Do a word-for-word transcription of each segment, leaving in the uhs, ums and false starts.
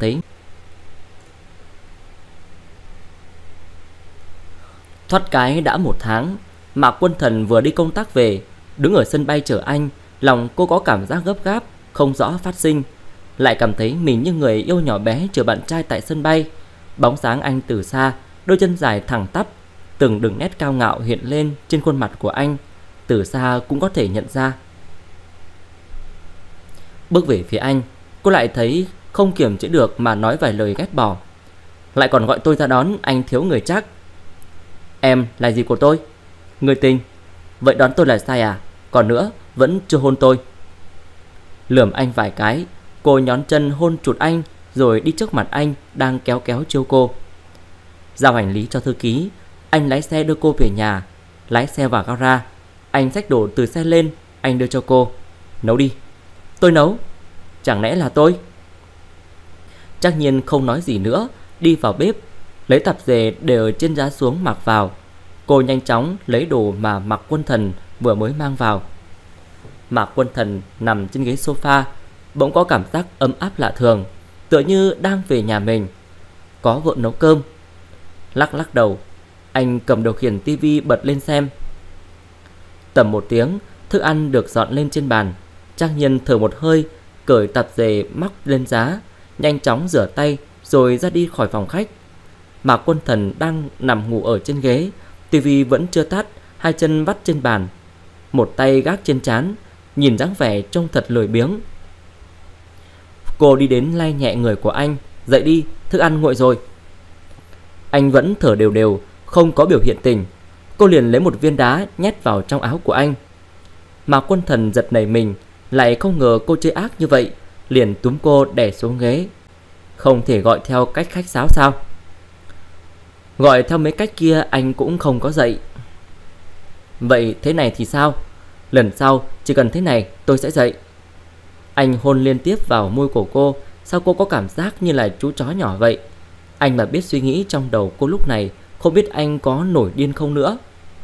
thấy. Thoát cái đã một tháng, Mạc Quân Thần vừa đi công tác về, đứng ở sân bay chờ anh, lòng cô có cảm giác gấp gáp, không rõ phát sinh. Lại cảm thấy mình như người yêu nhỏ bé chờ bạn trai tại sân bay. Bóng dáng anh từ xa, đôi chân dài thẳng tắp, từng đường nét cao ngạo hiện lên trên khuôn mặt của anh, từ xa cũng có thể nhận ra. Bước về phía anh, cô lại thấy không kiềm chế được mà nói vài lời ghét bỏ. Lại còn gọi tôi ra đón, anh thiếu người chắc. Em là gì của tôi? Người tình. Vậy đón tôi là sai à? Còn nữa, vẫn chưa hôn tôi. Lườm anh vài cái, cô nhón chân hôn chụt anh, rồi đi trước mặt anh đang kéo kéo chiêu cô. Giao hành lý cho thư ký, anh lái xe đưa cô về nhà. Lái xe vào gara, anh xách đồ từ xe lên, anh đưa cho cô. Nấu đi. Tôi nấu. Chẳng lẽ là tôi? Trác Nhiên không nói gì nữa, đi vào bếp, lấy tạp dề để ở trên giá xuống mặc vào. Cô nhanh chóng lấy đồ mà Mạc Quân Thần vừa mới mang vào. Mạc Quân Thần nằm trên ghế sofa, bỗng có cảm giác ấm áp lạ thường, tựa như đang về nhà mình. Có vợ nấu cơm. Lắc lắc đầu, anh cầm điều khiển tivi bật lên xem. Tầm một tiếng, thức ăn được dọn lên trên bàn. Trác Nhiên thở một hơi, cởi tạp dề móc lên giá, nhanh chóng rửa tay rồi ra đi khỏi phòng khách. Mạc Quân Thần đang nằm ngủ ở trên ghế, tivi vẫn chưa tắt, hai chân vắt trên bàn, một tay gác trên trán, nhìn dáng vẻ trông thật lười biếng. Cô đi đến lay nhẹ người của anh. Dậy đi, thức ăn nguội rồi. Anh vẫn thở đều đều, không có biểu hiện tỉnh. Cô liền lấy một viên đá nhét vào trong áo của anh. Mạc Quân Thần giật nảy mình, lại không ngờ cô chơi ác như vậy, liền túm cô đè xuống ghế. Không thể gọi theo cách khách sáo sao? Gọi theo mấy cách kia anh cũng không có dậy. Vậy thế này thì sao? Lần sau chỉ cần thế này tôi sẽ dậy. Anh hôn liên tiếp vào môi của cô. Sao cô có cảm giác như là chú chó nhỏ vậy? Anh mà biết suy nghĩ trong đầu cô lúc này, không biết anh có nổi điên không nữa.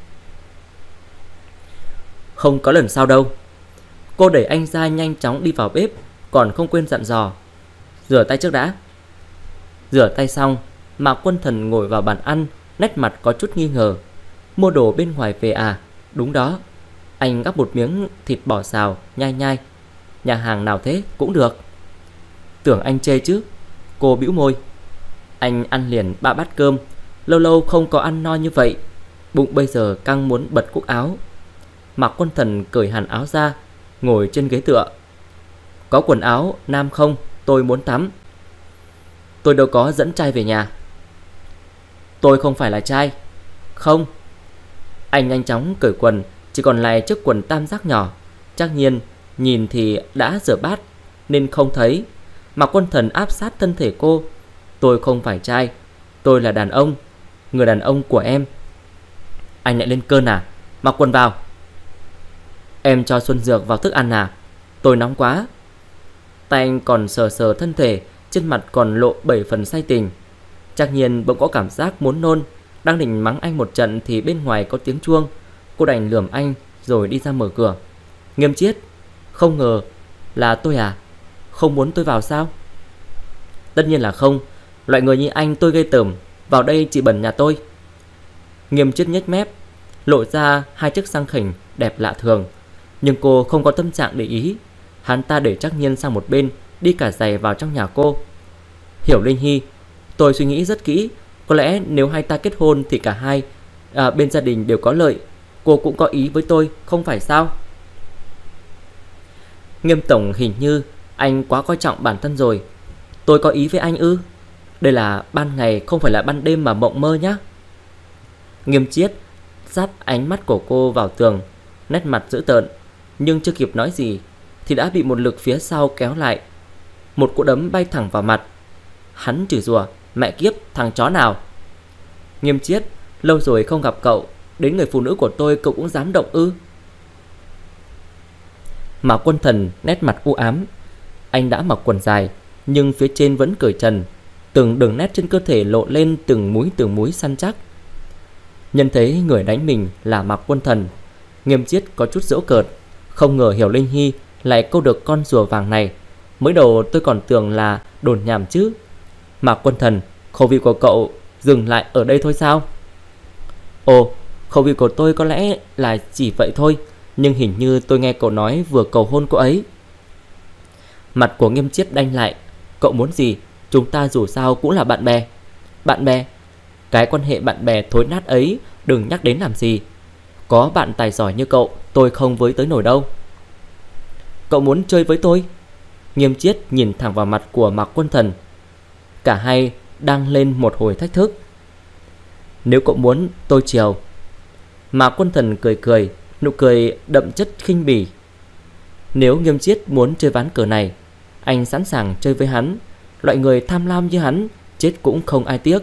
Không có lần sau đâu. Cô đẩy anh ra nhanh chóng đi vào bếp, còn không quên dặn dò. Rửa tay trước đã. Rửa tay xong, Mạc Quân Thần ngồi vào bàn ăn, nét mặt có chút nghi ngờ. Mua đồ bên ngoài về à? Đúng đó. Anh gắp một miếng thịt bò xào, nhai nhai. Nhà hàng nào thế cũng được. Tưởng anh chê chứ. Cô bĩu môi. Anh ăn liền ba bát cơm. Lâu lâu không có ăn no như vậy, bụng bây giờ căng muốn bật cúc áo. Mạc Quân Thần cởi hẳn áo ra, ngồi trên ghế tựa. Có quần áo nam không? Tôi muốn tắm. Tôi đâu có dẫn trai về nhà. Tôi không phải là trai. Không. Anh nhanh chóng cởi quần, chỉ còn lại chiếc quần tam giác nhỏ. Trác Nhiên nhìn thì đã rửa bát nên không thấy. Mạc Quân Thần áp sát thân thể cô. Tôi không phải trai, tôi là đàn ông, người đàn ông của em. Anh lại lên cơn à? Mặc quần vào. Em cho Xuân Dược vào thức ăn à? Tôi nóng quá. Tay anh còn sờ sờ thân thể, trên mặt còn lộ bảy phần say tình. Trác Nhiên bỗng có cảm giác muốn nôn, đang định mắng anh một trận thì bên ngoài có tiếng chuông. Cô đành lườm anh rồi đi ra mở cửa. Nghiêm Chiết. Không ngờ là tôi à? Không muốn tôi vào sao? Tất nhiên là không. Loại người như anh tôi gây tởm, vào đây chỉ bẩn nhà tôi. Nghiêm Chiết nhếch mép, lộ ra hai chiếc răng khểnh đẹp lạ thường. Nhưng cô không có tâm trạng để ý. Hắn ta để Trác Nhiên sang một bên, đi cả giày vào trong nhà cô. Hiểu Linh Hy, tôi suy nghĩ rất kỹ. Có lẽ nếu hai ta kết hôn thì cả hai à, bên gia đình đều có lợi. Cô cũng có ý với tôi, không phải sao? Nghiêm tổng, hình như anh quá coi trọng bản thân rồi. Tôi có ý với anh ư? Đây là ban ngày, không phải là ban đêm mà mộng mơ nhá. Nghiêm Chiết dáp ánh mắt của cô vào tường, nét mặt dữ tợn. Nhưng chưa kịp nói gì thì đã bị một lực phía sau kéo lại. Một cú đấm bay thẳng vào mặt. Hắn chửi rủa, mẹ kiếp, thằng chó nào. Nghiêm Chiết, lâu rồi không gặp cậu, đến người phụ nữ của tôi cậu cũng dám động ư? Mạc Quân Thần nét mặt u ám. Anh đã mặc quần dài, nhưng phía trên vẫn cởi trần, từng đường nét trên cơ thể lộ lên từng múi từng múi săn chắc. Nhân thấy người đánh mình là Mạc Quân Thần, Nghiêm Chiết có chút giễu cợt. Không ngờ Hiểu Linh Hy lại câu được con rùa vàng này. Mới đầu tôi còn tưởng là đồn nhảm chứ, Mạc Quân Thần, khẩu vị của cậu dừng lại ở đây thôi sao? Ồ, khẩu vị của tôi có lẽ là chỉ vậy thôi, nhưng hình như tôi nghe cậu nói vừa cầu hôn cô ấy. Mặt của Nghiêm Chiết đanh lại. Cậu muốn gì? Chúng ta dù sao cũng là bạn bè. Bạn bè? Cái quan hệ bạn bè thối nát ấy đừng nhắc đến làm gì. Có bạn tài giỏi như cậu, tôi không với tới nổi đâu. Cậu muốn chơi với tôi? Nghiêm Chiết nhìn thẳng vào mặt của Mạc Quân Thần. Cả hai đang lên một hồi thách thức. Nếu cậu muốn, tôi chiều. Mạc Quân Thần cười cười, nụ cười đậm chất khinh bỉ. Nếu Nghiêm Chiết muốn chơi ván cờ này, anh sẵn sàng chơi với hắn. Loại người tham lam như hắn, chết cũng không ai tiếc.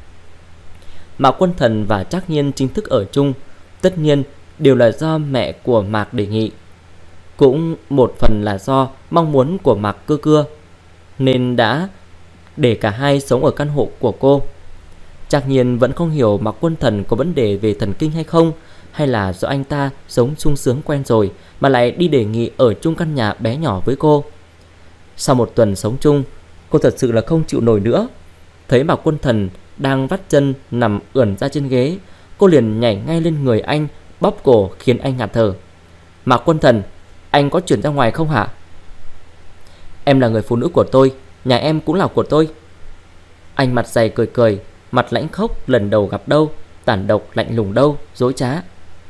Mạc Quân Thần và Trác Nhiên chính thức ở chung, tất nhiên đều là do mẹ của Mạc đề nghị. Cũng một phần là do mong muốn của Mạc Cưa Cưa, nên đã để cả hai sống ở căn hộ của cô. Trác Nhiên vẫn không hiểu Mạc Quân Thần có vấn đề về thần kinh hay không, hay là do anh ta sống sung sướng quen rồi mà lại đi đề nghị ở chung căn nhà bé nhỏ với cô. Sau một tuần sống chung, cô thật sự là không chịu nổi nữa. Thấy Mạc Quân Thần đang vắt chân nằm ườn ra trên ghế, cô liền nhảy ngay lên người anh, bóp cổ khiến anh ngạt thở. Mạc Quân Thần, anh có chuyển ra ngoài không hả? Em là người phụ nữ của tôi, nhà em cũng là của tôi. Anh mặt dày cười cười, mặt lãnh khốc lần đầu gặp đâu, tàn độc lạnh lùng đâu, dối trá.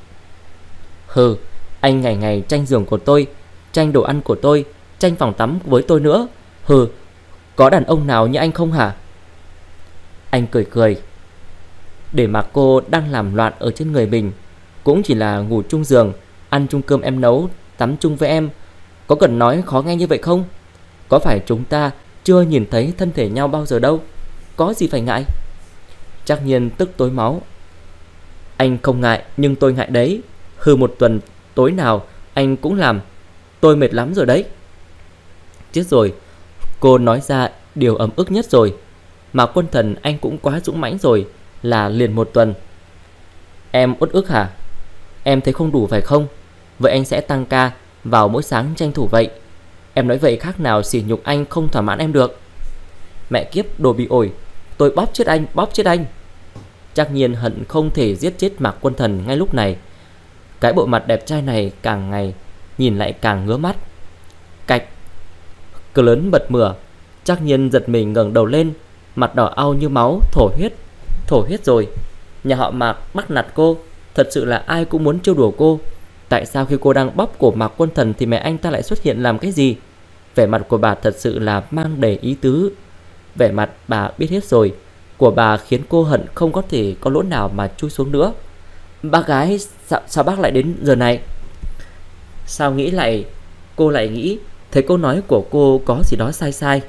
Hừ, anh ngày ngày tranh giường của tôi, tranh đồ ăn của tôi, tranh phòng tắm với tôi nữa. Hừ, có đàn ông nào như anh không hả? Anh cười cười. Để mà cô đang làm loạn ở trên người mình, cũng chỉ là ngủ chung giường, ăn chung cơm em nấu, tắm chung với em. Có cần nói khó nghe như vậy không? Có phải chúng ta chưa nhìn thấy thân thể nhau bao giờ đâu, có gì phải ngại? Trác Nhiên tức tối máu. Anh không ngại, nhưng tôi ngại đấy. Hừ, một tuần tối nào anh cũng làm, tôi mệt lắm rồi đấy. Chết rồi, cô nói ra điều ấm ức nhất rồi. Mà Quân Thần, anh cũng quá dũng mãnh rồi, là liền một tuần. Em uất ức hả? Em thấy không đủ phải không? Vậy anh sẽ tăng ca vào mỗi sáng tranh thủ vậy. Em nói vậy khác nào sỉ nhục anh không thỏa mãn em được. Mẹ kiếp, đồ bị ổi, tôi bóp chết anh, bóp chết anh. Trác Nhiên hận không thể giết chết Mạc Quân Thần ngay lúc này. Cái bộ mặt đẹp trai này càng ngày nhìn lại càng ngứa mắt. Cạch, cửa lớn bật mửa. Trác Nhiên giật mình ngẩng đầu lên, mặt đỏ au như máu, thổ huyết. Thổ huyết rồi. Nhà họ Mạc bắt nạt cô, thật sự là ai cũng muốn trêu đùa cô. Tại sao khi cô đang bóp cổ Mạc Quân Thần thì mẹ anh ta lại xuất hiện làm cái gì? Vẻ mặt của bà thật sự là mang đầy ý tứ. Vẻ mặt bà biết hết rồi của bà khiến cô hận không có thể có lỗ nào mà chui xuống nữa. Bác gái, sao, sao bác lại đến giờ này? Sao nghĩ lại, cô lại nghĩ thấy câu nói của cô có gì đó sai sai.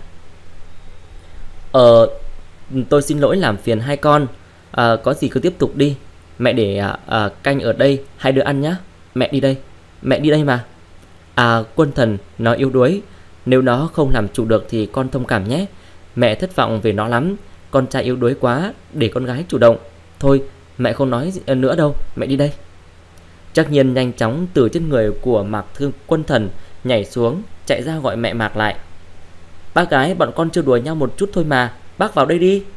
Ờ, tôi xin lỗi làm phiền hai con. à, Có gì cứ tiếp tục đi. Mẹ để à, à, canh ở đây, hai đứa ăn nhá. Mẹ đi đây, mẹ đi đây mà. À, Quân Thần nó yếu đuối, nếu nó không làm chủ được thì con thông cảm nhé. Mẹ thất vọng về nó lắm. Con trai yếu đuối quá, để con gái chủ động. Thôi, mẹ không nói gì nữa đâu, mẹ đi đây. Trác Nhiên nhanh chóng từ trên người của Mạc Thương Quân Thần nhảy xuống, chạy ra gọi mẹ Mạc lại. Bác gái, bọn con chưa đùa nhau một chút thôi mà, bác vào đây đi.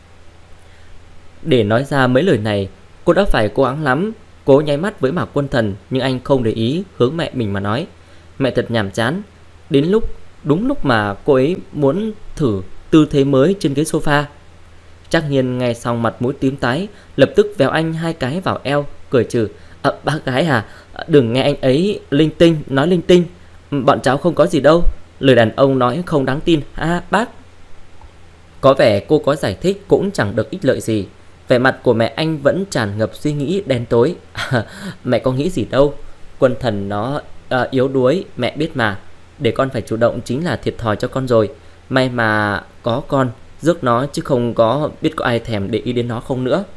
Để nói ra mấy lời này, cô đã phải cố gắng lắm. Cố nháy mắt với Mạc Quân Thần, nhưng anh không để ý, hướng mẹ mình mà nói. Mẹ thật nhàm chán. Đến lúc, đúng lúc mà cô ấy muốn thử tư thế mới trên ghế sofa. Trác Nhiên nghe xong mặt mũi tím tái, lập tức véo anh hai cái vào eo, cười trừ. À, bác gái à, đừng nghe anh ấy linh tinh, nói linh tinh. Bọn cháu không có gì đâu, lời đàn ông nói không đáng tin. À, bác. Có vẻ cô có giải thích cũng chẳng được ích lợi gì. Vẻ mặt của mẹ anh vẫn tràn ngập suy nghĩ đen tối. À, mẹ có nghĩ gì đâu. Quân Thần nó à, yếu đuối, mẹ biết mà. Để con phải chủ động chính là thiệt thòi cho con rồi. May mà có con rước nó, chứ không có biết có ai thèm để ý đến nó không nữa.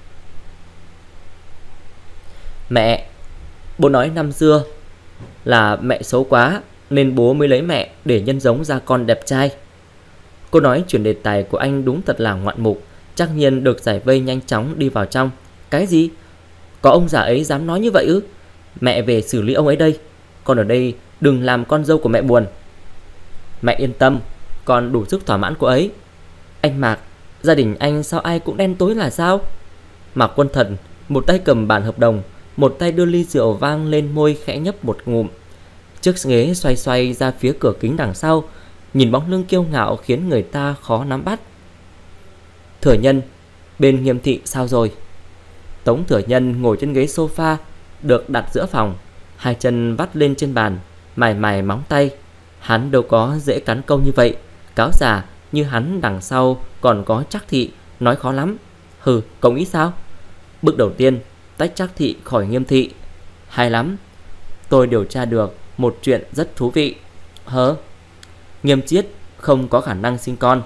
Mẹ, bố nói năm xưa là mẹ xấu quá nên bố mới lấy mẹ để nhân giống ra con đẹp trai. Cô nói chuyển đề tài của anh đúng thật là ngoạn mục. Trác Nhiên được giải vây nhanh chóng đi vào trong. Cái gì? Có ông già ấy dám nói như vậy ư? Mẹ về xử lý ông ấy đây. Con ở đây đừng làm con dâu của mẹ buồn. Mẹ yên tâm, con đủ sức thỏa mãn cô ấy. Anh Mạc, gia đình anh sao ai cũng đen tối là sao? Mạc Quân Thần một tay cầm bản hợp đồng, một tay đưa ly rượu vang lên môi khẽ nhấp một ngụm. Chiếc ghế xoay xoay ra phía cửa kính đằng sau, nhìn bóng lưng kiêu ngạo khiến người ta khó nắm bắt. Thừa Nhân, bên Nghiêm thị sao rồi? Tống Thừa Nhân ngồi trên ghế sofa được đặt giữa phòng, hai chân vắt lên trên bàn, mài mài móng tay. Hắn đâu có dễ cắn câu như vậy. Cáo già như hắn đằng sau còn có Trác Thị, nói khó lắm. Hừ, cậu nghĩ sao? Bước đầu tiên, tách Trác Thị khỏi Nghiêm thị. Hay lắm, tôi điều tra được một chuyện rất thú vị. Hớ? Nghiêm Chiết không có khả năng sinh con.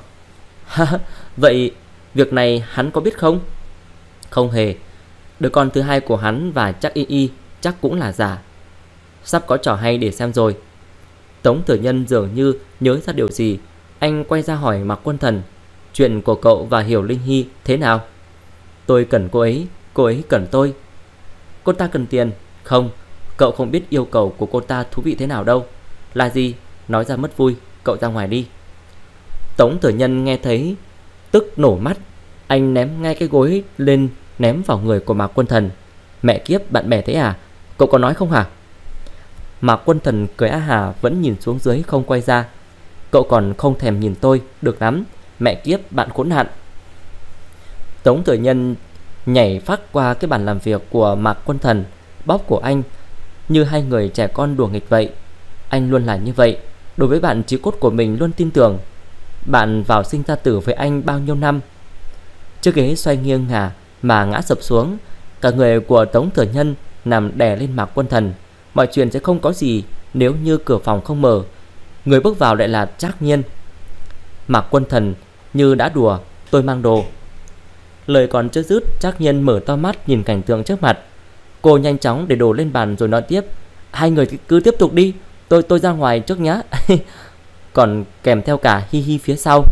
Vậy việc này hắn có biết không? Không hề. Đứa con thứ hai của hắn và Trác Y Y chắc cũng là giả. Sắp có trò hay để xem rồi. Tống Thừa Nhân dường như nhớ ra điều gì, anh quay ra hỏi Mạc Quân Thần, chuyện của cậu và Hiểu Linh Hy thế nào? Tôi cần cô ấy, cô ấy cần tôi. Cô ta cần tiền? Không, cậu không biết yêu cầu của cô ta thú vị thế nào đâu. Là gì? Nói ra mất vui, cậu ra ngoài đi. Tống Thừa Nhân nghe thấy tức nổ mắt, anh ném ngay cái gối lên, ném vào người của Mạc Quân Thần. Mẹ kiếp, bạn bè thế à? Cậu có nói không hả? Mạc Quân Thần cười á hà, vẫn nhìn xuống dưới không quay ra. Cậu còn không thèm nhìn tôi, được lắm. Mẹ kiếp, bạn khốn nạn. Tống Thừa Nhân nhảy phát qua cái bàn làm việc của Mạc Quân Thần, bóp cổ anh như hai người trẻ con đùa nghịch vậy. Anh luôn là như vậy, đối với bạn chí cốt của mình luôn tin tưởng. Bạn vào sinh ra tử với anh bao nhiêu năm. Chiếc ghế xoay nghiêng ngả mà ngã sập xuống. Cả người của Tống Thừa Nhân nằm đè lên Mạc Quân Thần. Mọi chuyện sẽ không có gì nếu như cửa phòng không mở. Người bước vào lại là Trác Nhiên. Mạc Quân Thần như đã đùa, tôi mang đồ. Lời còn chưa dứt, Trác Nhiên mở to mắt nhìn cảnh tượng trước mặt. Cô nhanh chóng để đồ lên bàn rồi nói tiếp, hai người cứ tiếp tục đi, tôi tôi ra ngoài trước nhá. Còn kèm theo cả hi hi phía sau.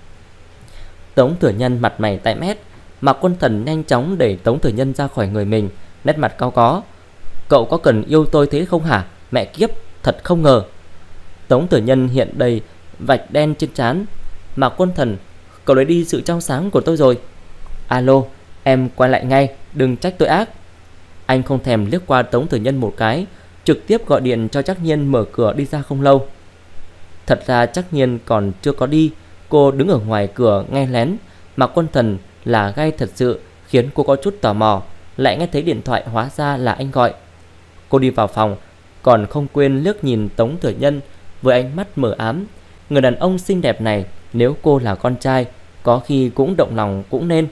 Tống Thừa Nhân mặt mày tái mét. Mạc Quân Thần nhanh chóng đẩy Tống Thừa Nhân ra khỏi người mình, nét mặt cau có. Cậu có cần yêu tôi thế không hả? Mẹ kiếp, thật không ngờ. Tống Thừa Nhân hiện đầy vạch đen trên trán. Mạc Quân Thần, cậu lấy đi sự trong sáng của tôi rồi. Alo, em quay lại ngay, đừng trách tôi ác. Anh không thèm liếc qua Tống Thừa Nhân một cái, trực tiếp gọi điện cho Trác Nhiên mở cửa đi ra không lâu. Thật ra Trác Nhiên còn chưa có đi, cô đứng ở ngoài cửa nghe lén. Mạc Quân Thần là gai thật sự, khiến cô có chút tò mò. Lại nghe thấy điện thoại, hóa ra là anh gọi. Cô đi vào phòng, còn không quên liếc nhìn Tống Thừa Nhân với ánh mắt mờ ám. Người đàn ông xinh đẹp này, nếu cô là con trai, có khi cũng động lòng cũng nên.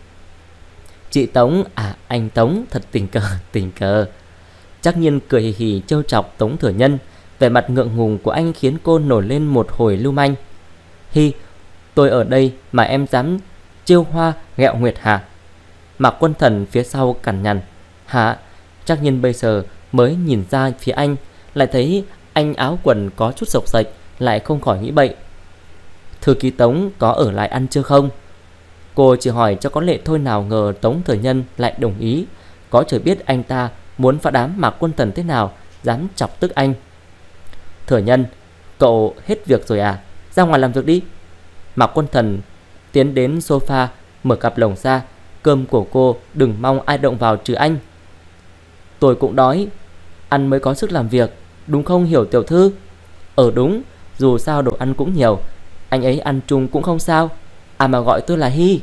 Chị Tống, à anh Tống, thật tình cờ, tình cờ. Trác Nhiên cười hì hì trêu chọc Tống Thừa Nhân. Vẻ mặt ngượng ngùng của anh khiến cô nổi lên một hồi lưu manh. Hi, tôi ở đây mà em dám trêu hoa ghẹo nguyệt hả? Mạc Quân Thần phía sau cằn nhằn. Hả? Trác Nhiên bây giờ mới nhìn ra phía anh, lại thấy anh áo quần có chút sộc sạch, lại không khỏi nghĩ bậy. Thư ký Tống có ở lại ăn chưa không? Cô chỉ hỏi cho có lệ thôi, nào ngờ Tống Thừa Nhân lại đồng ý. Có trời biết anh ta muốn phá đám Mạc Quân Thần thế nào, dám chọc tức anh. Thừa Nhân, cậu hết việc rồi à? Ra ngoài làm việc đi. Mạc Quân Thần tiến đến sofa, mở cặp lồng ra. Cơm của cô đừng mong ai động vào trừ anh. Tôi cũng đói, ăn mới có sức làm việc, đúng không Hiểu tiểu thư? Ờ đúng, dù sao đồ ăn cũng nhiều, anh ấy ăn chung cũng không sao. À mà gọi tôi là Hy.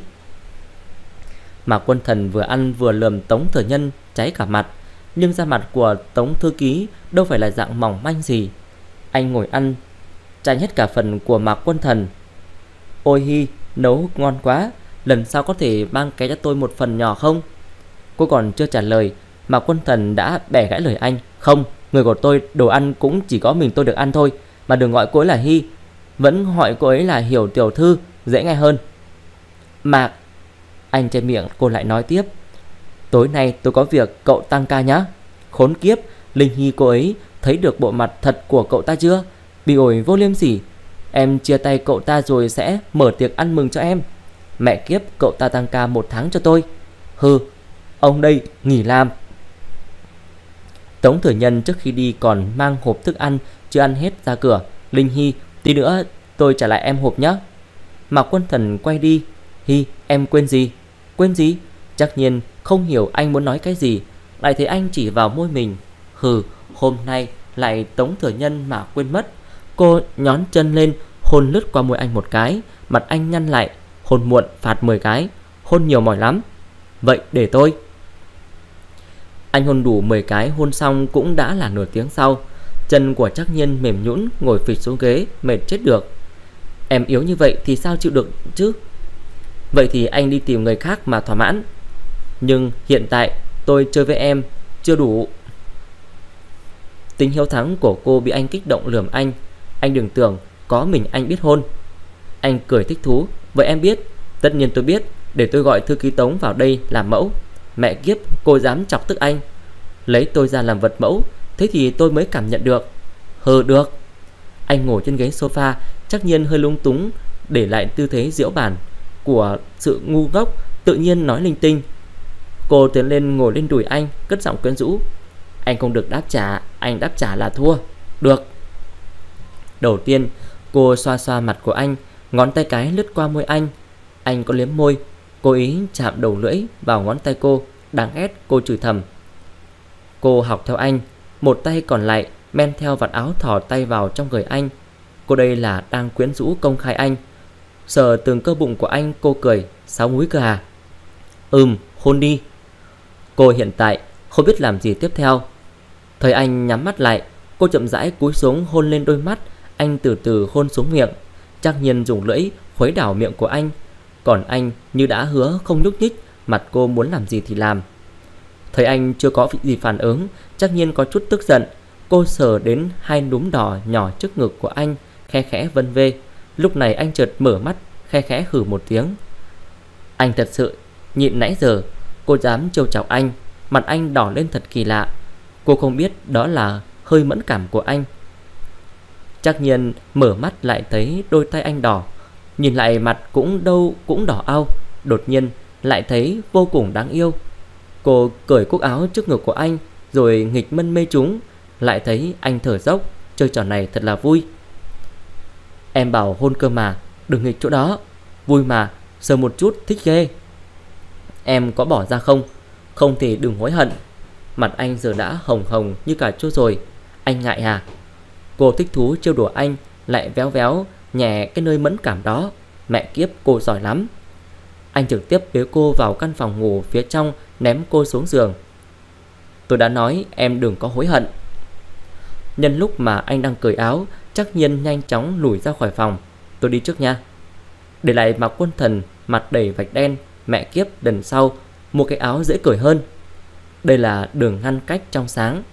Mạc Quân Thần vừa ăn vừa lườm Tống Thừa Nhân cháy cả mặt. Nhưng da mặt của Tống thư ký đâu phải là dạng mỏng manh gì. Anh ngồi ăn chai hết cả phần của Mạc Quân Thần. Ôi Hy, nấu ngon quá, lần sau có thể mang cái cho tôi một phần nhỏ không? Cô còn chưa trả lời, Mạc Quân Thần đã bẻ gãy lời anh. Không, người của tôi đồ ăn cũng chỉ có mình tôi được ăn thôi. Mà đừng gọi cô ấy là Hy, vẫn gọi cô ấy là Hiểu tiểu thư, dễ nghe hơn. Mạc, anh che miệng, cô lại nói tiếp. Tối nay tôi có việc, cậu tăng ca nhá. Khốn kiếp, Linh Hy cô ấy thấy được bộ mặt thật của cậu ta chưa? Bị ổi vô liêm sỉ. Em chia tay cậu ta rồi sẽ mở tiệc ăn mừng cho em. Mẹ kiếp, cậu ta tăng ca một tháng cho tôi. Hừ, ông đây nghỉ làm. Tống Thừa Nhân trước khi đi còn mang hộp thức ăn chưa ăn hết ra cửa. Linh Hy, tí nữa tôi trả lại em hộp nhé. Mạc Quân Thần quay đi. Hi, em quên gì? Quên gì? Chắc nhiên không hiểu anh muốn nói cái gì, lại thấy anh chỉ vào môi mình. Hừ, hôm nay lại Tống Thừa Nhân mà quên mất. Cô nhón chân lên, hôn lướt qua môi anh một cái. Mặt anh nhăn lại. Hôn muộn phạt mười cái, hôn nhiều mỏi lắm. Vậy để tôi. Anh hôn đủ mười cái, hôn xong cũng đã là nửa tiếng sau. Chân của Trác Nhiên mềm nhũn, ngồi phịch xuống ghế, mệt chết được. Em yếu như vậy thì sao chịu được chứ? Vậy thì anh đi tìm người khác mà thỏa mãn. Nhưng hiện tại tôi chơi với em chưa đủ. Tính hiếu thắng của cô bị anh kích động lườm anh. Anh đừng tưởng có mình anh biết hôn. Anh cười thích thú. Vậy em biết? Tất nhiên tôi biết. Để tôi gọi thư ký Tống vào đây làm mẫu. Mẹ kiếp, cô dám chọc tức anh. Lấy tôi ra làm vật mẫu, thế thì tôi mới cảm nhận được. Hừ được. Anh ngồi trên ghế sofa, Trác Nhiên hơi lung túng, để lại tư thế giễu bản của sự ngu ngốc, tự nhiên nói linh tinh. Cô tiến lên ngồi lên đùi anh, cất giọng quyến rũ. Anh không được đáp trả, anh đáp trả là thua. Được. Đầu tiên cô xoa xoa mặt của anh, ngón tay cái lướt qua môi anh. Anh có liếm môi, cố ý chạm đầu lưỡi vào ngón tay cô. Đáng ghét, cô chửi thầm. Cô học theo anh, một tay còn lại men theo vạt áo thò tay vào trong người anh. Cô đây là đang quyến rũ công khai anh. Sờ từng cơ bụng của anh, cô cười. Sáu múi cơ à? Ừm, hôn đi. Cô hiện tại không biết làm gì tiếp theo. Thấy anh nhắm mắt lại, cô chậm rãi cúi xuống hôn lên đôi mắt. Anh từ từ hôn xuống miệng. Trác Nhiên dùng lưỡi khuấy đảo miệng của anh. Còn anh như đã hứa không nhúc nhích, mặt cô muốn làm gì thì làm. Thấy anh chưa có gì phản ứng, Trác Nhiên có chút tức giận. Cô sờ đến hai núm đỏ nhỏ trước ngực của anh, khe khẽ vân vê. Lúc này anh chợt mở mắt, khe khẽ hừ một tiếng. Anh thật sự nhịn nãy giờ. Cô dám trêu chọc anh. Mặt anh đỏ lên thật kỳ lạ. Cô không biết đó là hơi mẫn cảm của anh. Trác Nhiên mở mắt lại thấy đôi tay anh đỏ. Nhìn lại mặt cũng đâu cũng đỏ au. Đột nhiên lại thấy vô cùng đáng yêu. Cô cởi cúc áo trước ngực của anh, rồi nghịch mân mê chúng. Lại thấy anh thở dốc. Chơi trò này thật là vui. Em bảo hôn cơ mà, đừng nghịch chỗ đó. Vui mà, sờ một chút thích ghê. Em có bỏ ra không? Không thì đừng hối hận. Mặt anh giờ đã hồng hồng như cà chua rồi. Anh ngại à? Cô thích thú trêu đùa anh, lại véo véo nhẹ cái nơi mẫn cảm đó. Mẹ kiếp, cô giỏi lắm. Anh trực tiếp bế cô vào căn phòng ngủ phía trong, ném cô xuống giường. Tôi đã nói em đừng có hối hận. Nhân lúc mà anh đang cởi áo, Trác Nhiên nhanh chóng lùi ra khỏi phòng. Tôi đi trước nha. Để lại Mạc Quân Thần mặt đầy vạch đen. Mẹ kiếp, lần sau mua cái áo dễ cởi hơn. Đây là đường ngăn cách trong sáng.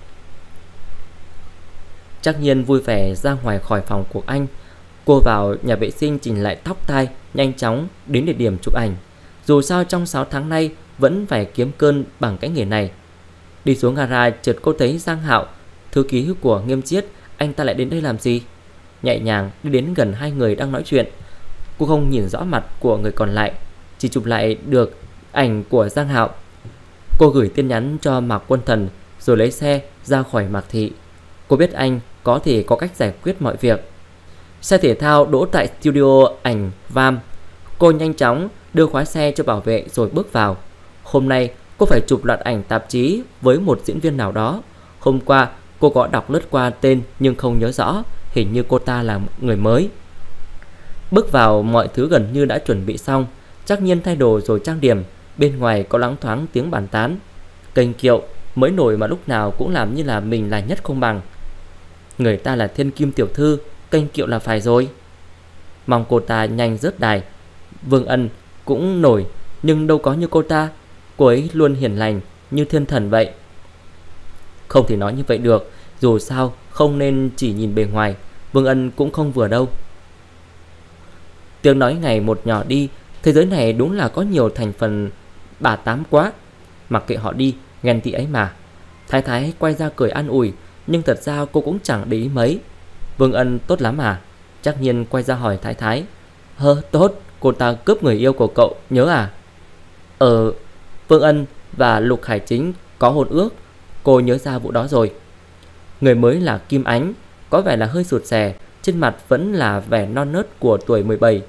Trác Nhiên vui vẻ ra ngoài khỏi phòng của anh. Cô vào nhà vệ sinh chỉnh lại tóc tai, nhanh chóng đến địa điểm chụp ảnh. Dù sao trong sáu tháng nay vẫn phải kiếm cơn bằng cái nghề này. Đi xuống gara, chợt cô thấy Giang Hạo, thư ký của Nghiêm Chiết. Anh ta lại đến đây làm gì? Nhẹ nhàng đi đến gần hai người đang nói chuyện. Cô không nhìn rõ mặt của người còn lại, chỉ chụp lại được ảnh của Giang Hạo. Cô gửi tin nhắn cho Mạc Quân Thần, rồi lấy xe ra khỏi Mạc Thị. Cô biết anh có thể có cách giải quyết mọi việc. Xe thể thao đỗ tại studio ảnh Vam. Cô nhanh chóng đưa khóa xe cho bảo vệ rồi bước vào. Hôm nay cô phải chụp loạt ảnh tạp chí với một diễn viên nào đó. Hôm qua cô có đọc lướt qua tên nhưng không nhớ rõ. Hình như cô ta là người mới. Bước vào, mọi thứ gần như đã chuẩn bị xong. Trác Nhiên thay đồ rồi trang điểm. Bên ngoài có loáng thoáng tiếng bàn tán. Kênh Kiệu mới nổi mà lúc nào cũng làm như là mình là nhất không bằng. Người ta là thiên kim tiểu thư, Kênh Kiệu là phải rồi. Mong cô ta nhanh rớt đài. Vương Ân cũng nổi, nhưng đâu có như cô ta. Cô ấy luôn hiền lành như thiên thần vậy. Không thể nói như vậy được. Dù sao không nên chỉ nhìn bề ngoài. Vương Ân cũng không vừa đâu. Tiếng nói ngày một nhỏ đi. Thế giới này đúng là có nhiều thành phần bà tám quá. Mặc kệ họ đi, ghen tị ấy mà. Thái Thái quay ra cười an ủi, nhưng thật ra cô cũng chẳng để ý mấy. Vương Ân tốt lắm à? Trác Nhiên quay ra hỏi Thái Thái. Hơ, tốt, cô ta cướp người yêu của cậu, nhớ à? Ờ, Vương Ân và Lục Hải Chính có hôn ước. Cô nhớ ra vụ đó rồi. Người mới là Kim Ánh, có vẻ là hơi sụt sè, trên mặt vẫn là vẻ non nớt của tuổi mười bảy.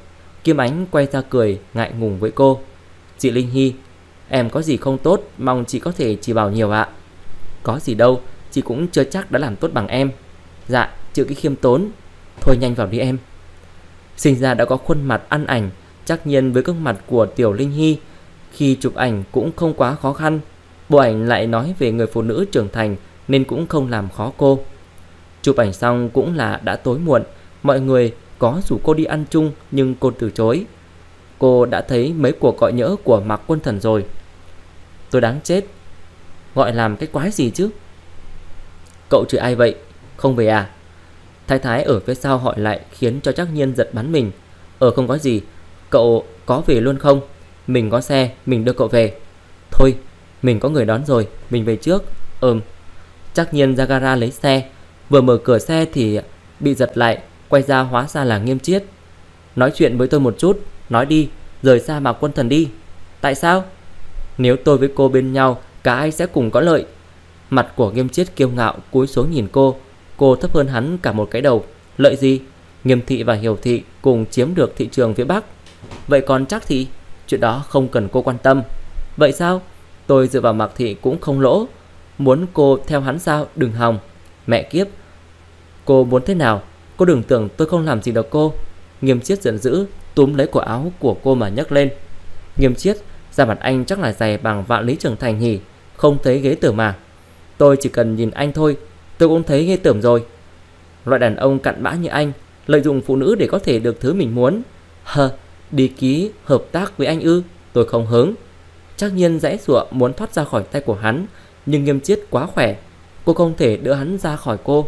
Kim Ánh quay ra cười ngại ngùng với cô. Chị Linh Hy, em có gì không tốt, mong chị có thể chỉ bảo nhiều ạ. Có gì đâu, chị cũng chưa chắc đã làm tốt bằng em. Dạ, chịu cái khiêm tốn. Thôi nhanh vào đi em. Sinh ra đã có khuôn mặt ăn ảnh, chắc nhiên với gương mặt của Tiểu Linh Hy, khi chụp ảnh cũng không quá khó khăn. Bộ ảnh lại nói về người phụ nữ trưởng thành nên cũng không làm khó cô. Chụp ảnh xong cũng là đã tối muộn. Mọi người có rủ cô đi ăn chung nhưng cô từ chối. Cô đã thấy mấy cuộc gọi nhỡ của Mạc Quân Thần rồi. Tôi đáng chết. Gọi làm cái quái gì chứ? Cậu chửi ai vậy? Không về à? Thái Thái ở phía sau hỏi lại khiến cho Trác Nhiên giật bắn mình. Ờ không có gì. Cậu có về luôn không? Mình có xe, mình đưa cậu về. Thôi, mình có người đón rồi, mình về trước. Ừm. Trác Nhiên ra gara lấy xe. Vừa mở cửa xe thì bị giật lại. Quay ra hóa ra là Nghiêm Chiết. Nói chuyện với tôi một chút. Nói đi, rời xa Mạc Quân Thần đi. Tại sao? Nếu tôi với cô bên nhau, cả ai sẽ cùng có lợi. Mặt của Nghiêm Chiết kiêu ngạo cúi xuống nhìn cô. Cô thấp hơn hắn cả một cái đầu. Lợi gì? Nghiêm thị và Hiểu thị cùng chiếm được thị trường phía Bắc. Vậy còn Trác thị? Chuyện đó không cần cô quan tâm. Vậy sao? Tôi dựa vào Mạc thị cũng không lỗ. Muốn cô theo hắn sao? Đừng hòng. Mẹ kiếp. Cô muốn thế nào? Cô đừng tưởng tôi không làm gì được cô. Nghiêm Chiết giận dữ túm lấy cổ áo của cô mà nhấc lên. Nghiêm Chiết, da mặt anh chắc là dày bằng Vạn Lý Trường Thành nhỉ? Không thấy ghê tởm mà. Tôi chỉ cần nhìn anh thôi, tôi cũng thấy ghê tởm rồi. Loại đàn ông cặn bã như anh lợi dụng phụ nữ để có thể được thứ mình muốn. Hờ, đi ký hợp tác với anh ư? Tôi không hứng. Trác Nhiên giãy giụa muốn thoát ra khỏi tay của hắn, nhưng Nghiêm Chiết quá khỏe, cô không thể đỡ hắn ra khỏi cô.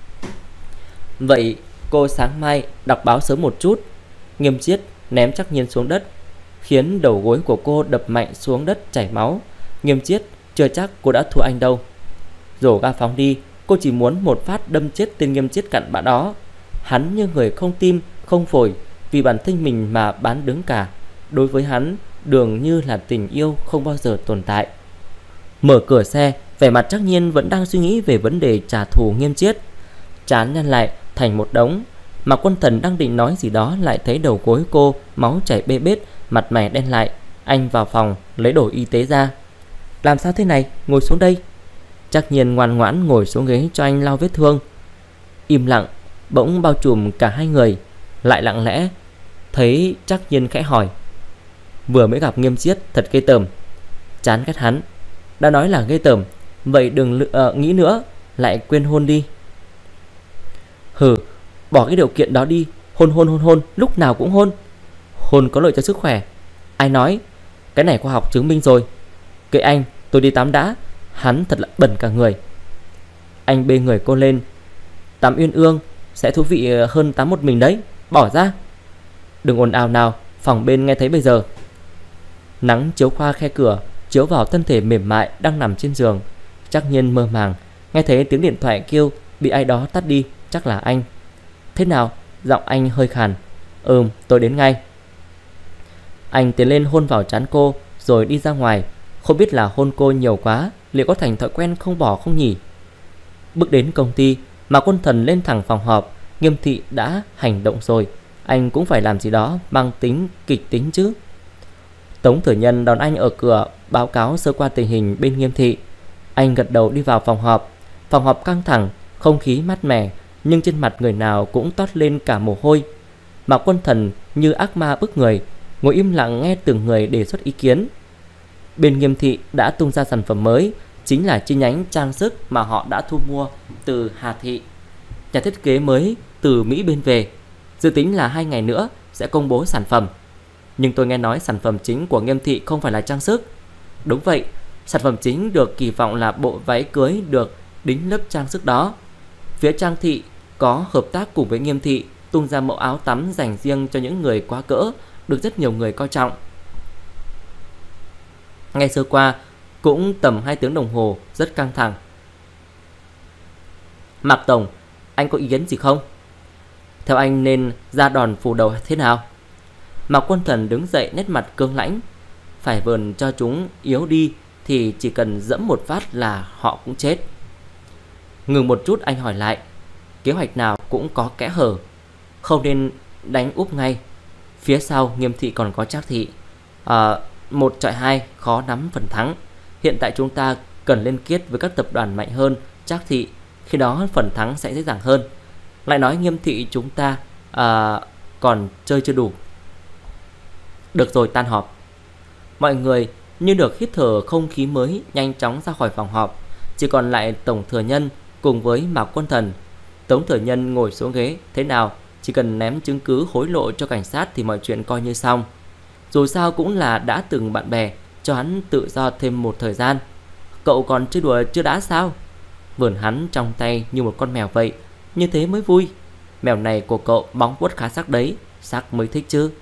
Vậy cô sáng mai đọc báo sớm một chút. Nghiêm Chiết ném Trác Nhiên xuống đất, khiến đầu gối của cô đập mạnh xuống đất chảy máu. Nghiêm Chiết chưa chắc cô đã thua anh đâu. Rổ ga phóng đi. Cô chỉ muốn một phát đâm chết tên Nghiêm Chiết cặn bã đó. Hắn như người không tim không phổi, vì bản thân mình mà bán đứng cả. Đối với hắn, đường như là tình yêu không bao giờ tồn tại. Mở cửa xe, vẻ mặt Trác Nhiên vẫn đang suy nghĩ về vấn đề trả thù Nghiêm Chiết. Trán nhăn lại thành một đống. Mạc Quân Thần đang định nói gì đó, lại thấy đầu gối cô máu chảy bê bết, mặt mày đen lại. Anh vào phòng lấy đồ y tế ra. Làm sao thế này? Ngồi xuống đây. Trác Nhiên ngoan ngoãn ngồi xuống ghế cho anh lau vết thương. Im lặng bỗng bao trùm cả hai người. Lại lặng lẽ. Thấy Trác Nhiên khẽ hỏi. Vừa mới gặp Nghiêm Chiết thật ghê tởm. Chán ghét hắn. Đã nói là ghê tởm, vậy đừng uh, nghĩ nữa. Lại quên hôn đi. Hừ, bỏ cái điều kiện đó đi. Hôn hôn hôn hôn, lúc nào cũng hôn. Hôn có lợi cho sức khỏe. Ai nói? Cái này khoa học chứng minh rồi. Kệ anh, tôi đi tắm đã. Hắn thật là bẩn cả người. Anh bê người cô lên. Tắm uyên ương sẽ thú vị hơn tắm một mình đấy. Bỏ ra. Đừng ồn ào nào, phòng bên nghe thấy bây giờ. Nắng chiếu qua khe cửa, chiếu vào thân thể mềm mại đang nằm trên giường. Trác Nhiên mơ màng, nghe thấy tiếng điện thoại kêu, bị ai đó tắt đi. Chắc là anh. Thế nào? Giọng anh hơi khàn. Ừm, tôi đến ngay. Anh tiến lên hôn vào trán cô, rồi đi ra ngoài. Không biết là hôn cô nhiều quá, liệu có thành thói quen không bỏ không nhỉ? Bước đến công ty, Mạc Quân Thần lên thẳng phòng họp. Nghiêm thị đã hành động rồi, anh cũng phải làm gì đó mang tính kịch tính chứ. Tống Thừa Nhân đón anh ở cửa, báo cáo sơ qua tình hình bên Nghiêm thị. Anh gật đầu đi vào phòng họp. Phòng họp căng thẳng, không khí mát mẻ, nhưng trên mặt người nào cũng toát lên cả mồ hôi. Mạc Quân Thần như ác ma bức người, ngồi im lặng nghe từng người đề xuất ý kiến. Bên Nghiêm thị đã tung ra sản phẩm mới, chính là chi nhánh trang sức mà họ đã thu mua từ Hà thị. Nhà thiết kế mới từ Mỹ bên về, dự tính là hai ngày nữa sẽ công bố sản phẩm. Nhưng tôi nghe nói sản phẩm chính của Nghiêm thị không phải là trang sức. Đúng vậy, sản phẩm chính được kỳ vọng là bộ váy cưới được đính lớp trang sức đó. Phía Trang thị có hợp tác cùng với Nghiêm thị tung ra mẫu áo tắm dành riêng cho những người quá cỡ, được rất nhiều người coi trọng. Ngay sơ qua cũng tầm hai tiếng đồng hồ, rất căng thẳng. Mạc Tổng, anh có ý kiến gì không? Theo anh nên ra đòn phủ đầu thế nào? Mạc Quân Thần đứng dậy, nét mặt cương lãnh. Phải vờn cho chúng yếu đi thì chỉ cần dẫm một phát là họ cũng chết. Ngừng một chút, anh hỏi lại. Kế hoạch nào cũng có kẽ hở, không nên đánh úp ngay. Phía sau Nghiêm thị còn có Trác thị. à, Một chọi hai khó nắm phần thắng. Hiện tại chúng ta cần liên kết với các tập đoàn mạnh hơn Trác thị, khi đó phần thắng sẽ dễ dàng hơn. Lại nói Nghiêm thị chúng ta à, còn chơi chưa đủ. Được rồi, tan họp. Mọi người như được hít thở không khí mới nhanh chóng ra khỏi phòng họp. Chỉ còn lại Tổng Thừa Nhân cùng với Mạc Quân Thần. Tống Thừa Nhân ngồi xuống ghế. Thế nào, chỉ cần ném chứng cứ hối lộ cho cảnh sát thì mọi chuyện coi như xong. Dù sao cũng là đã từng bạn bè, cho hắn tự do thêm một thời gian. Cậu còn chơi đùa chưa đã sao? Vườn hắn trong tay như một con mèo vậy, như thế mới vui. Mèo này của cậu móng vuốt khá sắc đấy, sắc mới thích chứ.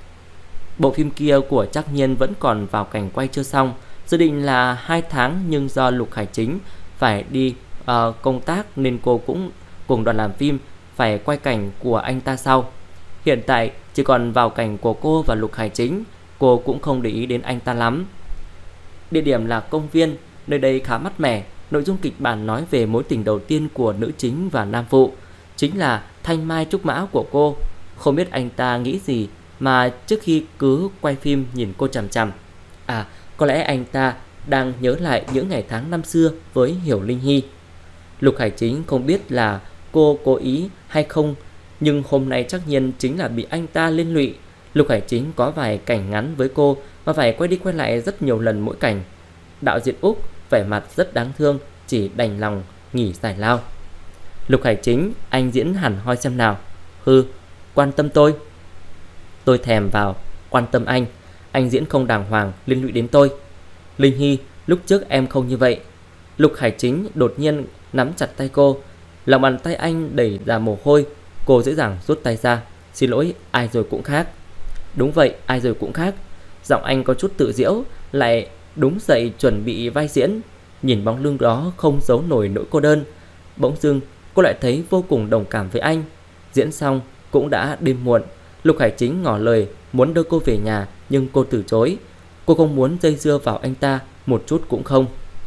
Bộ phim kia của Trác Nhiên vẫn còn vào cảnh quay chưa xong. Dự định là hai tháng, nhưng do Lục Hải Chính phải đi uh, công tác nên cô cũng cùng đoàn làm phim phải quay cảnh của anh ta sau. Hiện tại chỉ còn vào cảnh của cô và Lục Hải Chính. Cô cũng không để ý đến anh ta lắm. Địa điểm là công viên, nơi đây khá mát mẻ. Nội dung kịch bản nói về mối tình đầu tiên của nữ chính và nam phụ, chính là thanh mai trúc mã của cô. Không biết anh ta nghĩ gì mà trước khi cứ quay phim nhìn cô chằm chằm. À, có lẽ anh ta đang nhớ lại những ngày tháng năm xưa với Hiểu Linh Hy. Lục Hải Chính không biết là cô cố ý hay không, nhưng hôm nay chắc nhiên chính là bị anh ta liên lụy. Lục Hải Chính có vài cảnh ngắn với cô và phải quay đi quay lại rất nhiều lần mỗi cảnh. Đạo diễn Úc vẻ mặt rất đáng thương, chỉ đành lòng nghỉ giải lao. Lục Hải Chính, anh diễn hẳn hoi xem nào. Hư, quan tâm tôi. Tôi thèm vào quan tâm anh. Anh diễn không đàng hoàng, liên lụy đến tôi. Linh Hy, lúc trước em không như vậy. Lục Hải Chính đột nhiên nắm chặt tay cô. Lòng bàn tay anh đẩy ra mồ hôi. Cô dễ dàng rút tay ra. Xin lỗi, ai rồi cũng khác. Đúng vậy, ai rồi cũng khác. Giọng anh có chút tự giễu, lại đúng dậy chuẩn bị vai diễn. Nhìn bóng lưng đó không giấu nổi nỗi cô đơn. Bỗng dưng cô lại thấy vô cùng đồng cảm với anh. Diễn xong cũng đã đêm muộn. Lục Hải Chính ngỏ lời muốn đưa cô về nhà, nhưng cô từ chối. Cô không muốn dây dưa vào anh ta một chút cũng không.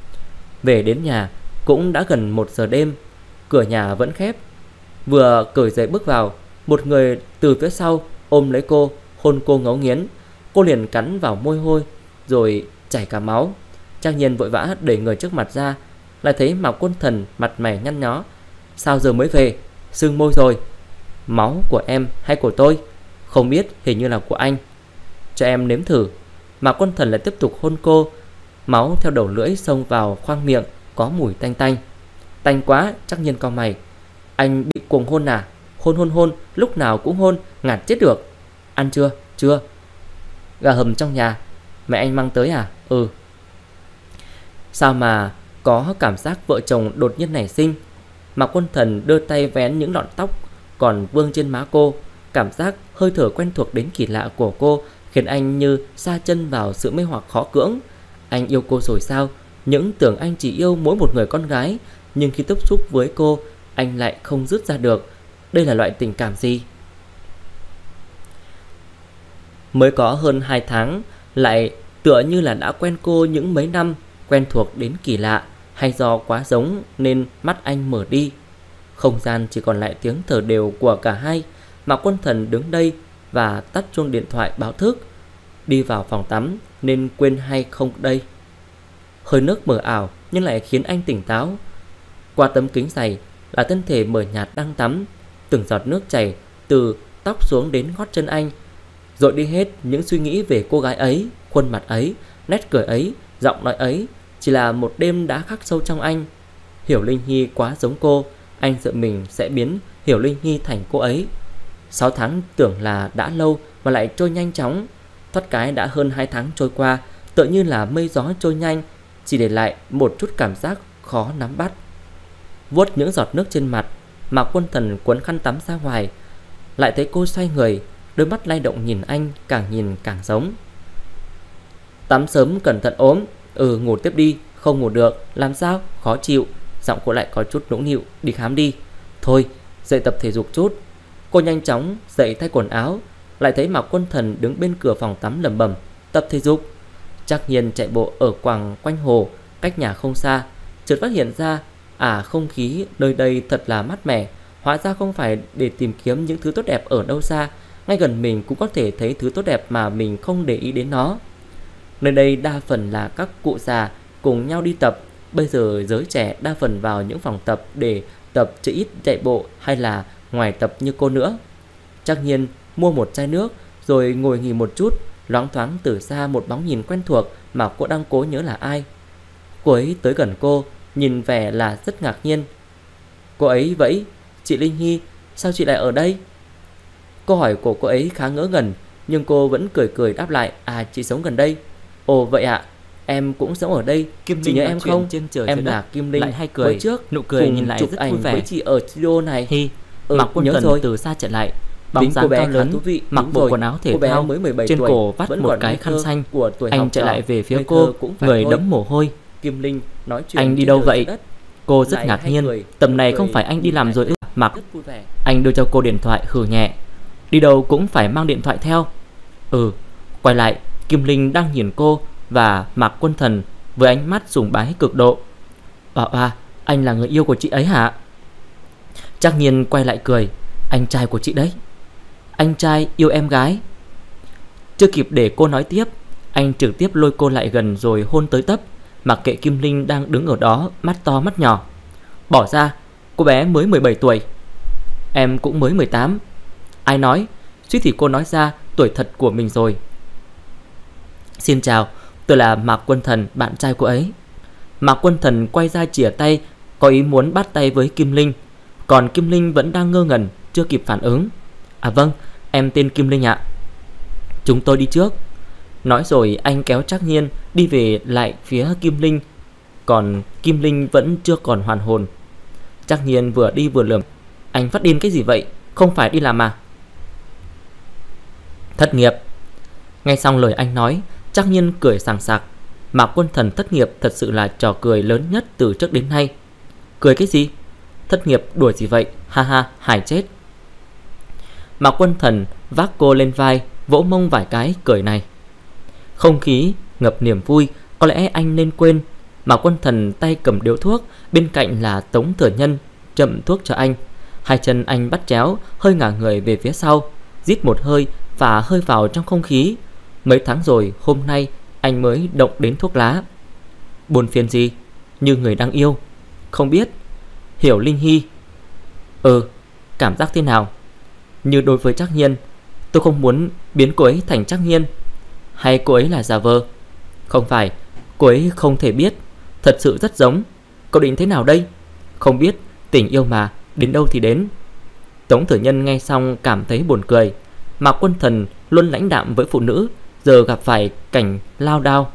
Về đến nhà cũng đã gần một giờ đêm. Cửa nhà vẫn khép. Vừa cởi giày bước vào, một người từ phía sau ôm lấy cô, hôn cô ngấu nghiến. Cô liền cắn vào môi hôi, rồi chảy cả máu. Trác Nhiên vội vã đẩy người trước mặt ra, lại thấy Mạc Quân Thần mặt mày nhăn nhó. Sao giờ mới về? Sưng môi rồi. Máu của em hay của tôi? Không biết, hình như là của anh. Cho em nếm thử. Mạc Quân Thần lại tiếp tục hôn cô. Máu theo đầu lưỡi xông vào khoang miệng, có mùi tanh tanh. Tanh quá, Trác Nhiên cau mày. Anh bị cuồng hôn à? Hôn hôn hôn, lúc nào cũng hôn, ngạt chết được. Ăn chưa? Chưa. Gà hầm trong nhà, mẹ anh mang tới à? Ừ. Sao mà có cảm giác vợ chồng đột nhiên nảy sinh? Mạc Quân Thần đưa tay vén những lọn tóc còn vương trên má cô. Cảm giác hơi thở quen thuộc đến kỳ lạ của cô khiến anh như sa chân vào sự mê hoặc khó cưỡng. Anh yêu cô rồi sao? Những tưởng anh chỉ yêu mỗi một người con gái, nhưng khi tiếp xúc với cô, anh lại không dứt ra được. Đây là loại tình cảm gì? Mới có hơn hai tháng, lại tựa như là đã quen cô những mấy năm, quen thuộc đến kỳ lạ, hay do quá giống nên mắt anh mở đi. Không gian chỉ còn lại tiếng thở đều của cả hai. Mạc Quân Thần đứng đây và tắt chuông điện thoại báo thức. Đi vào phòng tắm nên quên hay không đây. Hơi nước mờ ảo nhưng lại khiến anh tỉnh táo. Qua tấm kính dày là thân thể mờ nhạt đang tắm. Từng giọt nước chảy từ tóc xuống đến gót chân anh, dội đi hết những suy nghĩ về cô gái ấy, khuôn mặt ấy, nét cười ấy, giọng nói ấy. Chỉ là một đêm đã khắc sâu trong anh. Hiểu Linh Hy quá giống cô. Anh sợ mình sẽ biến Hiểu Linh Hy thành cô ấy. Sáu tháng tưởng là đã lâu mà lại trôi nhanh chóng. Thoát cái đã hơn hai tháng trôi qua, tựa như là mây gió trôi nhanh, chỉ để lại một chút cảm giác khó nắm bắt. Vuốt những giọt nước trên mặt, Mạc Quân Thần cuốn khăn tắm ra ngoài. Lại thấy cô xoay người, đôi mắt lay động nhìn anh, càng nhìn càng giống. Tắm sớm cẩn thận ốm. Ừ, ngủ tiếp đi. Không ngủ được. Làm sao? Khó chịu. Giọng cô lại có chút nũng nịu. Đi khám đi. Thôi, dậy tập thể dục chút. Cô nhanh chóng dậy thay quần áo. Lại thấy Mạc Quân Thần đứng bên cửa phòng tắm lẩm bẩm. Tập thể dục. Trác Nhiên chạy bộ ở quảng quanh hồ, cách nhà không xa. Chợt phát hiện ra, à, không khí nơi đây thật là mát mẻ. Hóa ra không phải để tìm kiếm những thứ tốt đẹp ở đâu xa, ngay gần mình cũng có thể thấy thứ tốt đẹp mà mình không để ý đến nó. Nơi đây đa phần là các cụ già cùng nhau đi tập. Bây giờ giới trẻ đa phần vào những phòng tập để tập chứ ít chạy bộ hay là ngoài tập như cô nữa. Trắc Nhiên mua một chai nước rồi ngồi nghỉ một chút. Loáng thoáng từ xa một bóng nhìn quen thuộc mà cô đang cố nhớ là ai. Cô ấy tới gần cô, nhìn vẻ là rất ngạc nhiên. Cô ấy vẫy, chị Linh Hy, sao chị lại ở đây? Câu hỏi của cô ấy khá ngỡ ngẩn, nhưng cô vẫn cười cười đáp lại, à chị sống gần đây. Ồ vậy ạ, à, em cũng sống ở đây. Kim Chị nhớ em không? Trên trời em là Kim Linh, lại hay cười, trước nụ cười nhìn lại chụp rất ảnh vui vẻ với chị ở studio này. Hi, ừ, Mạc Quân Thần rồi. từ xa chạy lại, bóng dáng cao lớn, thú vị. mặc bộ rồi. quần áo thể cô thao, mới mười bảy trên tuổi, cổ vắt một cái khăn xanh. Của tuổi anh học chạy trò. lại về phía Ngây cô, cũng phải người thôi. đẫm mồ hôi. Kim Linh nói chuyện Anh đi trên đâu trời vậy? dưới đất. Cô rất Lại ngạc hay nhiên, cười, tầm này cười không phải anh đi làm rồi ư? Mạc, rất vui vẻ. anh đưa cho cô điện thoại hừ nhẹ. Đi đâu cũng phải mang điện thoại theo. Ừ. Quay lại, Kim Linh đang nhìn cô và Mạc Quân Thần với ánh mắt sùng bái cực độ. À, à, anh là người yêu của chị ấy hả? Trắc Nhiên quay lại cười. Anh trai của chị đấy. Anh trai yêu em gái. Chưa kịp để cô nói tiếp, anh trực tiếp lôi cô lại gần rồi hôn tới tấp, mặc kệ Kim Linh đang đứng ở đó mắt to mắt nhỏ. Bỏ ra, cô bé mới mười bảy tuổi. Em cũng mới mười tám. Ai nói? Suýt thì cô nói ra tuổi thật của mình rồi. Xin chào, tôi là Mạc Quân Thần, bạn trai cô ấy. Mạc Quân Thần quay ra chìa tay, có ý muốn bắt tay với Kim Linh. Còn Kim Linh vẫn đang ngơ ngẩn, chưa kịp phản ứng. À vâng, em tên Kim Linh ạ. Chúng tôi đi trước. Nói rồi anh kéo Trắc Nhiên đi về lại phía Kim Linh. Còn Kim Linh vẫn chưa còn hoàn hồn. Trắc Nhiên vừa đi vừa lườm. Anh phát điên cái gì vậy? Không phải đi làm à? Thất nghiệp. Nghe xong lời anh nói, Trắc Nhiên cười sảng sặc. Mạc Quân Thần thất nghiệp thật sự là trò cười lớn nhất từ trước đến nay. Cười cái gì? Thất nghiệp đùa gì vậy? Ha ha, hài chết. Mạc Quân Thần vác cô lên vai, vỗ mông vài cái cười này. Không khí ngập niềm vui. Có lẽ anh nên quên. Mạc Quân Thần tay cầm điếu thuốc, bên cạnh là Tống Thừa Nhân chậm thuốc cho anh. Hai chân anh bắt chéo, hơi ngả người về phía sau, rít một hơi và hơi vào trong không khí. Mấy tháng rồi hôm nay anh mới động đến thuốc lá. Buồn phiền gì? Như người đang yêu. Không biết. Hiểu Linh Hy. Ừ, cảm giác thế nào? Như đối với Trắc Nhiên. Tôi không muốn biến cô ấy thành Trắc Nhiên. Hay cô ấy là giả vờ? Không phải, cô ấy không thể biết. Thật sự rất giống. Cậu định thế nào đây? Không biết, tình yêu mà, đến đâu thì đến. Tống Thừa Nhân nghe xong cảm thấy buồn cười. Mạc Quân Thần luôn lãnh đạm với phụ nữ, giờ gặp phải cảnh lao đao.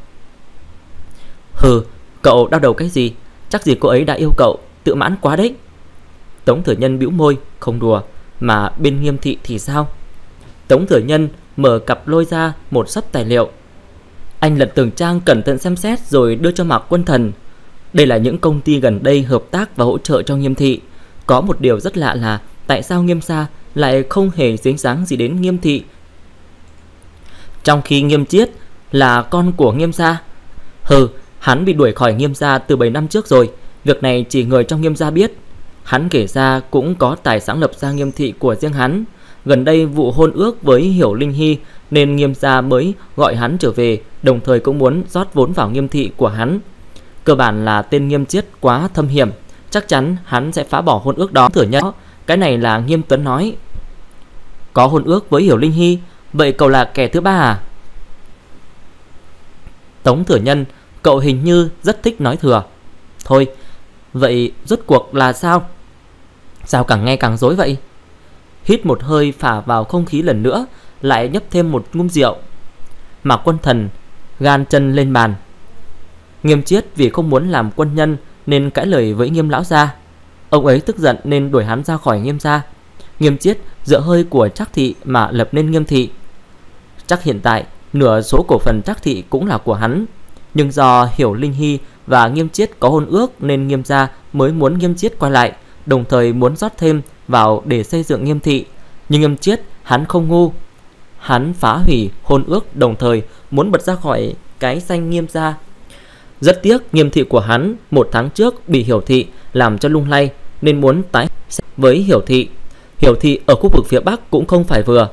Hừ, cậu đau đầu cái gì? Chắc gì cô ấy đã yêu cậu, tự mãn quá đấy. Tống Thừa Nhân bĩu môi, không đùa. Mà bên Nghiêm thị thì sao? Tống Thừa Nhân mở cặp lôi ra một sấp tài liệu. Anh lật từng trang cẩn thận xem xét rồi đưa cho Mạc Quân Thần. Đây là những công ty gần đây hợp tác và hỗ trợ cho Nghiêm thị. Có một điều rất lạ là tại sao Nghiêm gia lại không hề dính dáng gì đến Nghiêm thị, trong khi Nghiêm Chiết là con của Nghiêm gia. Hừ, hắn bị đuổi khỏi Nghiêm gia từ bảy năm trước rồi. Việc này chỉ người trong Nghiêm gia biết. Hắn kể ra cũng có tài sáng lập ra Nghiêm thị của riêng hắn. Gần đây vụ hôn ước với Hiểu Linh Hy nên Nghiêm gia mới gọi hắn trở về, đồng thời cũng muốn rót vốn vào Nghiêm thị của hắn. Cơ bản là tên Nghiêm Chiết quá thâm hiểm, chắc chắn hắn sẽ phá bỏ hôn ước đó. Thừa Nhân, cái này là Nghiêm Tuấn nói. Có hôn ước với Hiểu Linh Hy, vậy cậu là kẻ thứ ba à? Tống Thừa Nhân, cậu hình như rất thích nói thừa. Thôi, vậy rốt cuộc là sao? Sao càng nghe càng rối vậy? Hít một hơi phả vào không khí lần nữa, lại nhấp thêm một ngụm rượu. Mạc Quân Thần gan chân lên bàn. Nghiêm Chiết vì không muốn làm quân nhân nên cãi lời với Nghiêm lão gia. Ông ấy tức giận nên đuổi hắn ra khỏi Nghiêm gia. Nghiêm Chiết dựa hơi của Trắc thị mà lập nên Nghiêm thị. Chắc hiện tại nửa số cổ phần Trắc thị cũng là của hắn. Nhưng do Hiểu Linh Hy và Nghiêm Chiết có hôn ước nên Nghiêm gia mới muốn Nghiêm Chiết quay lại, đồng thời muốn rót thêm vào để xây dựng Nghiêm thị. Nhưng Nghiêm Chiết hắn không ngu. Hắn phá hủy hôn ước, đồng thời muốn bật ra khỏi cái danh Nghiêm gia. Rất tiếc Nghiêm thị của hắn một tháng trước bị Hiểu thị làm cho lung lay nên muốn tái với Hiểu thị. Hiểu thị ở khu vực phía Bắc cũng không phải vừa.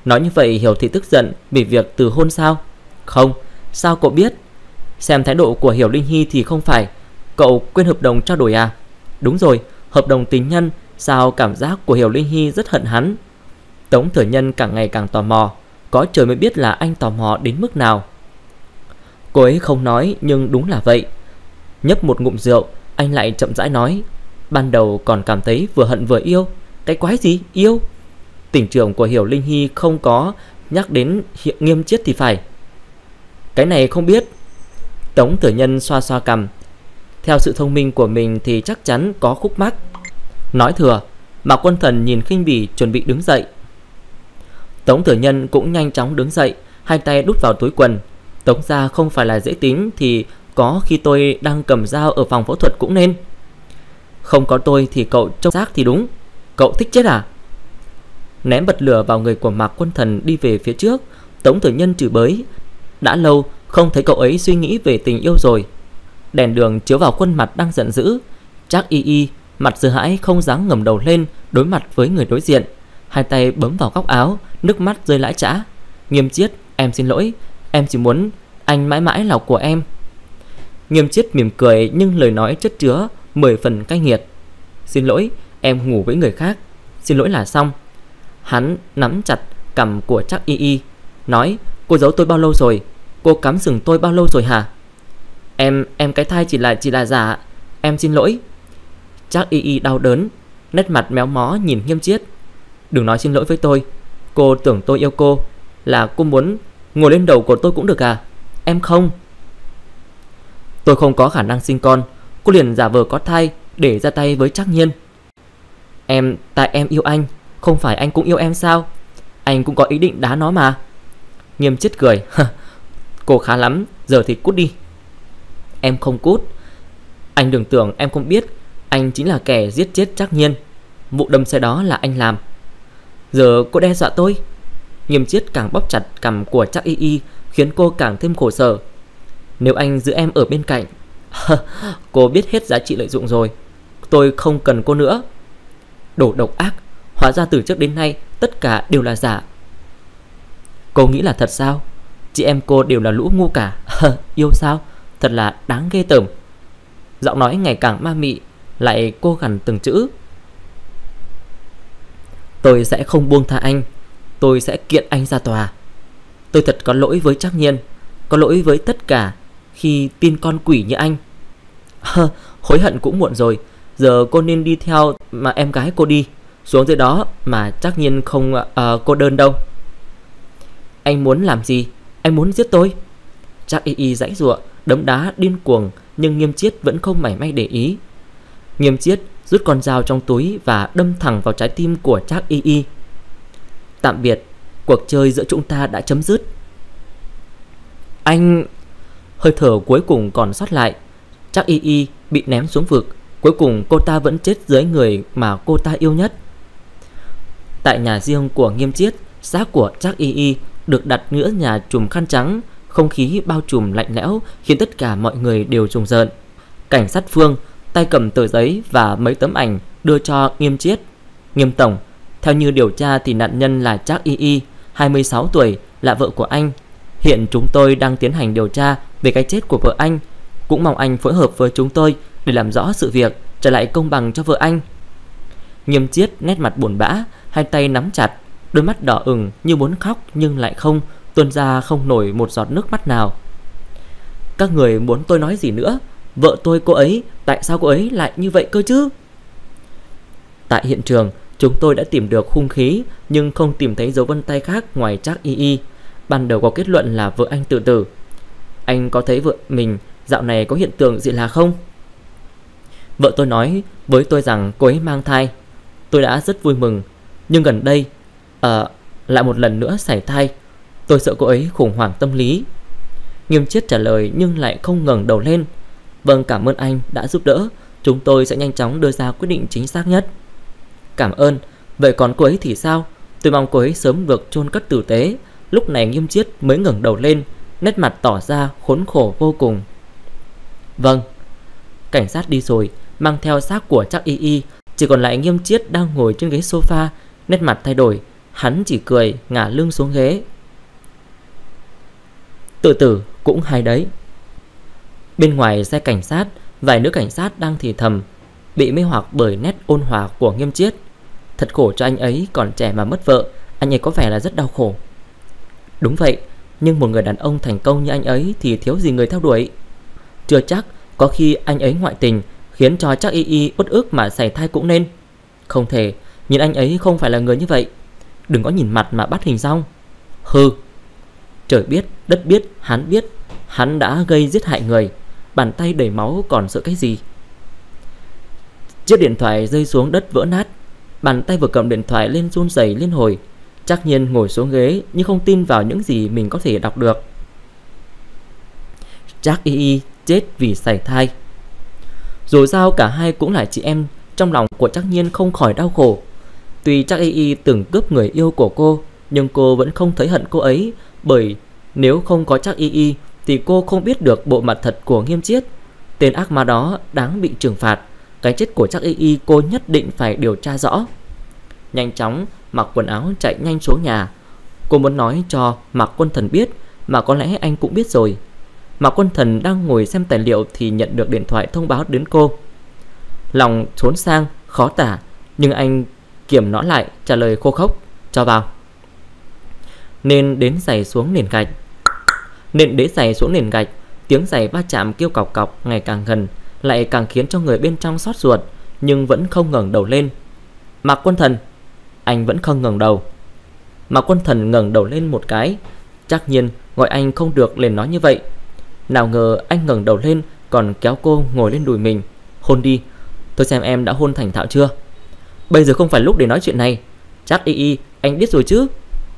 Nói như vậy Hiểu Thị tức giận vì việc từ hôn sao? Không, sao cậu biết? Xem thái độ của Hiểu Linh Hy thì không phải. Cậu quên hợp đồng trao đổi à? Đúng rồi, hợp đồng tình nhân. Sao cảm giác của Hiểu Linh Hy rất hận hắn? Tống Thừa Nhân càng ngày càng tò mò. Có trời mới biết là anh tò mò đến mức nào. Cô ấy không nói nhưng đúng là vậy. Nhấp một ngụm rượu, anh lại chậm rãi nói. Ban đầu còn cảm thấy vừa hận vừa yêu. Cái quái gì yêu? Tỉnh trưởng của Hiểu Linh Hy không có nhắc đến Nghiêm Chiết thì phải. Cái này không biết. Tống Thừa Nhân xoa xoa cằm. Theo sự thông minh của mình thì chắc chắn có khúc mắc. Nói thừa. Mạc Quân Thần nhìn khinh bỉ chuẩn bị đứng dậy. Tống Thừa Nhân cũng nhanh chóng đứng dậy, hai tay đút vào túi quần. Tống gia không phải là dễ tính thì có khi tôi đang cầm dao ở phòng phẫu thuật cũng nên. Không có tôi thì cậu trông xác thì đúng. Cậu thích chết à? Ném bật lửa vào người của Mạc Quân Thần đi về phía trước. Tống Thừa Nhân chửi bới. Đã lâu không thấy cậu ấy suy nghĩ về tình yêu rồi. Đèn đường chiếu vào khuôn mặt đang giận dữ. Trác Y Y mặt sợ hãi không dám ngẩng đầu lên đối mặt với người đối diện. Hai tay bấm vào góc áo, nước mắt rơi lã chã. Nghiêm Chiết, em xin lỗi. Em chỉ muốn anh mãi mãi là của em. Nghiêm Chiết mỉm cười nhưng lời nói chất chứa mười phần cay nghiệt. Xin lỗi, em ngủ với người khác. Xin lỗi là xong. Hắn nắm chặt cằm của Trác Y Y, nói, cô giấu tôi bao lâu rồi? Cô cắm sừng tôi bao lâu rồi hả? Em, em cái thai chỉ là chỉ là giả. Em xin lỗi. Trác Y Y đau đớn, nét mặt méo mó nhìn Nghiêm Chiết. Đừng nói xin lỗi với tôi. Cô tưởng tôi yêu cô là cô muốn ngồi lên đầu của tôi cũng được à? Em không. Tôi không có khả năng sinh con. Cô liền giả vờ có thai để ra tay với Trác Nhiên. Em, tại em yêu anh. Không phải anh cũng yêu em sao? Anh cũng có ý định đá nó mà. Nghiêm Chiết cười. Cô khá lắm, giờ thì cút đi. Em không cút. Anh đừng tưởng em không biết. Anh chính là kẻ giết chết Trác Nhiên. Vụ đâm xe đó là anh làm. Giờ cô đe dọa tôi. Nghiêm Chiết càng bóp chặt cằm của Trác Y Y, khiến cô càng thêm khổ sở. Nếu anh giữ em ở bên cạnh. Cô biết hết giá trị lợi dụng rồi. Tôi không cần cô nữa. Đồ độc ác. Hóa ra từ trước đến nay tất cả đều là giả. Cô nghĩ là thật sao? Chị em cô đều là lũ ngu cả. Yêu sao? Thật là đáng ghê tởm. Giọng nói ngày càng ma mị, lại cô gằn từng chữ. Tôi sẽ không buông tha anh. Tôi sẽ kiện anh ra tòa. Tôi thật có lỗi với Trác Nhiên, có lỗi với tất cả khi tin con quỷ như anh. Hối hận cũng muộn rồi. Giờ cô nên đi theo mà em gái cô đi. Xuống dưới đó mà Trác Nhiên không uh, cô đơn đâu. Anh muốn làm gì? Anh muốn giết tôi? Trác Y Y giãy giụa, đấm đá điên cuồng, nhưng Nghiêm Chiết vẫn không mảy may để ý. Nghiêm Chiết rút con dao trong túi và đâm thẳng vào trái tim của Trác Y Y. Tạm biệt, cuộc chơi giữa chúng ta đã chấm dứt. Anh... Hơi thở cuối cùng còn sót lại. Trác Y Y bị ném xuống vực. Cuối cùng cô ta vẫn chết dưới người mà cô ta yêu nhất. Tại nhà riêng của Nghiêm Chiết, xác của Trác Y Y được đặt giữa nhà chùm khăn trắng. Không khí bao trùm lạnh lẽo khiến tất cả mọi người đều rùng rợn. Cảnh sát Phương tay cầm tờ giấy và mấy tấm ảnh đưa cho Nghiêm Chiết. Nghiêm tổng, theo như điều tra thì nạn nhân là Trác Y Y, hai mươi sáu tuổi, là vợ của anh. Hiện chúng tôi đang tiến hành điều tra về cái chết của vợ anh. Cũng mong anh phối hợp với chúng tôi để làm rõ sự việc, trả lại công bằng cho vợ anh. Nghiêm Chiết nét mặt buồn bã, hai tay nắm chặt, đôi mắt đỏ ửng như muốn khóc nhưng lại không, tuôn ra không nổi một giọt nước mắt nào. Các người muốn tôi nói gì nữa? Vợ tôi cô ấy, tại sao cô ấy lại như vậy cơ chứ? Tại hiện trường, chúng tôi đã tìm được hung khí nhưng không tìm thấy dấu vân tay khác ngoài Trác Y Y. Ban đầu có kết luận là vợ anh tự tử. Anh có thấy vợ mình dạo này có hiện tượng gì là không? Vợ tôi nói với tôi rằng cô ấy mang thai. Tôi đã rất vui mừng. Nhưng gần đây à, lại một lần nữa sảy thai. Tôi sợ cô ấy khủng hoảng tâm lý. Nghiêm Chiết trả lời nhưng lại không ngẩng đầu lên. Vâng, cảm ơn anh đã giúp đỡ. Chúng tôi sẽ nhanh chóng đưa ra quyết định chính xác nhất. Cảm ơn. Vậy còn cô ấy thì sao? Tôi mong cô ấy sớm được chôn cất tử tế. Lúc này Nghiêm Chiết mới ngẩng đầu lên, nét mặt tỏ ra khốn khổ vô cùng. Vâng. Cảnh sát đi rồi, mang theo xác của Trác Y Y. Chỉ còn lại Nghiêm Chiết đang ngồi trên ghế sofa, nét mặt thay đổi. Hắn chỉ cười ngả lưng xuống ghế. Tự tử cũng hay đấy. Bên ngoài xe cảnh sát, vài nữ cảnh sát đang thì thầm, bị mê hoặc bởi nét ôn hòa của Nghiêm Chiết. Thật khổ cho anh ấy, còn trẻ mà mất vợ, anh ấy có vẻ là rất đau khổ. Đúng vậy, nhưng một người đàn ông thành công như anh ấy thì thiếu gì người theo đuổi. Chưa chắc, có khi anh ấy ngoại tình khiến cho Trác Y Y uất ức mà sảy thai cũng nên. Không thể, nhìn anh ấy không phải là người như vậy. Đừng có nhìn mặt mà bắt hình dong. Hừ. Trời biết, đất biết, hắn biết, hắn đã gây giết hại người, bàn tay đầy máu còn sợ cái gì. Chiếc điện thoại rơi xuống đất vỡ nát. Bàn tay vừa cầm điện thoại lên run rẩy liên hồi. Trác Nhiên ngồi xuống ghế nhưng không tin vào những gì mình có thể đọc được. Trác Y Y chết vì sảy thai. Dù sao cả hai cũng là chị em, trong lòng của Trác Nhiên không khỏi đau khổ. Tuy Trác Y Y từng cướp người yêu của cô, nhưng cô vẫn không thấy hận cô ấy, bởi nếu không có Trác Y Y thì cô không biết được bộ mặt thật của Nghiêm Chiết. Tên ác ma đó đáng bị trừng phạt. Cái chết của Trác Y Y cô nhất định phải điều tra rõ. Nhanh chóng mặc quần áo chạy nhanh xuống nhà. Cô muốn nói cho Mạc Quân Thần biết, mà có lẽ anh cũng biết rồi. Mạc Quân Thần đang ngồi xem tài liệu thì nhận được điện thoại thông báo đến cô. Lòng xốn sang, khó tả, nhưng anh kiểm nó lại, trả lời khô khốc: cho vào. Nên đến giày xuống nền gạch. Nên đế giày xuống nền gạch. Tiếng giày va chạm kêu cọc cọc ngày càng gần, lại càng khiến cho người bên trong xót ruột, nhưng vẫn không ngẩng đầu lên. Mạc Quân Thần. Anh vẫn không ngẩng đầu. Mạc Quân Thần ngẩng đầu lên một cái. Trác Nhiên gọi anh không được liền nói như vậy. Nào ngờ anh ngẩng đầu lên còn kéo cô ngồi lên đùi mình. Hôn đi, tôi xem em đã hôn thành thạo chưa. Bây giờ không phải lúc để nói chuyện này. Trác Y Y, anh biết rồi chứ.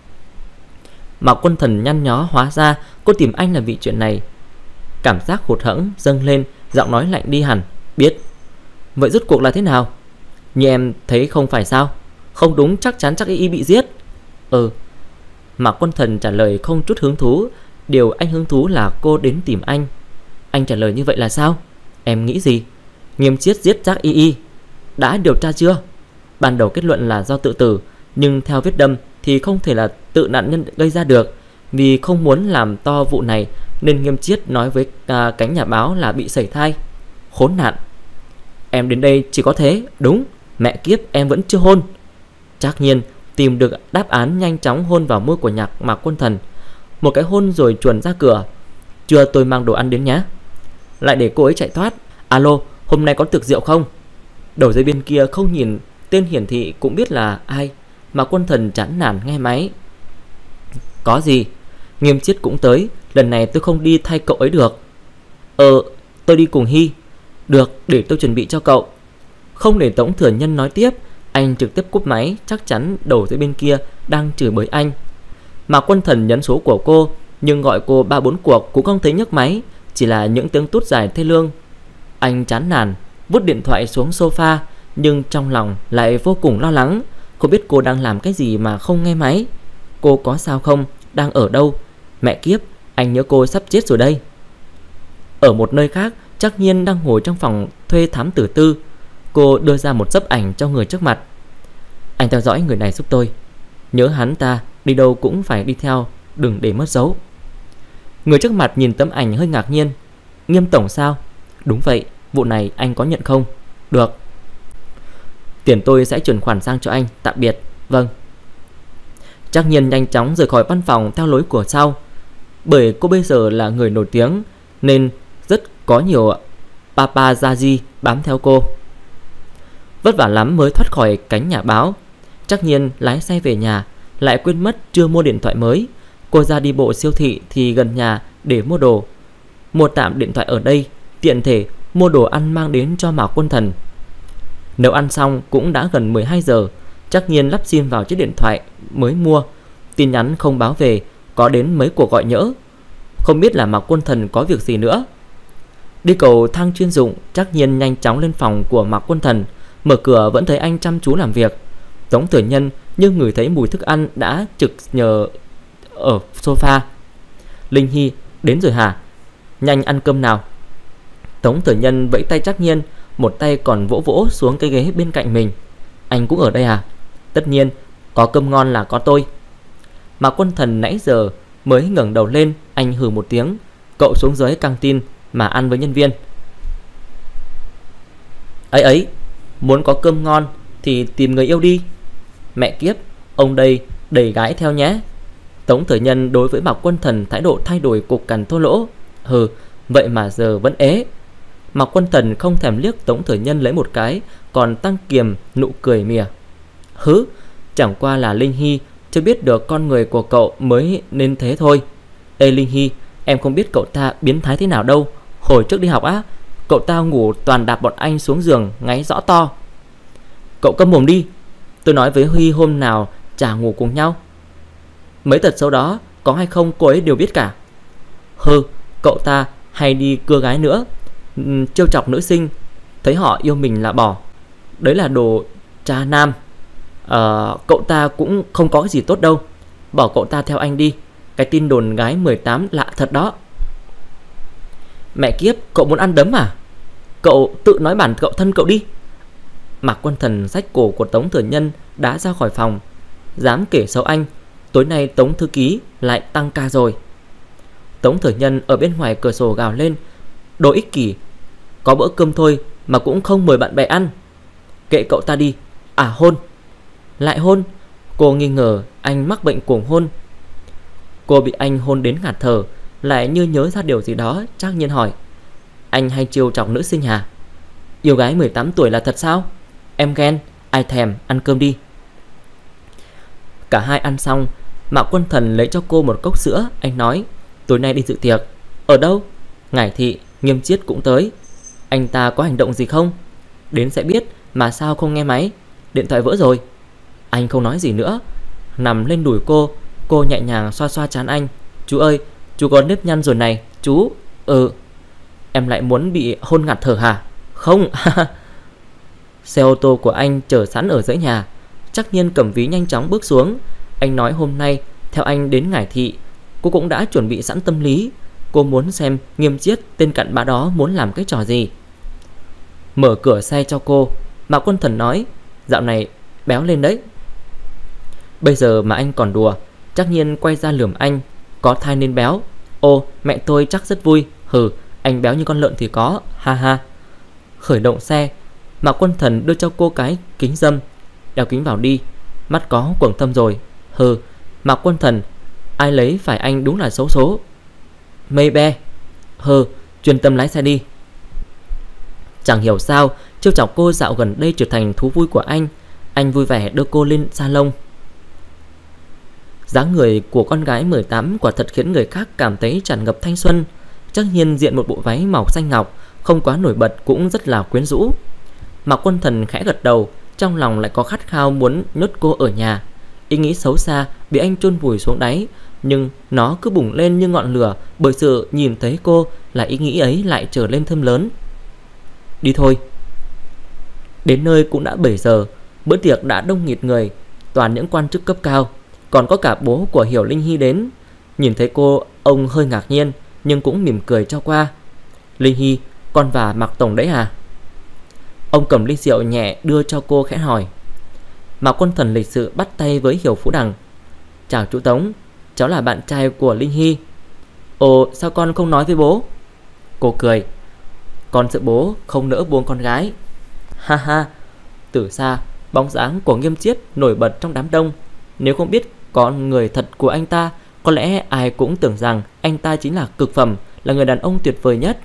Mạc Quân Thần nhăn nhó, hóa ra cô tìm anh là vì chuyện này. Cảm giác hụt hẫng dâng lên, giọng nói lạnh đi hẳn. Biết. Vậy rốt cuộc là thế nào? Như em thấy không phải sao? Không đúng, chắc chắn Trác Y Y bị giết. Ừ. Mạc Quân Thần trả lời không chút hứng thú. Điều anh hứng thú là cô đến tìm anh. Anh trả lời như vậy là sao? Em nghĩ gì? Nghiêm Chiết giết Trác Y Y. Đã điều tra chưa? Ban đầu kết luận là do tự tử, nhưng theo vết đâm thì không thể là tự nạn nhân gây ra được. Vì không muốn làm to vụ này nên Nghiêm Chiết nói với à, cánh nhà báo là bị sảy thai. Khốn nạn. Em đến đây chỉ có thế. Đúng, mẹ kiếp, em vẫn chưa hôn. Trác Nhiên tìm được đáp án, nhanh chóng hôn vào môi của nhạc Mạc Quân Thần. Một cái hôn rồi chuồn ra cửa. Chưa, tôi mang đồ ăn đến nhá. Lại để cô ấy chạy thoát. Alo, hôm nay có tiệc rượu không? Đầu dây bên kia không nhìn tên hiển thị cũng biết là ai. Mạc Quân Thần chán nản nghe máy. Có gì? Nghiêm Chiết cũng tới. Lần này tôi không đi thay cậu ấy được. Ờ, tôi đi cùng Hy. Được, để tôi chuẩn bị cho cậu. Không để Tống Thừa Nhân nói tiếp, anh trực tiếp cúp máy. Chắc chắn đầu dây bên kia đang chửi bới anh. Mạc Quân Thần nhấn số của cô, nhưng gọi cô ba bốn cuộc cũng không thấy nhấc máy, chỉ là những tiếng tút dài thê lương. Anh chán nản, vứt điện thoại xuống sofa, nhưng trong lòng lại vô cùng lo lắng. Không biết cô đang làm cái gì mà không nghe máy. Cô có sao không? Đang ở đâu? Mẹ kiếp, anh nhớ cô sắp chết rồi đây. Ở một nơi khác, Trác Nhiên đang ngồi trong phòng thuê thám tử tư. Cô đưa ra một tấm ảnh cho người trước mặt. Anh theo dõi người này giúp tôi. Nhớ hắn ta, đi đâu cũng phải đi theo, đừng để mất dấu. Người trước mặt nhìn tấm ảnh hơi ngạc nhiên. Nghiêm tổng sao? Đúng vậy, vụ này anh có nhận không? Được. Tiền tôi sẽ chuyển khoản sang cho anh, tạm biệt. Vâng. Trác Nhiên nhanh chóng rời khỏi văn phòng theo lối của sau. Bởi cô bây giờ là người nổi tiếng nên rất có nhiều paparazzi bám theo cô. Vất vả lắm mới thoát khỏi cánh nhà báo. Trác Nhiên lái xe về nhà, lại quên mất chưa mua điện thoại mới. Cô ra đi bộ siêu thị thì gần nhà để mua đồ. Mua tạm điện thoại ở đây, tiện thể mua đồ ăn mang đến cho Mạc Quân Thần. Nấu ăn xong cũng đã gần mười hai giờ. Trác Nhiên lắp sim vào chiếc điện thoại mới mua. Tin nhắn không báo về, có đến mấy cuộc gọi nhỡ. Không biết là Mạc Quân Thần có việc gì nữa. Đi cầu thang chuyên dụng, Trác Nhiên nhanh chóng lên phòng của Mạc Quân Thần. Mở cửa vẫn thấy anh chăm chú làm việc. Tống Thừa Nhân nhưng ngửi thấy mùi thức ăn đã trực nhờ ở sofa. Linh Hy, đến rồi hả? Nhanh ăn cơm nào. Tống Thừa Nhân vẫy tay Trác Nhiên, một tay còn vỗ vỗ xuống cái ghế bên cạnh mình. Anh cũng ở đây à? Tất nhiên, Có cơm ngon là có tôi. Mà Quân Thần nãy giờ mới ngẩng đầu lên, anh hừ một tiếng. Cậu xuống dưới căng tin mà ăn với nhân viên. Ấy ấy, muốn có cơm ngon thì tìm người yêu đi. Mẹ kiếp, ông đây đẩy gái theo nhé. Tống Thời Nhân đối với Mạc Quân Thần thái độ thay đổi cục cằn thô lỗ. Hừ, vậy mà giờ vẫn ế. Mạc Quân Thần không thèm liếc Tống Thời Nhân lấy một cái, còn tăng kiềm nụ cười mỉa. Hứ, chẳng qua là Linh Hy chưa biết được con người của cậu mới nên thế thôi. Ê Linh Hy, em không biết cậu ta biến thái thế nào đâu. Hồi trước đi học á, cậu ta ngủ toàn đạp bọn anh xuống giường ngáy rõ to. Cậu câm mồm đi. Tôi nói với Huy hôm nào chả ngủ cùng nhau. Mấy tật xấu đó có hay không cô ấy đều biết cả. Hừ, cậu ta hay đi cưa gái nữa, trêu chọc nữ sinh, thấy họ yêu mình là bỏ. Đấy là đồ cha nam. Ờ, cậu ta cũng không có cái gì tốt đâu. Bỏ cậu ta theo anh đi. Cái tin đồn gái mười tám lạ thật đó. Mẹ kiếp, cậu muốn ăn đấm à? Cậu tự nói bản cậu thân cậu đi. Mạc Quân Thần xách cổ của Tống Thời Nhân đã ra khỏi phòng. Dám kể xấu anh, tối nay Tống thư ký lại tăng ca rồi. Tống Thời Nhân ở bên ngoài cửa sổ gào lên. Đồ ích kỷ, có bữa cơm thôi mà cũng không mời bạn bè ăn. Kệ cậu ta đi. À hôn. Lại hôn. Cô nghi ngờ anh mắc bệnh cuồng hôn. Cô bị anh hôn đến ngạt thở, lại như nhớ ra điều gì đó, trắc nhiên hỏi. Anh hay trêu chọc nữ sinh hả? Yêu gái mười tám tuổi là thật sao? Em ghen, ai thèm, ăn cơm đi. Cả hai ăn xong, Mạc Quân Thần lấy cho cô một cốc sữa. Anh nói, tối nay đi dự tiệc. Ở đâu? Ngải Thị, Nghiêm Chiết cũng tới. Anh ta có hành động gì không? Đến sẽ biết, mà sao không nghe máy? Điện thoại vỡ rồi. Anh không nói gì nữa, nằm lên đùi cô. Cô nhẹ nhàng xoa xoa trán anh. Chú ơi, chú có nếp nhăn rồi này. Chú, ừ. Em lại muốn bị hôn ngạt thở hả? Không. Xe ô tô của anh chờ sẵn ở dưới nhà. Trắc Nhiên cầm ví nhanh chóng bước xuống. Anh nói hôm nay theo anh đến Ngải Thị. Cô cũng đã chuẩn bị sẵn tâm lý. Cô muốn xem Nghiêm Chiết tên cặn bã đó muốn làm cái trò gì. Mở cửa xe cho cô, Mạc Quân Thần nói, dạo này béo lên đấy. Bây giờ mà anh còn đùa. Trắc Nhiên quay ra lườm anh. Có thai nên béo. Ô, mẹ tôi chắc rất vui. Hừ, anh béo như con lợn thì có. Ha ha. Khởi động xe, Mạc Quân Thần đưa cho cô cái kính râm. Đeo kính vào đi, mắt có quầng thâm rồi. Hừ, Mạc Quân Thần, ai lấy phải anh đúng là xấu số. Mây be. Hừ, chuyên tâm lái xe đi. Chẳng hiểu sao trêu chọc cô dạo gần đây trở thành thú vui của anh. Anh vui vẻ đưa cô lên salon. Dáng người của con gái mười tám quả thật khiến người khác cảm thấy tràn ngập thanh xuân. Trắc Nhiên diện một bộ váy màu xanh ngọc, không quá nổi bật cũng rất là quyến rũ. Mạc Quân Thần khẽ gật đầu, trong lòng lại có khát khao muốn nhốt cô ở nhà. Ý nghĩ xấu xa bị anh chôn vùi xuống đáy, nhưng nó cứ bùng lên như ngọn lửa bởi sự nhìn thấy cô, là ý nghĩ ấy lại trở lên thơm lớn. Đi thôi. Đến nơi cũng đã bảy giờ. Bữa tiệc đã đông nghịt người, toàn những quan chức cấp cao, còn có cả bố của Hiểu Linh Hy đến. Nhìn thấy cô, ông hơi ngạc nhiên nhưng cũng mỉm cười cho qua. Linh Hy, con và Mạc Tổng đấy à? Ông cầm ly rượu nhẹ đưa cho cô khẽ hỏi. Mạc Quân Thần lịch sự bắt tay với Hiểu Phú Đằng. Chào chú Tống, cháu là bạn trai của Linh Hy. Ồ, sao con không nói với bố? Cô cười. Con sợ bố không nỡ buông con gái. Ha ha. Từ xa, bóng dáng của Nghiêm Chiết nổi bật trong đám đông. Nếu không biết con người thật của anh ta, có lẽ ai cũng tưởng rằng anh ta chính là cực phẩm, là người đàn ông tuyệt vời nhất.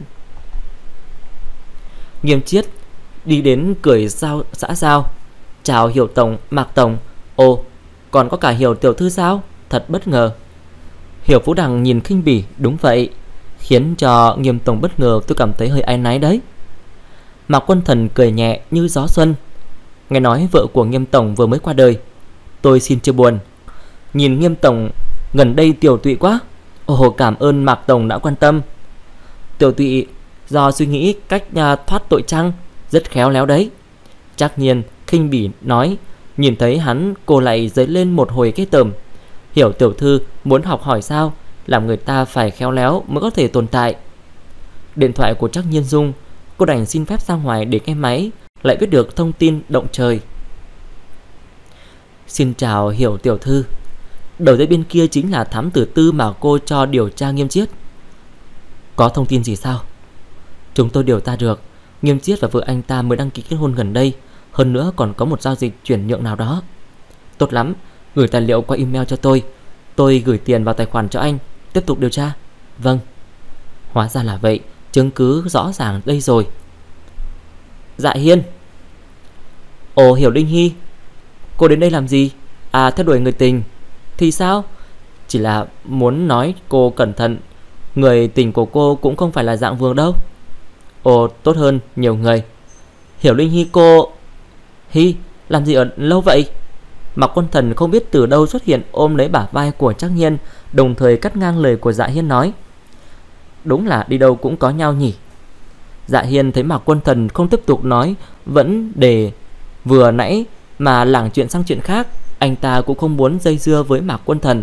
Nghiêm Chiết đi đến cười giao xã giao. Chào Hiểu Tổng, Mạc Tổng. Ồ, còn có cả Hiểu tiểu thư sao? Thật bất ngờ. Hiểu Phú Đằng nhìn khinh bỉ. Đúng vậy, khiến cho Nghiêm Tổng bất ngờ, tôi cảm thấy hơi áy náy đấy. Mạc Quân Thần cười nhẹ như gió xuân. Nghe nói vợ của Nghiêm Tổng vừa mới qua đời. Tôi xin chia buồn. Nhìn Nghiêm Tổng gần đây tiểu tụy quá. Ồ, cảm ơn Mạc Tổng đã quan tâm. Tiểu tụy do suy nghĩ cách thoát tội chăng? Rất khéo léo đấy. Trắc Nhiên khinh bỉ nói. Nhìn thấy hắn, cô lại dấy lên một hồi cái tởm. Hiểu tiểu thư muốn học hỏi sao? Làm người ta phải khéo léo mới có thể tồn tại. Điện thoại của Trắc Nhiên rung. Cô đành xin phép ra ngoài để nghe máy, lại biết được thông tin động trời. Xin chào Hiểu tiểu thư. Đầu dây bên kia chính là thám tử Tư mà cô cho điều tra Nghiêm Chiết. Có thông tin gì sao? Chúng tôi điều tra được Nghiêm Chiết và vợ anh ta mới đăng ký kết hôn gần đây. Hơn nữa còn có một giao dịch chuyển nhượng nào đó. Tốt lắm, gửi tài liệu qua email cho tôi. Tôi gửi tiền vào tài khoản cho anh. Tiếp tục điều tra. Vâng. Hóa ra là vậy, chứng cứ rõ ràng đây rồi. Dạ Hiên. Ồ, Hiểu Linh Hy, cô đến đây làm gì? À, theo đuổi người tình. Thì sao? Chỉ là muốn nói cô cẩn thận, người tình của cô cũng không phải là dạng vương đâu. Ồ, tốt hơn nhiều người. Hiểu Linh Hy cô... Hy, làm gì ở lâu vậy? Mạc Quân Thần không biết từ đâu xuất hiện, ôm lấy bả vai của Trác Nhiên, đồng thời cắt ngang lời của Dạ Hiên nói. Đúng là đi đâu cũng có nhau nhỉ. Dạ Hiên thấy Mạc Quân Thần không tiếp tục nói, vẫn để vừa nãy mà lảng chuyện sang chuyện khác. Anh ta cũng không muốn dây dưa với Mạc Quân Thần.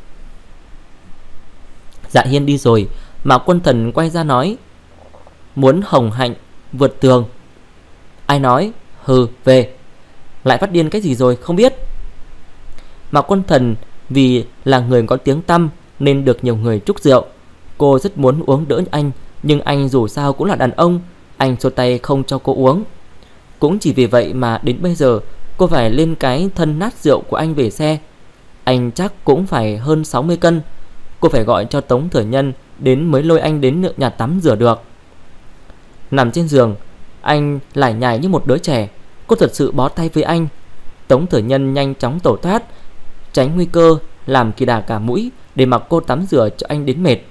Dạ Hiên đi rồi, Mạc Quân Thần quay ra nói. Muốn hồng hạnh vượt tường. Ai nói? Hừ, về. Lại phát điên cái gì rồi không biết. Mạc Quân Thần vì là người có tiếng tăm nên được nhiều người chúc rượu. Cô rất muốn uống đỡ anh, nhưng anh dù sao cũng là đàn ông. Anh xua tay không cho cô uống. Cũng chỉ vì vậy mà đến bây giờ cô phải lên cái thân nát rượu của anh về xe. Anh chắc cũng phải hơn sáu mươi cân. Cô phải gọi cho Tống Thừa Nhân đến mới lôi anh đến nhà tắm rửa được. Nằm trên giường, anh lải nhải như một đứa trẻ. Cô thật sự bó tay với anh. Tống Thừa Nhân nhanh chóng tẩu thoát, tránh nguy cơ làm kỳ đà cả mũi, để mặc cô tắm rửa cho anh đến mệt.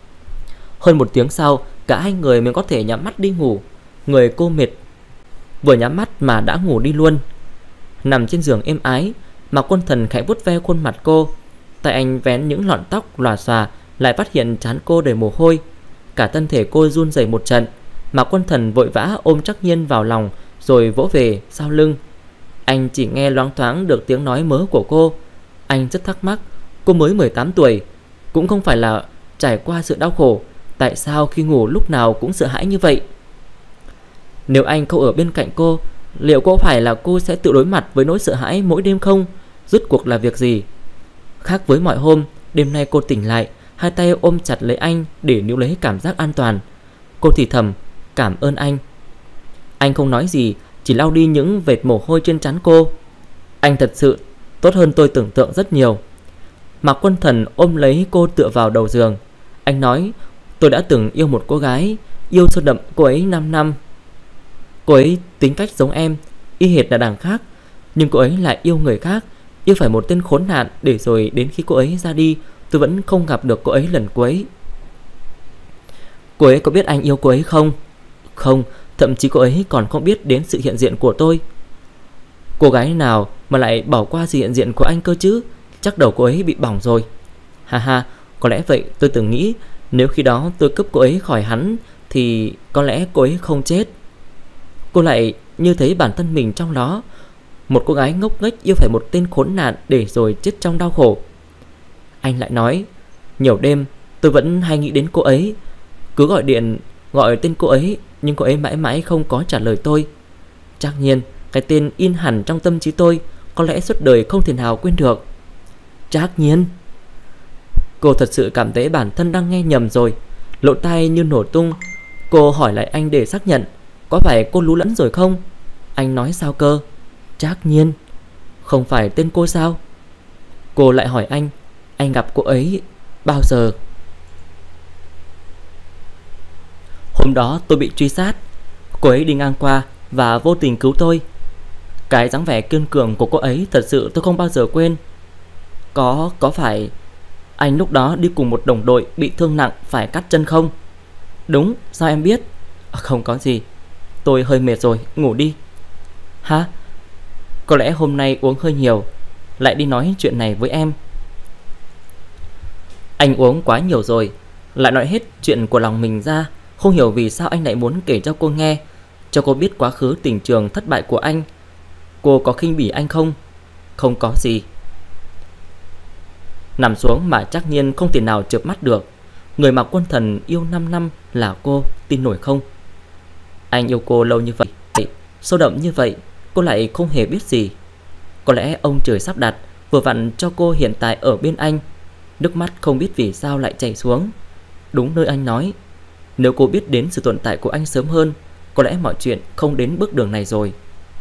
Hơn một tiếng sau, cả hai người mới có thể nhắm mắt đi ngủ. Người cô mệt, vừa nhắm mắt mà đã ngủ đi luôn. Nằm trên giường êm ái, Mạc Quân Thần khẽ vuốt ve khuôn mặt cô. Tay anh vén những lọn tóc lòa xòa, lại phát hiện trán cô đầy mồ hôi. Cả thân thể cô run rẩy một trận. Mạc Quân Thần vội vã ôm Trác Nhiên vào lòng, rồi vỗ về sau lưng. Anh chỉ nghe loáng thoáng được tiếng nói mớ của cô. Anh rất thắc mắc, cô mới mười tám tuổi, cũng không phải là trải qua sự đau khổ, tại sao khi ngủ lúc nào cũng sợ hãi như vậy? Nếu anh không ở bên cạnh cô, liệu có phải là cô sẽ tự đối mặt với nỗi sợ hãi mỗi đêm không? Rốt cuộc là việc gì? Khác với mọi hôm, đêm nay cô tỉnh lại, hai tay ôm chặt lấy anh để níu lấy cảm giác an toàn. Cô thì thầm, cảm ơn anh. Anh không nói gì, chỉ lau đi những vệt mồ hôi trên trán cô. Anh thật sự tốt hơn tôi tưởng tượng rất nhiều. Mạc Quân Thần ôm lấy cô tựa vào đầu giường. Anh nói, tôi đã từng yêu một cô gái, yêu sâu đậm cô ấy năm năm. Cô ấy tính cách giống em, y hệt là đằng khác, nhưng cô ấy lại yêu người khác, yêu phải một tên khốn nạn, để rồi đến khi cô ấy ra đi, tôi vẫn không gặp được cô ấy lần cuối. Cô ấy có biết anh yêu cô ấy không? Không, thậm chí cô ấy còn không biết đến sự hiện diện của tôi. Cô gái nào mà lại bỏ qua sự hiện diện của anh cơ chứ? Chắc đầu cô ấy bị bỏng rồi. Ha ha, có lẽ vậy. Tôi từng nghĩ nếu khi đó tôi cướp cô ấy khỏi hắn thì có lẽ cô ấy không chết. Cô lại như thấy bản thân mình trong đó, một cô gái ngốc nghếch yêu phải một tên khốn nạn để rồi chết trong đau khổ. Anh lại nói, nhiều đêm tôi vẫn hay nghĩ đến cô ấy, cứ gọi điện gọi tên cô ấy, nhưng cô ấy mãi mãi không có trả lời tôi. Trác Nhiên, cái tên in hẳn trong tâm trí tôi, có lẽ suốt đời không thể nào quên được. Trác Nhiên. Cô thật sự cảm thấy bản thân đang nghe nhầm rồi, lỗ tai như nổ tung. Cô hỏi lại anh để xác nhận, có phải cô lú lẫn rồi không? Anh nói sao cơ? Trác Nhiên. Không phải tên cô sao? Cô lại hỏi anh, anh gặp cô ấy bao giờ? Hôm đó tôi bị truy sát, cô ấy đi ngang qua và vô tình cứu tôi. Cái dáng vẻ kiên cường của cô ấy thật sự tôi không bao giờ quên. Có, có phải anh lúc đó đi cùng một đồng đội bị thương nặng phải cắt chân không? Đúng, sao em biết? À, không có gì, tôi hơi mệt rồi, ngủ đi. Hả? Có lẽ hôm nay uống hơi nhiều, lại đi nói chuyện này với em. Anh uống quá nhiều rồi, lại nói hết chuyện của lòng mình ra. Không hiểu vì sao anh lại muốn kể cho cô nghe, cho cô biết quá khứ tình trường thất bại của anh. Cô có khinh bỉ anh không? Không có gì. Nằm xuống mà Trác Nhiên không thể nào chợp mắt được. Người mà Quân Thần yêu năm năm là cô, tin nổi không? Anh yêu cô lâu như vậy, sâu đậm như vậy, cô lại không hề biết gì. Có lẽ ông trời sắp đặt vừa vặn cho cô hiện tại ở bên anh. Nước mắt không biết vì sao lại chảy xuống. Đúng nơi anh nói, nếu cô biết đến sự tồn tại của anh sớm hơn, có lẽ mọi chuyện không đến bước đường này rồi.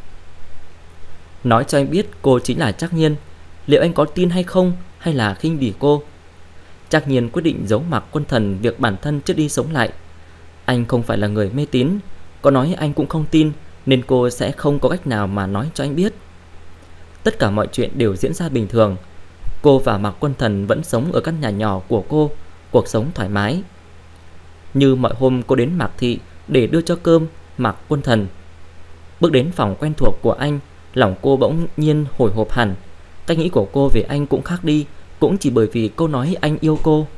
Nói cho anh biết cô chính là Trác Nhiên, liệu anh có tin hay không, hay là khinh bỉ cô? Trác Nhiên quyết định giấu Mạc Quân Thần việc bản thân chết đi sống lại. Anh không phải là người mê tín, có nói anh cũng không tin, nên cô sẽ không có cách nào mà nói cho anh biết. Tất cả mọi chuyện đều diễn ra bình thường. Cô và Mạc Quân Thần vẫn sống ở căn nhà nhỏ của cô, cuộc sống thoải mái. Như mọi hôm cô đến Mạc Thị để đưa cho cơm Mạc Quân Thần. Bước đến phòng quen thuộc của anh, lòng cô bỗng nhiên hồi hộp hẳn. Cách nghĩ của cô về anh cũng khác đi, cũng chỉ bởi vì cô nói anh yêu cô.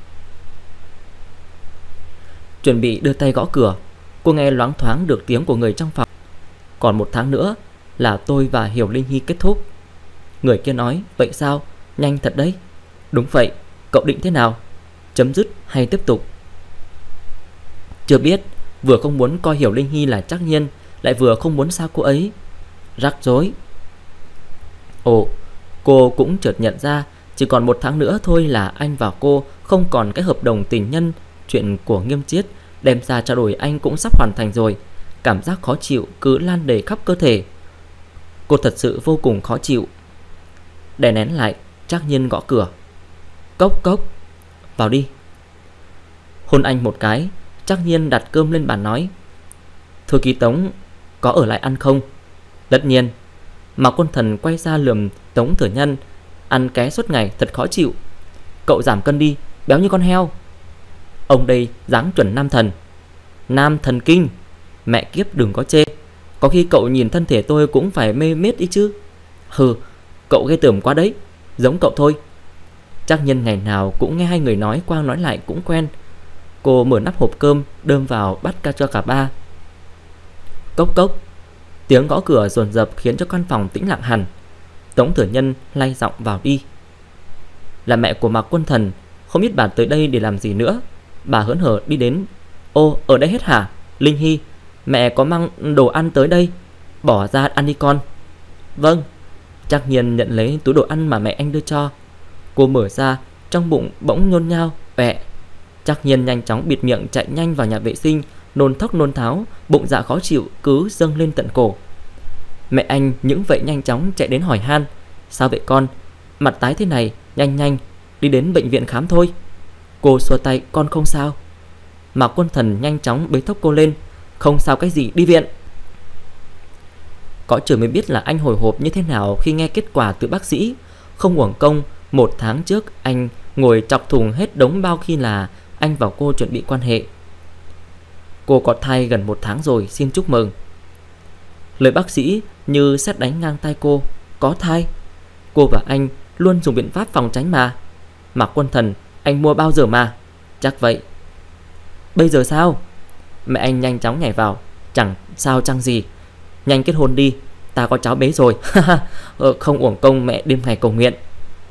Chuẩn bị đưa tay gõ cửa, cô nghe loáng thoáng được tiếng của người trong phòng. Còn một tháng nữa là tôi và Hiểu Linh Hy kết thúc. Người kia nói, vậy sao? Nhanh thật đấy. Đúng vậy, cậu định thế nào? Chấm dứt hay tiếp tục? Chưa biết, vừa không muốn coi Hiểu Linh Hy là Trác Nhiên, lại vừa không muốn xa cô ấy. Rắc rối. Ồ, cô cũng chợt nhận ra chỉ còn một tháng nữa thôi là anh và cô không còn cái hợp đồng tình nhân. Chuyện của Nghiêm Chiết đem ra trao đổi anh cũng sắp hoàn thành rồi. Cảm giác khó chịu cứ lan đầy khắp cơ thể. Cô thật sự vô cùng khó chịu. Đè nén lại, Trác Nhiên gõ cửa. Cốc cốc. Vào đi. Hôn anh một cái, Trác Nhiên đặt cơm lên bàn nói, thư ký Tống có ở lại ăn không? Tất nhiên. Mạc Quân Thần quay ra lườm Tống Thừa Nhân. Ăn ké suốt ngày thật khó chịu. Cậu giảm cân đi, béo như con heo. Ông đây dáng chuẩn nam thần. Nam thần kinh. Mẹ kiếp đừng có chê. Có khi cậu nhìn thân thể tôi cũng phải mê mết ý chứ. Hừ, cậu ghê tởm quá đấy. Giống cậu thôi. Trác Nhiên ngày nào cũng nghe hai người nói qua nói lại cũng quen. Cô mở nắp hộp cơm đơm vào bắt ca cho cả ba. Cốc cốc. Tiếng gõ cửa dồn dập khiến cho căn phòng tĩnh lặng hẳn. Tống Thừa Nhân lay giọng vào đi. Là mẹ của Mạc Quân Thần. Không biết bà tới đây để làm gì nữa. Bà hớn hở đi đến. Ô, ở đây hết hả? Linh Hy, mẹ có mang đồ ăn tới đây. Bỏ ra ăn đi con. Vâng. Trác Nhiên nhận lấy túi đồ ăn mà mẹ anh đưa cho. Cô mở ra, trong bụng bỗng nhôn nhao. Vẹ. Trác Nhiên nhanh chóng bịt miệng chạy nhanh vào nhà vệ sinh, nôn thốc nôn tháo, bụng dạ khó chịu cứ dâng lên tận cổ. Mẹ anh những vậy nhanh chóng chạy đến hỏi han. Sao vậy con? Mặt tái thế này, nhanh nhanh đi đến bệnh viện khám thôi. Cô xua tay, con không sao. Mạc Quân Thần nhanh chóng bế thốc cô lên. Không sao cái gì, đi viện. Có trời mới biết là anh hồi hộp như thế nào khi nghe kết quả từ bác sĩ. Không uổng công, một tháng trước anh ngồi chọc thùng hết đống bao khi là anh và cô chuẩn bị quan hệ. Cô có thai gần một tháng rồi, xin chúc mừng. Lời bác sĩ như sét đánh ngang tai cô. Có thai? Cô và anh luôn dùng biện pháp phòng tránh mà. Mạc Quân Thần, anh mua bao giờ mà? Chắc vậy. Bây giờ sao? Mẹ anh nhanh chóng nhảy vào. Chẳng sao chăng gì. Nhanh kết hôn đi, ta có cháu bé rồi. Không uổng công mẹ đêm ngày cầu nguyện.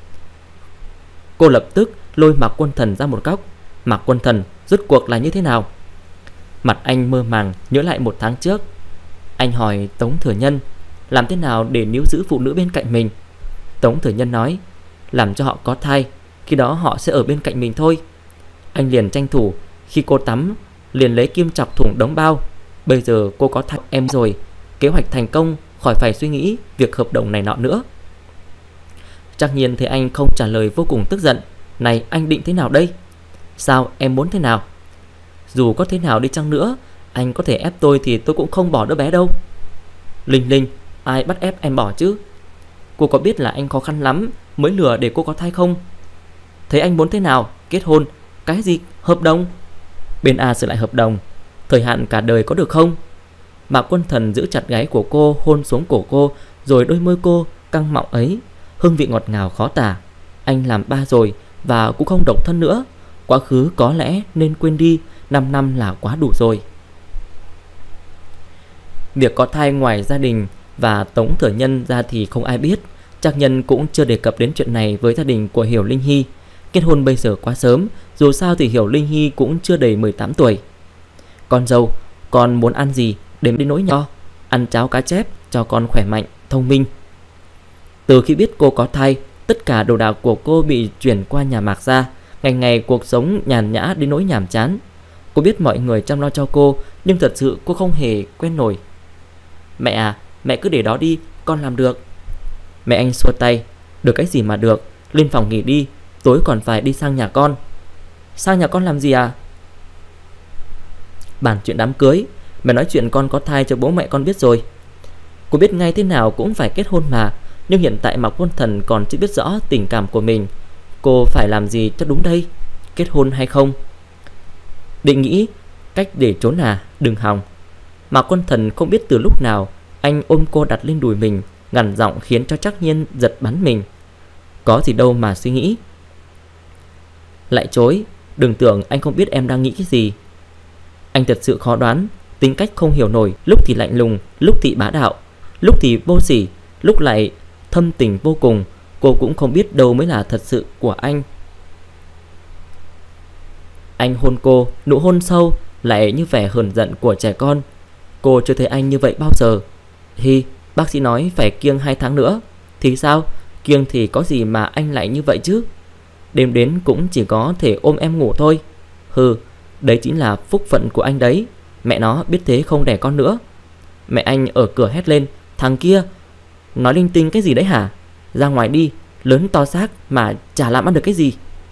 Cô lập tức lôi Mạc Quân Thần ra một góc. Mạc Quân Thần, rốt cuộc là như thế nào? Mặt anh mơ màng nhớ lại một tháng trước. Anh hỏi Tống Thừa Nhân làm thế nào để níu giữ phụ nữ bên cạnh mình. Tống Thừa Nhân nói, làm cho họ có thai, khi đó họ sẽ ở bên cạnh mình thôi. Anh liền tranh thủ, khi cô tắm liền lấy kim chọc thủng đống bao. Bây giờ cô có thai em rồi, kế hoạch thành công, khỏi phải suy nghĩ việc hợp đồng này nọ nữa. Trác Nhiên thấy anh không trả lời vô cùng tức giận. Này, anh định thế nào đây? Sao, em muốn thế nào? Dù có thế nào đi chăng nữa, anh có thể ép tôi thì tôi cũng không bỏ đứa bé đâu. Linh Linh, ai bắt ép em bỏ chứ? Cô có biết là anh khó khăn lắm mới lừa để cô có thai không? Thấy anh muốn thế nào? Kết hôn? Cái gì? Hợp đồng? Bên A sửa lại hợp đồng. Thời hạn cả đời có được không? Mạc Quân Thần giữ chặt gáy của cô, hôn xuống cổ cô, rồi đôi môi cô căng mọng ấy, hương vị ngọt ngào khó tả. Anh làm ba rồi và cũng không độc thân nữa. Quá khứ có lẽ nên quên đi, năm năm là quá đủ rồi. Việc có thai ngoài gia đình và Tống Thừa Nhân ra thì không ai biết. Trác Nhân cũng chưa đề cập đến chuyện này với gia đình của Hiểu Linh Hy. Kết hôn bây giờ quá sớm, dù sao thì Hiểu Linh Hy cũng chưa đầy mười tám tuổi. Con dâu, con muốn ăn gì để đến nỗi nhỏ? Ăn cháo cá chép cho con khỏe mạnh, thông minh. Từ khi biết cô có thai, tất cả đồ đạc của cô bị chuyển qua nhà Mạc gia. Ngày ngày cuộc sống nhàn nhã đến nỗi nhàm chán. Cô biết mọi người chăm lo cho cô, nhưng thật sự cô không hề quen nổi. Mẹ à, mẹ cứ để đó đi, con làm được. Mẹ anh xua tay. Được cái gì mà được, lên phòng nghỉ đi, tối còn phải đi sang nhà con. Sang nhà con làm gì à? Bàn chuyện đám cưới. Mẹ nói chuyện con có thai cho bố mẹ con biết rồi. Cô biết ngay thế nào cũng phải kết hôn mà. Nhưng hiện tại Mạc Quân Thần còn chưa biết rõ tình cảm của mình. Cô phải làm gì cho đúng đây? Kết hôn hay không? Định nghĩ cách để trốn à? Đừng hòng. Mạc Quân Thần không biết từ lúc nào anh ôm cô đặt lên đùi mình, gằn giọng khiến cho Trác Nhiên giật bắn mình. Có gì đâu mà suy nghĩ. Lại chối. Đừng tưởng anh không biết em đang nghĩ cái gì. Anh thật sự khó đoán, tính cách không hiểu nổi. Lúc thì lạnh lùng, lúc thì bá đạo, lúc thì vô sỉ, lúc lại thâm tình vô cùng. Cô cũng không biết đâu mới là thật sự của anh. Anh hôn cô, nụ hôn sâu lại như vẻ hờn giận của trẻ con. Cô chưa thấy anh như vậy bao giờ. Hi, bác sĩ nói phải kiêng hai tháng nữa. Thì sao? Kiêng thì có gì mà anh lại như vậy chứ? Đêm đến cũng chỉ có thể ôm em ngủ thôi. Hừ, đấy chính là phúc phận của anh đấy. Mẹ nó biết thế không đẻ con nữa. Mẹ anh ở cửa hét lên. Thằng kia, nói linh tinh cái gì đấy hả? Ra ngoài đi, lớn to xác mà chả làm ăn được cái gì.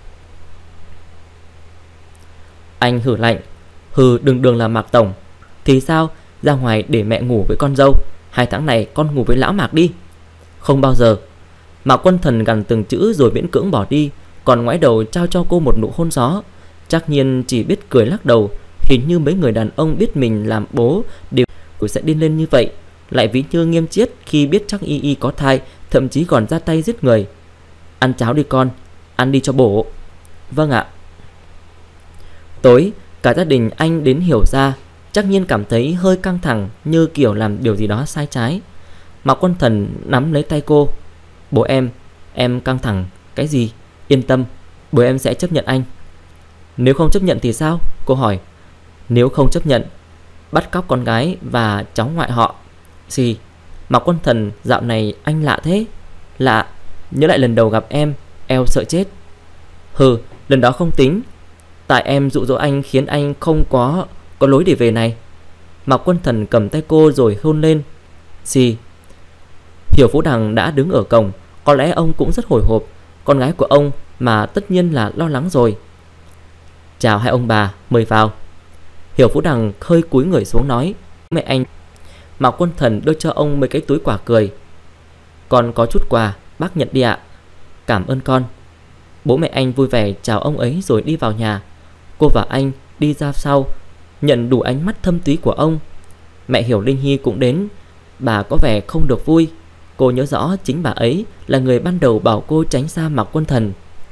Anh hử lạnh. Hừ, đừng đường là Mạc Tổng. Thì sao? Ra ngoài để mẹ ngủ với con dâu. Hai tháng này con ngủ với lão Mạc đi. Không bao giờ. Mạc Quân Thần gằn từng chữ rồi miễn cưỡng bỏ đi, còn ngoái đầu trao cho cô một nụ hôn gió. Trác Nhiên chỉ biết cười lắc đầu. Hình như mấy người đàn ông biết mình làm bố đều sẽ điên lên như vậy. Lại ví như Nghiêm Chiết khi biết Trác Y Y có thai, thậm chí còn ra tay giết người. Ăn cháo đi con, ăn đi cho bổ. Vâng ạ. Tối, cả gia đình anh đến hiểu ra. Trác Nhiên cảm thấy hơi căng thẳng, như kiểu làm điều gì đó sai trái. Mạc Quân Thần nắm lấy tay cô. Bố em, em căng thẳng cái gì? Yên tâm, bố em sẽ chấp nhận anh. Nếu không chấp nhận thì sao? Cô hỏi. Nếu không chấp nhận, bắt cóc con gái và cháu ngoại họ. Gì? Mạc Quân Thần, dạo này anh lạ thế. Lạ? Nhớ lại lần đầu gặp em, eo sợ chết. Hừ, lần đó không tính. Tại em dụ dỗ anh khiến anh không có Có lối để về này. Mạc Quân Thần cầm tay cô rồi hôn lên. Gì? Hiểu Phú Đằng đã đứng ở cổng. Có lẽ ông cũng rất hồi hộp. Con gái của ông mà tất nhiên là lo lắng rồi. Chào hai ông bà, mời vào. Hiểu Phú Đằng hơi cúi người xuống nói. Mẹ anh. Mạc Quân Thần đưa cho ông mấy cái túi quà cười. Con có chút quà, bác nhận đi ạ. Cảm ơn con. Bố mẹ anh vui vẻ chào ông ấy rồi đi vào nhà. Cô và anh đi ra sau, nhận đủ ánh mắt thâm túy của ông. Mẹ Hiểu Linh Hy cũng đến. Bà có vẻ không được vui. Cô nhớ rõ chính bà ấy là người ban đầu bảo cô tránh xa Mạc Quân Thần.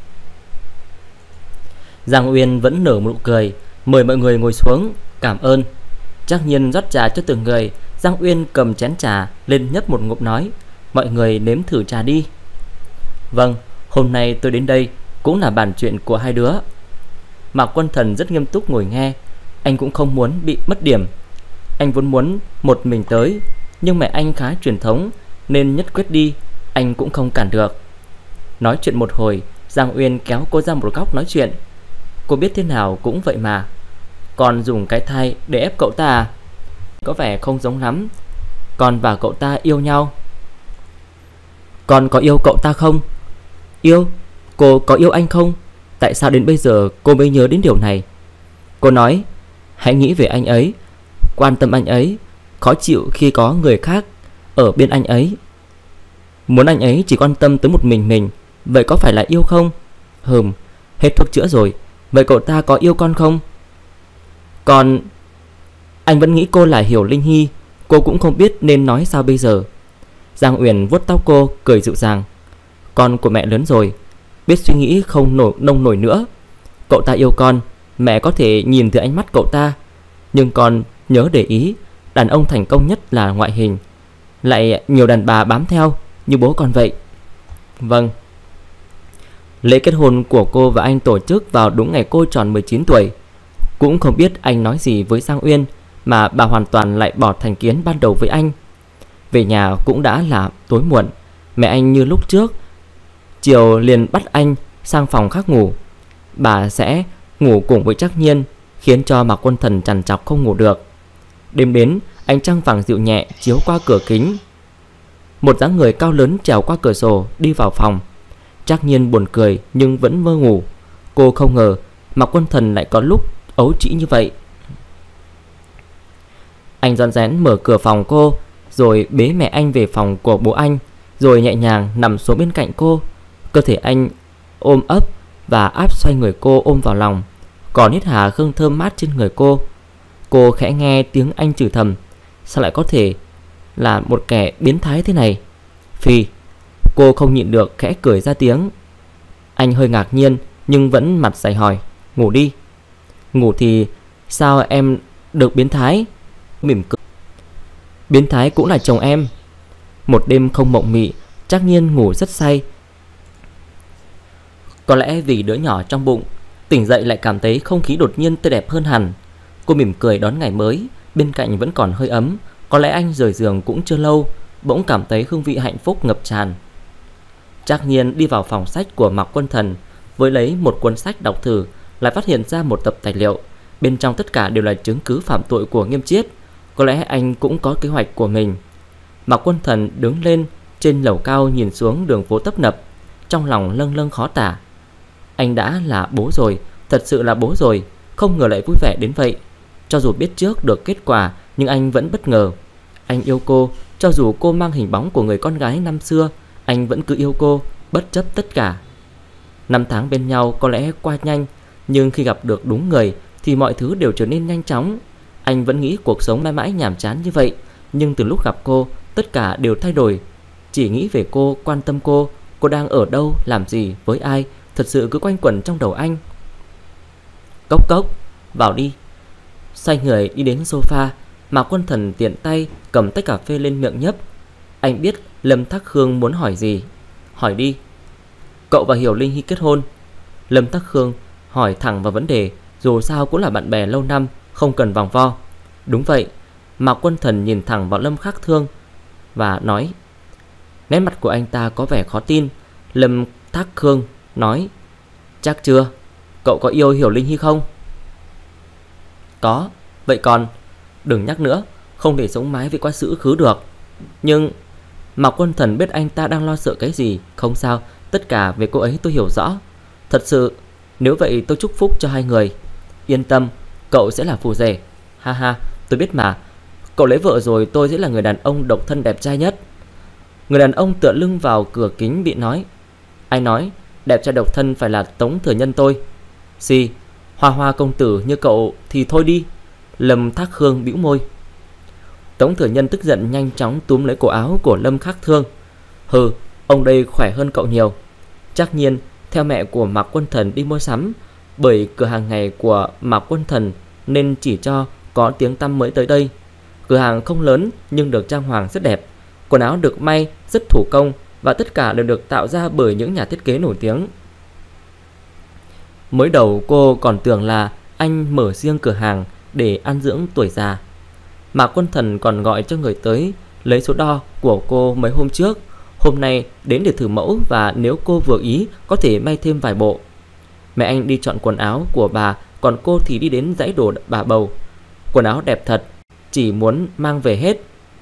Giang Uyên vẫn nở một nụ cười, mời mọi người ngồi xuống. Cảm ơn. Trác Nhiên rót trà cho từng người. Giang Uyên cầm chén trà lên nhấp một ngụm nói. Mọi người nếm thử trà đi. Vâng, hôm nay tôi đến đây cũng là bàn chuyện của hai đứa. Mạc Quân Thần rất nghiêm túc ngồi nghe. Anh cũng không muốn bị mất điểm. Anh vốn muốn một mình tới, nhưng mẹ anh khá truyền thống nên nhất quyết đi. Anh cũng không cản được. Nói chuyện một hồi, Giang Uyên kéo cô ra một góc nói chuyện. Cô biết thế nào cũng vậy mà. Con dùng cái thai để ép cậu ta à? Có vẻ không giống lắm. Con và cậu ta yêu nhau. Con có yêu cậu ta không? Yêu? Cô có yêu anh không? Tại sao đến bây giờ cô mới nhớ đến điều này? Cô nói, hãy nghĩ về anh ấy, quan tâm anh ấy, khó chịu khi có người khác ở bên anh ấy. Muốn anh ấy chỉ quan tâm tới một mình mình. Vậy có phải là yêu không? Hừm, hết thuốc chữa rồi. Vậy cậu ta có yêu con không? Con... Anh vẫn nghĩ cô là Hiểu Linh Hy. Cô cũng không biết nên nói sao bây giờ. Giang Uyển vuốt tóc cô, cười dịu dàng. Con của mẹ lớn rồi, biết suy nghĩ không nổi nông nổi nữa. Cậu ta yêu con, mẹ có thể nhìn từ ánh mắt cậu ta. Nhưng con nhớ để ý, đàn ông thành công nhất là ngoại hình, lại nhiều đàn bà bám theo như bố con vậy. Vâng. Lễ kết hôn của cô và anh tổ chức vào đúng ngày cô tròn mười chín tuổi. Cũng không biết anh nói gì với Giang Uyên mà bà hoàn toàn lại bỏ thành kiến ban đầu với anh. Về nhà cũng đã là tối muộn. Mẹ anh như lúc trước, chiều liền bắt anh sang phòng khác ngủ. Bà sẽ ngủ cùng với Trác Nhiên, khiến cho Mạc Quân Thần trằn trọc không ngủ được. Đêm đến, ánh trăng vàng dịu nhẹ chiếu qua cửa kính. Một dáng người cao lớn trèo qua cửa sổ đi vào phòng. Trác Nhiên buồn cười nhưng vẫn mơ ngủ. Cô không ngờ Mạc Quân Thần lại có lúc ấu trĩ như vậy. Anh rón rén mở cửa phòng cô, rồi bế mẹ anh về phòng của bố anh, rồi nhẹ nhàng nằm xuống bên cạnh cô. Cơ thể anh ôm ấp và áp xoay người cô ôm vào lòng, còn hít hà hương thơm mát trên người cô. Cô khẽ nghe tiếng anh chửi thầm, sao lại có thể là một kẻ biến thái thế này. Phi. Cô không nhịn được khẽ cười ra tiếng. Anh hơi ngạc nhiên nhưng vẫn mặt dày hỏi, ngủ đi. Ngủ thì sao em được biến thái? Mỉm cười. Biến thái cũng là chồng em. Một đêm không mộng mị, Trác Nhiên ngủ rất say. Có lẽ vì đứa nhỏ trong bụng, tỉnh dậy lại cảm thấy không khí đột nhiên tươi đẹp hơn hẳn. Cô mỉm cười đón ngày mới, bên cạnh vẫn còn hơi ấm. Có lẽ anh rời giường cũng chưa lâu, bỗng cảm thấy hương vị hạnh phúc ngập tràn. Trác Nhiên đi vào phòng sách của Mạc Quân Thần, với lấy một cuốn sách đọc thử, lại phát hiện ra một tập tài liệu. Bên trong tất cả đều là chứng cứ phạm tội của Nghiêm Chiết. Có lẽ anh cũng có kế hoạch của mình. Mạc Quân Thần đứng lên trên lầu cao nhìn xuống đường phố tấp nập, trong lòng lâng lâng khó tả. Anh đã là bố rồi, thật sự là bố rồi, không ngờ lại vui vẻ đến vậy. Cho dù biết trước được kết quả, nhưng anh vẫn bất ngờ. Anh yêu cô, cho dù cô mang hình bóng của người con gái năm xưa, anh vẫn cứ yêu cô, bất chấp tất cả. Năm tháng bên nhau có lẽ qua nhanh, nhưng khi gặp được đúng người thì mọi thứ đều trở nên nhanh chóng. Anh vẫn nghĩ cuộc sống mãi mãi nhàm chán như vậy, nhưng từ lúc gặp cô, tất cả đều thay đổi. Chỉ nghĩ về cô, quan tâm cô, cô đang ở đâu, làm gì, với ai, thật sự cứ quanh quẩn trong đầu anh. Cốc cốc, vào đi. Xoay người đi đến sofa, Mạc Quân Thần tiện tay cầm tách cà phê lên miệng nhấp. Anh biết Lâm Thác Khương muốn hỏi gì. Hỏi đi. Cậu và Hiểu Linh Hy kết hôn? Lâm Thác Khương hỏi thẳng vào vấn đề, dù sao cũng là bạn bè lâu năm, không cần vòng vo. Đúng vậy. Mạc Quân Thần nhìn thẳng vào Lâm Khắc Thương và nói. Nét mặt của anh ta có vẻ khó tin. Lâm Thác Khương nói, chắc chưa? Cậu có yêu Hiểu Linh Hy không? Có. Vậy còn? Đừng nhắc nữa, không thể sống mái với quá xứ khứ được. Nhưng Mạc Quân Thần biết anh ta đang lo sợ cái gì. Không sao, tất cả về cô ấy tôi hiểu rõ. Thật sự, nếu vậy tôi chúc phúc cho hai người. Yên tâm, cậu sẽ là phù rể. Ha ha, tôi biết mà. Cậu lấy vợ rồi tôi sẽ là người đàn ông độc thân đẹp trai nhất. Người đàn ông tựa lưng vào cửa kính bị nói. Anh nói đẹp trai độc thân phải là Tống Thừa Nhân tôi. Xì, hoa hoa công tử như cậu thì thôi đi. Lâm Thác Khương bĩu môi. Tống Thừa Nhân tức giận nhanh chóng túm lấy cổ áo của Lâm Khắc Thương. Hừ, ông đây khỏe hơn cậu nhiều. Trác Nhiên theo mẹ của Mạc Quân Thần đi mua sắm, bởi cửa hàng ngày của Mạc Quân Thần nên chỉ cho có tiếng tăm mới tới đây. Cửa hàng không lớn nhưng được trang hoàng rất đẹp, quần áo được may rất thủ công và tất cả đều được tạo ra bởi những nhà thiết kế nổi tiếng. Mới đầu cô còn tưởng là anh mở riêng cửa hàng để ăn dưỡng tuổi già. Mạc Quân Thần còn gọi cho người tới lấy số đo của cô mấy hôm trước. Hôm nay đến để thử mẫu và nếu cô vừa ý có thể may thêm vài bộ. Mẹ anh đi chọn quần áo của bà, còn cô thì đi đến dãy đồ bà bầu. Quần áo đẹp thật, chỉ muốn mang về hết.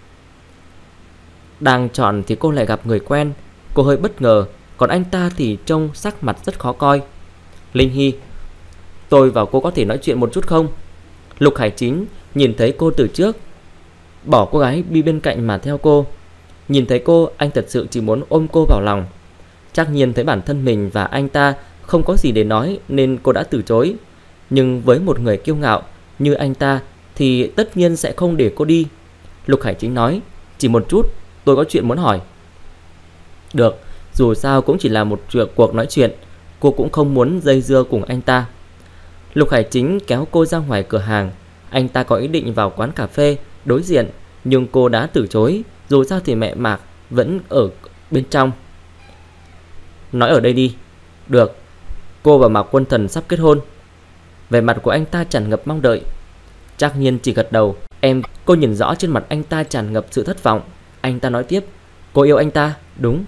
Đang chọn thì cô lại gặp người quen. Cô hơi bất ngờ, còn anh ta thì trông sắc mặt rất khó coi. Linh Hy, tôi và cô có thể nói chuyện một chút không? Lục Hải Chính nhìn thấy cô từ trước, bỏ cô gái đi bên cạnh mà theo cô. Nhìn thấy cô, anh thật sự chỉ muốn ôm cô vào lòng. Trác Nhiên thấy bản thân mình và anh ta không có gì để nói nên cô đã từ chối. Nhưng với một người kiêu ngạo như anh ta thì tất nhiên sẽ không để cô đi. Lục Hải Chính nói, chỉ một chút, tôi có chuyện muốn hỏi. Được, dù sao cũng chỉ là một chuyện cuộc nói chuyện. Cô cũng không muốn dây dưa cùng anh ta. Lục Hải Chính kéo cô ra ngoài cửa hàng. Anh ta có ý định vào quán cà phê đối diện, nhưng cô đã từ chối. Dù sao thì mẹ Mạc vẫn ở bên trong. Nói ở đây đi. Được. Cô và Mạc Quân Thần sắp kết hôn. Vẻ mặt của anh ta tràn ngập mong đợi. Trác Nhiên chỉ gật đầu. Em, cô nhìn rõ trên mặt anh ta tràn ngập sự thất vọng. Anh ta nói tiếp, cô yêu anh ta, đúng.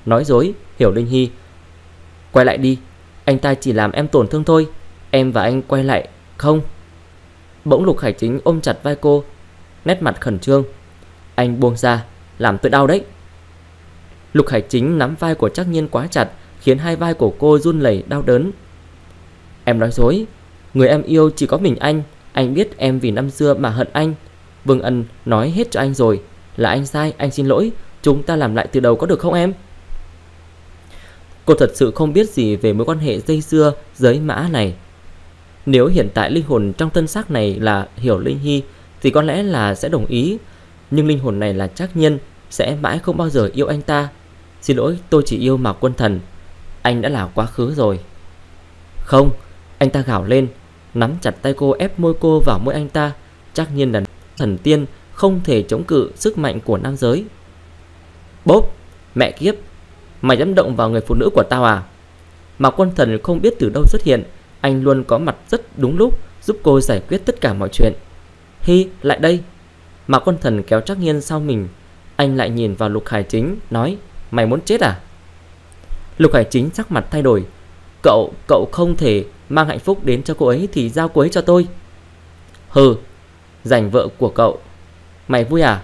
nói dối, Hiểu Linh Hy. Quay lại đi, anh ta chỉ làm em tổn thương thôi. Em và anh quay lại không? Bỗng Lục Hải Chính ôm chặt vai cô, nét mặt khẩn trương. Anh buông ra, làm tôi đau đấy. Lục Hải Chính nắm vai của Trác Nhiên quá chặt, khiến hai vai của cô run rẩy đau đớn. Em nói dối, người em yêu chỉ có mình anh. Anh biết em vì năm xưa mà hận anh. Vương Ân nói hết cho anh rồi. Là anh sai, anh xin lỗi. Chúng ta làm lại từ đầu có được không em? Cô thật sự không biết gì về mối quan hệ dây dưa giới mã này. Nếu hiện tại linh hồn trong thân xác này là Hiểu Linh Hy thì có lẽ là sẽ đồng ý. Nhưng linh hồn này là Trác Nhiên, sẽ mãi không bao giờ yêu anh ta. Xin lỗi, tôi chỉ yêu Mạc Quân Thần. Anh đã là quá khứ rồi. Không, anh ta gào lên, nắm chặt tay cô, ép môi cô vào môi anh ta. Trác Nhiên là thần tiên, không thể chống cự sức mạnh của nam giới. Bốp, mẹ kiếp, mày dám động vào người phụ nữ của tao à? Mạc Quân Thần không biết từ đâu xuất hiện. Anh luôn có mặt rất đúng lúc, giúp cô giải quyết tất cả mọi chuyện. Hy, lại đây. Mạc Quân Thần kéo Trác Nhiên sau mình. Anh lại nhìn vào Lục Hải Chính, nói, mày muốn chết à? Lục Hải Chính sắc mặt thay đổi. Cậu, cậu không thể mang hạnh phúc đến cho cô ấy thì giao cô ấy cho tôi. Hừ, giành vợ của cậu, mày vui à?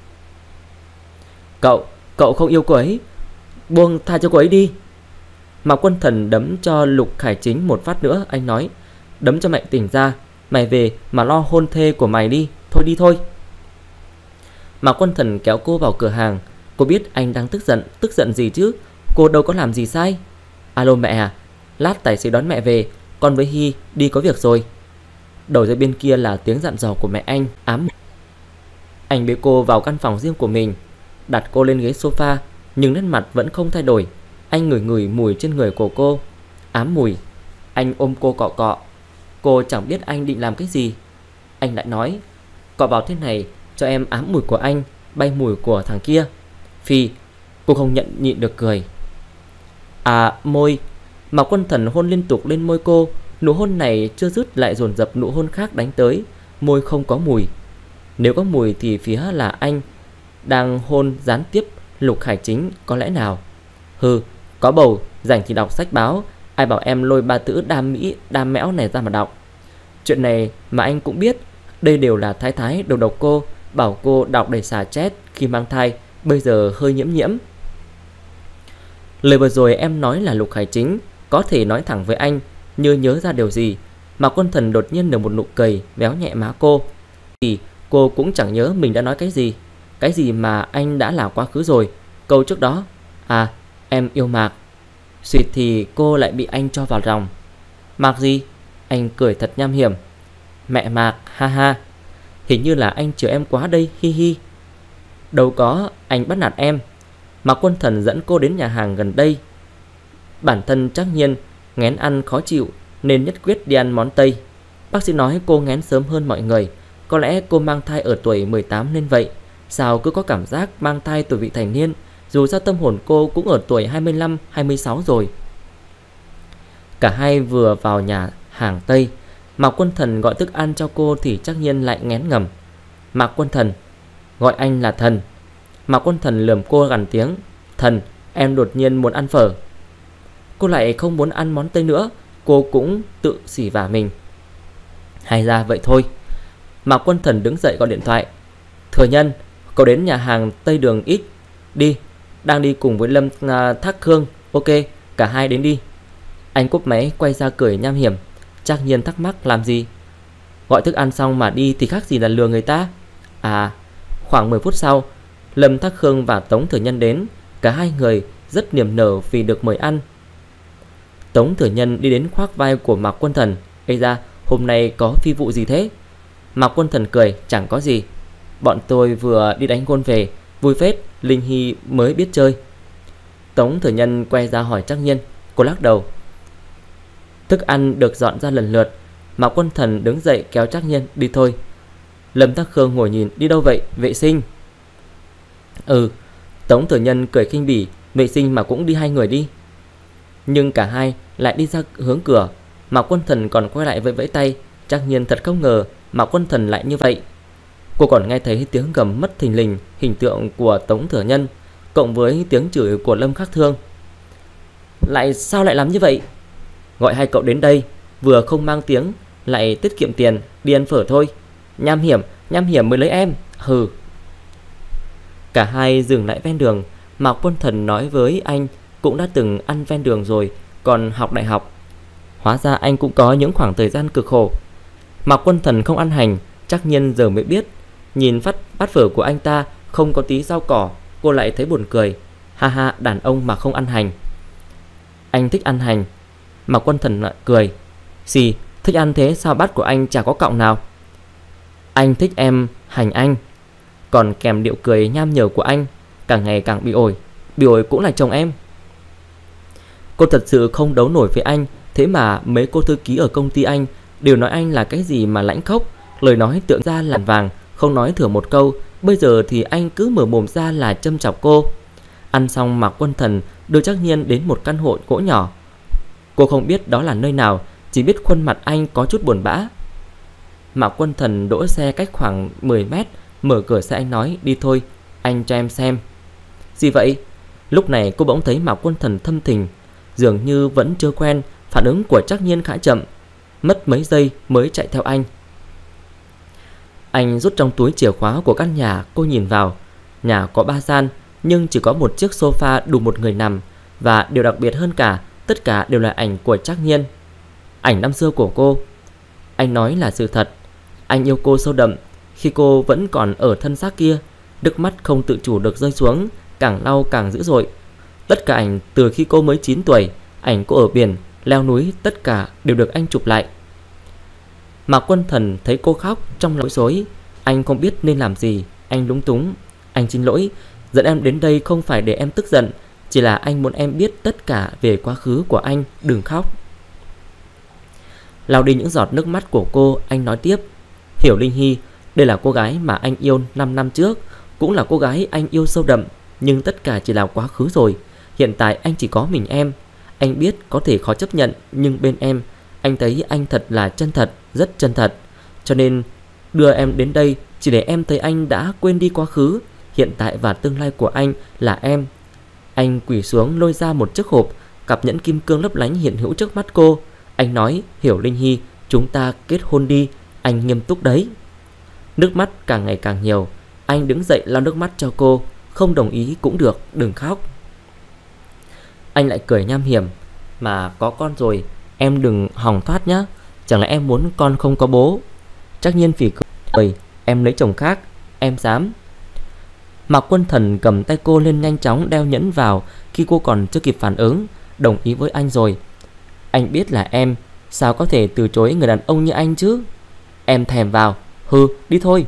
Cậu, cậu không yêu cô ấy, buông tha cho cô ấy đi. Mạc Quân Thần đấm cho Lục Hải Chính một phát nữa. Anh nói, đấm cho mẹ tỉnh ra. Mày về mà lo hôn thê của mày đi. Thôi đi thôi. Mạc Quân Thần kéo cô vào cửa hàng. Cô biết anh đang tức giận. Tức giận gì chứ, cô đâu có làm gì sai. Alo mẹ à, lát tài xế đón mẹ về. Con với Hy đi có việc rồi. Đầu dây bên kia là tiếng dặn dò của mẹ anh. Ám. Anh bế cô vào căn phòng riêng của mình, đặt cô lên ghế sofa, nhưng nét mặt vẫn không thay đổi. Anh ngửi ngửi mùi trên người của cô, ám mùi. Anh ôm cô cọ cọ. Cô chẳng biết anh định làm cái gì. Anh lại nói, cọ vào thế này cho em ám mùi của anh, bay mùi của thằng kia. Phi, cô không nhận nhịn được cười. À, môi. Mạc Quân Thần hôn liên tục lên môi cô. Nụ hôn này chưa dứt lại dồn dập nụ hôn khác đánh tới. Môi không có mùi. Nếu có mùi thì phía là anh đang hôn gián tiếp Lục Hải Chính có lẽ nào. Hừ, có bầu, rảnh thì đọc sách báo. Ai bảo em lôi ba chữ đam mỹ đam mẽo này ra mà đọc. Chuyện này mà anh cũng biết. Đây đều là thái thái đầu độc cô, bảo cô đọc để xả chết khi mang thai. Bây giờ hơi nhiễm nhiễm. Lời vừa rồi em nói là Lục Hải Chính có thể nói thẳng với anh. Như nhớ ra điều gì, Mạc Quân Thần đột nhiên nở một nụ cười, véo nhẹ má cô. Thì cô cũng chẳng nhớ mình đã nói cái gì. Cái gì mà anh đã là quá khứ rồi. Câu trước đó, à, em yêu Mạc. Suýt thì cô lại bị anh cho vào lòng. Mạc gì? Anh cười thật nham hiểm. Mẹ Mạc, ha ha. Hình như là anh chiều em quá đây, hi hi. Đâu có, anh bắt nạt em. Mạc Quân Thần dẫn cô đến nhà hàng gần đây. Bản thân Trác Nhiên nghén ăn khó chịu nên nhất quyết đi ăn món Tây. Bác sĩ nói cô nghén sớm hơn mọi người. Có lẽ cô mang thai ở tuổi mười tám nên vậy. Sao cứ có cảm giác mang thai tuổi vị thành niên. Dù sao tâm hồn cô cũng ở tuổi hai mươi lăm, hai mươi sáu rồi. Cả hai vừa vào nhà hàng Tây. Mạc Quân Thần gọi thức ăn cho cô thì Trác Nhiên lại nghén ngầm. Mạc Quân Thần, gọi anh là Thần. Mạc Quân Thần lườm cô gằn tiếng. Thần, em đột nhiên muốn ăn phở. Cô lại không muốn ăn món Tây nữa. Cô cũng tự xỉ vả mình. Hay ra vậy thôi. Mạc Quân Thần đứng dậy gọi điện thoại. Thừa Nhân, cậu đến nhà hàng Tây Đường X đi. Đang đi cùng với Lâm Thác Khương. Ok, cả hai đến đi. Anh cúp máy quay ra cười nham hiểm. Trác Nhiên thắc mắc làm gì. Gọi thức ăn xong mà đi thì khác gì là lừa người ta. À, khoảng mười phút sau, Lâm Thác Khương và Tống Thừa Nhân đến. Cả hai người rất niềm nở vì được mời ăn. Tống Thừa Nhân đi đến khoác vai của Mạc Quân Thần. Ây da, hôm nay có phi vụ gì thế? Mạc Quân Thần cười, chẳng có gì. Bọn tôi vừa đi đánh gôn về, vui phết, Linh Hy mới biết chơi. Tống Thừa Nhân quay ra hỏi Trác Nhiên. Cô lắc đầu. Thức ăn được dọn ra lần lượt. Mạc Quân Thần đứng dậy kéo Trác Nhiên đi thôi. Lâm Thác Khương ngồi nhìn. Đi đâu vậy? Vệ sinh. Ừ. Tống Thừa Nhân cười khinh bỉ. Vệ sinh mà cũng đi hai người đi. Nhưng cả hai lại đi ra hướng cửa. Mạc Quân Thần còn quay lại vẫy vẫy tay. Trác Nhiên thật không ngờ Mạc Quân Thần lại như vậy. Cô còn nghe thấy tiếng gầm mất thình lình hình tượng của Tống Thừa Nhân. cộng với tiếng chửi của Lâm Khắc Thương. Lại sao lại làm như vậy? Gọi hai cậu đến đây, vừa không mang tiếng, lại tiết kiệm tiền, đi ăn phở thôi. Nham hiểm, nham hiểm mới lấy em. Hừ. Cả hai dừng lại ven đường. Mạc Quân Thần nói với anh cũng đã từng ăn ven đường rồi, còn học đại học. Hóa ra anh cũng có những khoảng thời gian cực khổ. Mạc Quân Thần không ăn hành, chắc nhiên giờ mới biết. Nhìn phát bát phở của anh ta không có tí rau cỏ, cô lại thấy buồn cười. Ha ha, đàn ông mà không ăn hành. Anh thích ăn hành. Mạc Quân Thần lại cười. Xì, thích ăn thế sao bát của anh chả có cọng nào? Anh thích em hành anh. Còn kèm điệu cười nham nhở của anh càng ngày càng bị ổi. Bị ổi cũng là chồng em. Cô thật sự không đấu nổi với anh. Thế mà mấy cô thư ký ở công ty anh đều nói anh là cái gì mà lãnh khốc, lời nói tượng ra làn vàng, không nói thừa một câu. Bây giờ thì anh cứ mở mồm ra là châm chọc cô. Ăn xong Mạc Quân Thần đưa Trác Nhiên đến một căn hộ gỗ nhỏ. Cô không biết đó là nơi nào, chỉ biết khuôn mặt anh có chút buồn bã. Mạc Quân Thần đỗ xe cách khoảng mười mét, mở cửa xe anh nói đi thôi, anh cho em xem. Gì vậy? Lúc này cô bỗng thấy Mạc Quân Thần thâm thình, dường như vẫn chưa quen. Phản ứng của Trác Nhiên khá chậm, mất mấy giây mới chạy theo anh. Anh rút trong túi chìa khóa của căn nhà. Cô nhìn vào. Nhà có ba gian, nhưng chỉ có một chiếc sofa đủ một người nằm. Và điều đặc biệt hơn cả, tất cả đều là ảnh của Trác Nhiên. Ảnh năm xưa của cô. Anh nói là sự thật. Anh yêu cô sâu đậm khi cô vẫn còn ở thân xác kia. Nước mắt không tự chủ được rơi xuống, càng lau càng dữ dội. Tất cả ảnh từ khi cô mới chín tuổi, ảnh cô ở biển, leo núi, tất cả đều được anh chụp lại. Mạc Quân Thần thấy cô khóc trong lòng rối. Anh không biết nên làm gì. Anh lúng túng. Anh xin lỗi, dẫn em đến đây không phải để em tức giận, chỉ là anh muốn em biết tất cả về quá khứ của anh. Đừng khóc. Lau đi những giọt nước mắt của cô, anh nói tiếp. Hiểu Linh Hy, đây là cô gái mà anh yêu năm năm trước, cũng là cô gái anh yêu sâu đậm. Nhưng tất cả chỉ là quá khứ rồi. Hiện tại anh chỉ có mình em. Anh biết có thể khó chấp nhận, nhưng bên em, anh thấy anh thật là chân thật, rất chân thật. Cho nên đưa em đến đây chỉ để em thấy anh đã quên đi quá khứ. Hiện tại và tương lai của anh là em. Anh quỳ xuống lôi ra một chiếc hộp. Cặp nhẫn kim cương lấp lánh hiện hữu trước mắt cô. Anh nói, Hiểu Linh Hy, chúng ta kết hôn đi. Anh nghiêm túc đấy. Nước mắt càng ngày càng nhiều. Anh đứng dậy lau nước mắt cho cô. Không đồng ý cũng được, đừng khóc. Anh lại cười nham hiểm. Mà có con rồi, em đừng hòng thoát nhá. Chẳng lẽ em muốn con không có bố? Trác Nhiên phỉ cười. Em lấy chồng khác, em dám. Mạc Quân Thần cầm tay cô lên nhanh chóng đeo nhẫn vào khi cô còn chưa kịp phản ứng. Đồng ý với anh rồi. Anh biết là em, sao có thể từ chối người đàn ông như anh chứ? Em thèm vào. Hừ, đi thôi.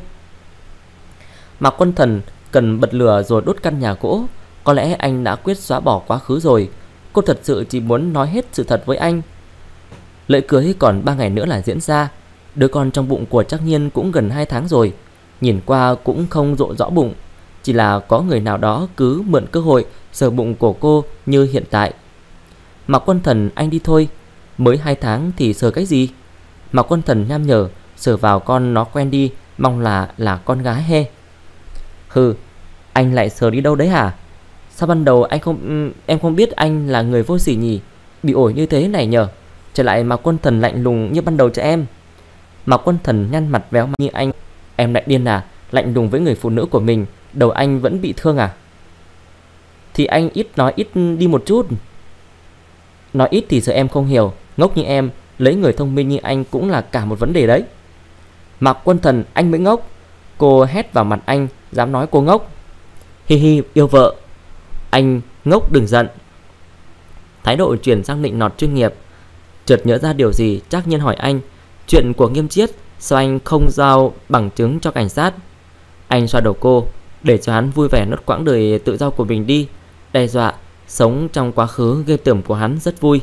Mạc Quân Thần cần bật lửa rồi đốt căn nhà gỗ. Có lẽ anh đã quyết xóa bỏ quá khứ rồi. Cô thật sự chỉ muốn nói hết sự thật với anh. Lễ cưới còn ba ngày nữa là diễn ra. Đứa con trong bụng của Trác Nhiên cũng gần hai tháng rồi. Nhìn qua cũng không rộ rõ bụng, chỉ là có người nào đó cứ mượn cơ hội sờ bụng của cô như hiện tại. Mạc Quân Thần, anh đi thôi. Mới hai tháng thì sờ cái gì? Mạc Quân Thần nham nhở. Sờ vào con nó quen đi, mong là là con gái he. Hừ, anh lại sờ đi đâu đấy hả? Sao ban đầu anh không em không biết anh là người vô sỉ nhỉ? Bị ổi như thế này nhờ. Trở lại Mạc Quân Thần lạnh lùng như ban đầu cho em. Mạc Quân Thần nhăn mặt véo mặt như anh. Em lại điên à? Lạnh lùng với người phụ nữ của mình, đầu anh vẫn bị thương à? Thì anh ít nói ít đi một chút. Nói ít thì sợ em không hiểu. Ngốc như em, lấy người thông minh như anh cũng là cả một vấn đề đấy. Mạc Quân Thần, anh mới ngốc. Cô hét vào mặt anh, dám nói cô ngốc. Hi hi, yêu vợ. Anh ngốc đừng giận. Thái độ chuyển sang nịnh nọt chuyên nghiệp. Chợt nhớ ra điều gì, Trác Nhiên hỏi anh. Chuyện của Nghiêm Chiết, sao anh không giao bằng chứng cho cảnh sát? Anh xoa đầu cô, để cho hắn vui vẻ nốt quãng đời tự do của mình đi. Đe dọa, sống trong quá khứ ghê tởm của hắn rất vui.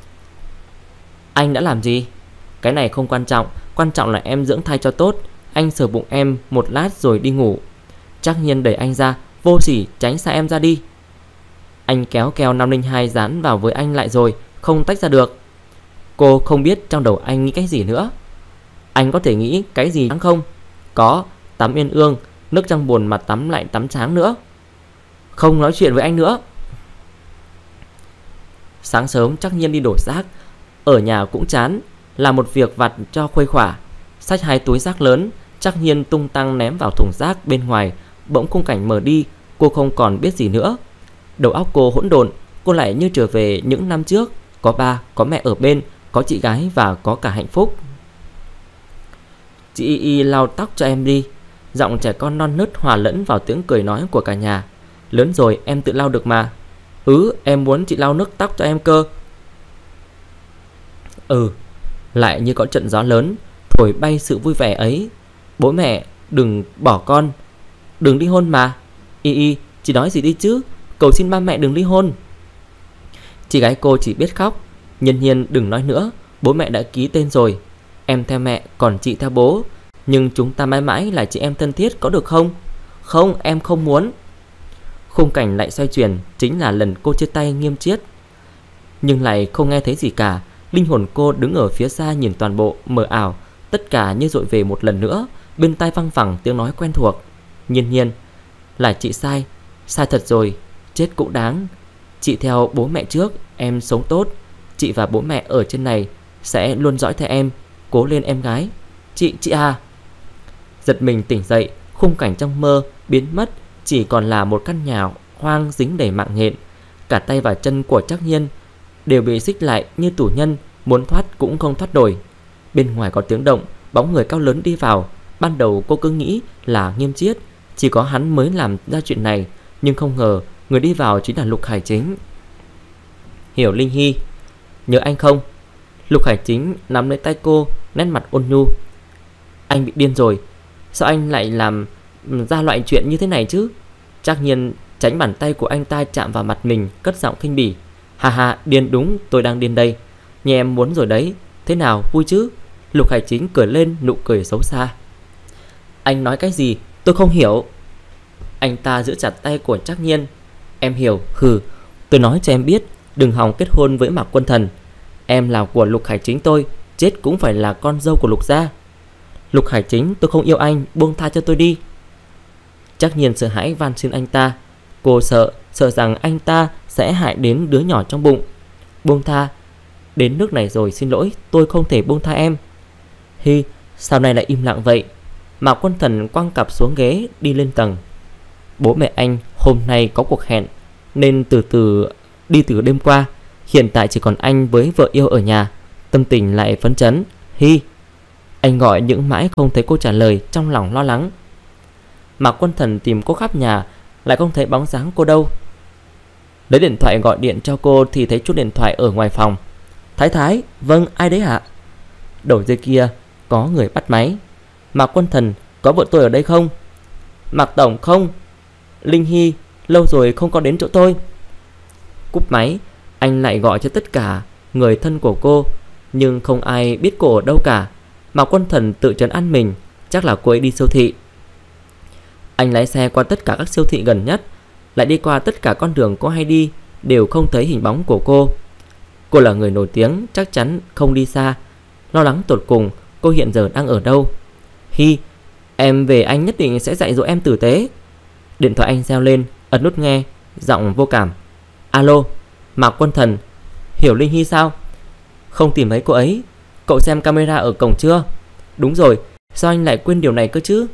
Anh đã làm gì? Cái này không quan trọng. Quan trọng là em dưỡng thai cho tốt. Anh sờ bụng em một lát rồi đi ngủ. Trác Nhiên đẩy anh ra. Vô sỉ, tránh xa em ra đi. Anh kéo keo năm không hai dán vào với anh lại rồi, không tách ra được. Cô không biết trong đầu anh nghĩ cái gì nữa. Anh có thể nghĩ cái gì không? Có, tắm Yên Ương, nước trong bồn mà tắm lại tắm tráng nữa. không nói chuyện với anh nữa. Sáng sớm Trắc Nhiên đi đổ rác. Ở nhà cũng chán, làm một việc vặt cho khuây khỏa. Xách hai túi rác lớn, Trắc Nhiên tung tăng ném vào thùng rác bên ngoài. Bỗng khung cảnh mờ đi, cô không còn biết gì nữa. Đầu óc cô hỗn độn, cô lại như trở về những năm trước. Có ba, có mẹ ở bên, có chị gái và có cả hạnh phúc. Chị Y Y lau tóc cho em đi. Giọng trẻ con non nớt hòa lẫn vào tiếng cười nói của cả nhà. Lớn rồi em tự lau được mà. Ừ, em muốn chị lau nước tóc cho em cơ. Ừ. Lại như có trận gió lớn thổi bay sự vui vẻ ấy. Bố mẹ đừng bỏ con, đừng ly hôn mà. Y Y, chị nói gì đi chứ, cầu xin ba mẹ đừng ly hôn. Chị gái cô chỉ biết khóc. Nhân Nhiên đừng nói nữa, bố mẹ đã ký tên rồi. Em theo mẹ, còn chị theo bố. Nhưng chúng ta mãi mãi là chị em thân thiết, có được không? Không, em không muốn. Khung cảnh lại xoay chuyển, chính là lần cô chia tay Nghiêm Chiết. Nhưng lại không nghe thấy gì cả. Linh hồn cô đứng ở phía xa nhìn toàn bộ mờ ảo. Tất cả như dội về một lần nữa. Bên tai văng vẳng tiếng nói quen thuộc. Nhiên Nhiên, là chị sai, sai thật rồi, chết cũng đáng. Chị theo bố mẹ trước, em sống tốt. Chị và bố mẹ ở trên này sẽ luôn dõi theo em. Cố lên em gái. Chị, chị à. Giật mình tỉnh dậy, khung cảnh trong mơ biến mất, chỉ còn là một căn nhà hoang dính đầy mạng nhện. Cả tay và chân của Trắc Nhiên đều bị xích lại như tù nhân, muốn thoát cũng không thoát nổi. Bên ngoài có tiếng động, bóng người cao lớn đi vào. Ban đầu cô cứ nghĩ là Nghiêm Chiết, chỉ có hắn mới làm ra chuyện này, nhưng không ngờ người đi vào chính là Lục Hải Chính. Hiểu Linh Hy, nhớ anh không? Lục Hải Chính nắm lấy tay cô, nét mặt ôn nhu. Anh bị điên rồi, sao anh lại làm ra loại chuyện như thế này chứ? Trắc Nhiên tránh bàn tay của anh ta chạm vào mặt mình, cất giọng khinh bỉ. Hà hà, điên đúng, tôi đang điên đây. Như em muốn rồi đấy, thế nào, vui chứ? Lục Hải Chính cười lên nụ cười xấu xa. Anh nói cái gì, tôi không hiểu. Anh ta giữ chặt tay của Trắc Nhiên. Em hiểu, hừ, tôi nói cho em biết, đừng hòng kết hôn với Mạc Quân Thần. Em là của Lục Hải Chính tôi, chết cũng phải là con dâu của Lục gia. Lục Hải Chính, tôi không yêu anh, buông tha cho tôi đi. Trắc Nhiên sợ hãi van xin anh ta. Cô sợ, sợ rằng anh ta sẽ hại đến đứa nhỏ trong bụng. Buông tha, đến nước này rồi, xin lỗi, tôi không thể buông tha em. Hi, sao này lại im lặng vậy? Mạc Quân Thần quăng cặp xuống ghế, đi lên tầng. Bố mẹ anh hôm nay có cuộc hẹn, nên từ từ đi từ đêm qua. Hiện tại chỉ còn anh với vợ yêu ở nhà, tâm tình lại phấn chấn. Hi. Anh gọi những mãi không thấy cô trả lời, trong lòng lo lắng. Mạc Quân Thần tìm cô khắp nhà, lại không thấy bóng dáng cô đâu. Lấy điện thoại gọi điện cho cô thì thấy chuông điện thoại ở ngoài phòng. Thái Thái, vâng, ai đấy hả? Đầu dây kia có người bắt máy. Mạc Quân Thần, có vợ tôi ở đây không? Mạc Tổng, không. Linh Hy, lâu rồi không có đến chỗ tôi. Cúp máy, anh lại gọi cho tất cả người thân của cô, nhưng không ai biết cô ở đâu cả. Mạc Quân Thần tự trấn an mình, chắc là cô ấy đi siêu thị. Anh lái xe qua tất cả các siêu thị gần nhất, lại đi qua tất cả con đường cô hay đi, đều không thấy hình bóng của cô. Cô là người nổi tiếng, chắc chắn không đi xa. Lo lắng tột cùng cô hiện giờ đang ở đâu. Hi, em về anh nhất định sẽ dạy dỗ em tử tế. Điện thoại anh reo lên, ấn nút nghe, giọng vô cảm. Alo, Mạc Quân Thần, Hiểu Linh Hy sao? Không tìm thấy cô ấy. Cậu xem camera ở cổng chưa? Đúng rồi, sao anh lại quên điều này cơ chứ?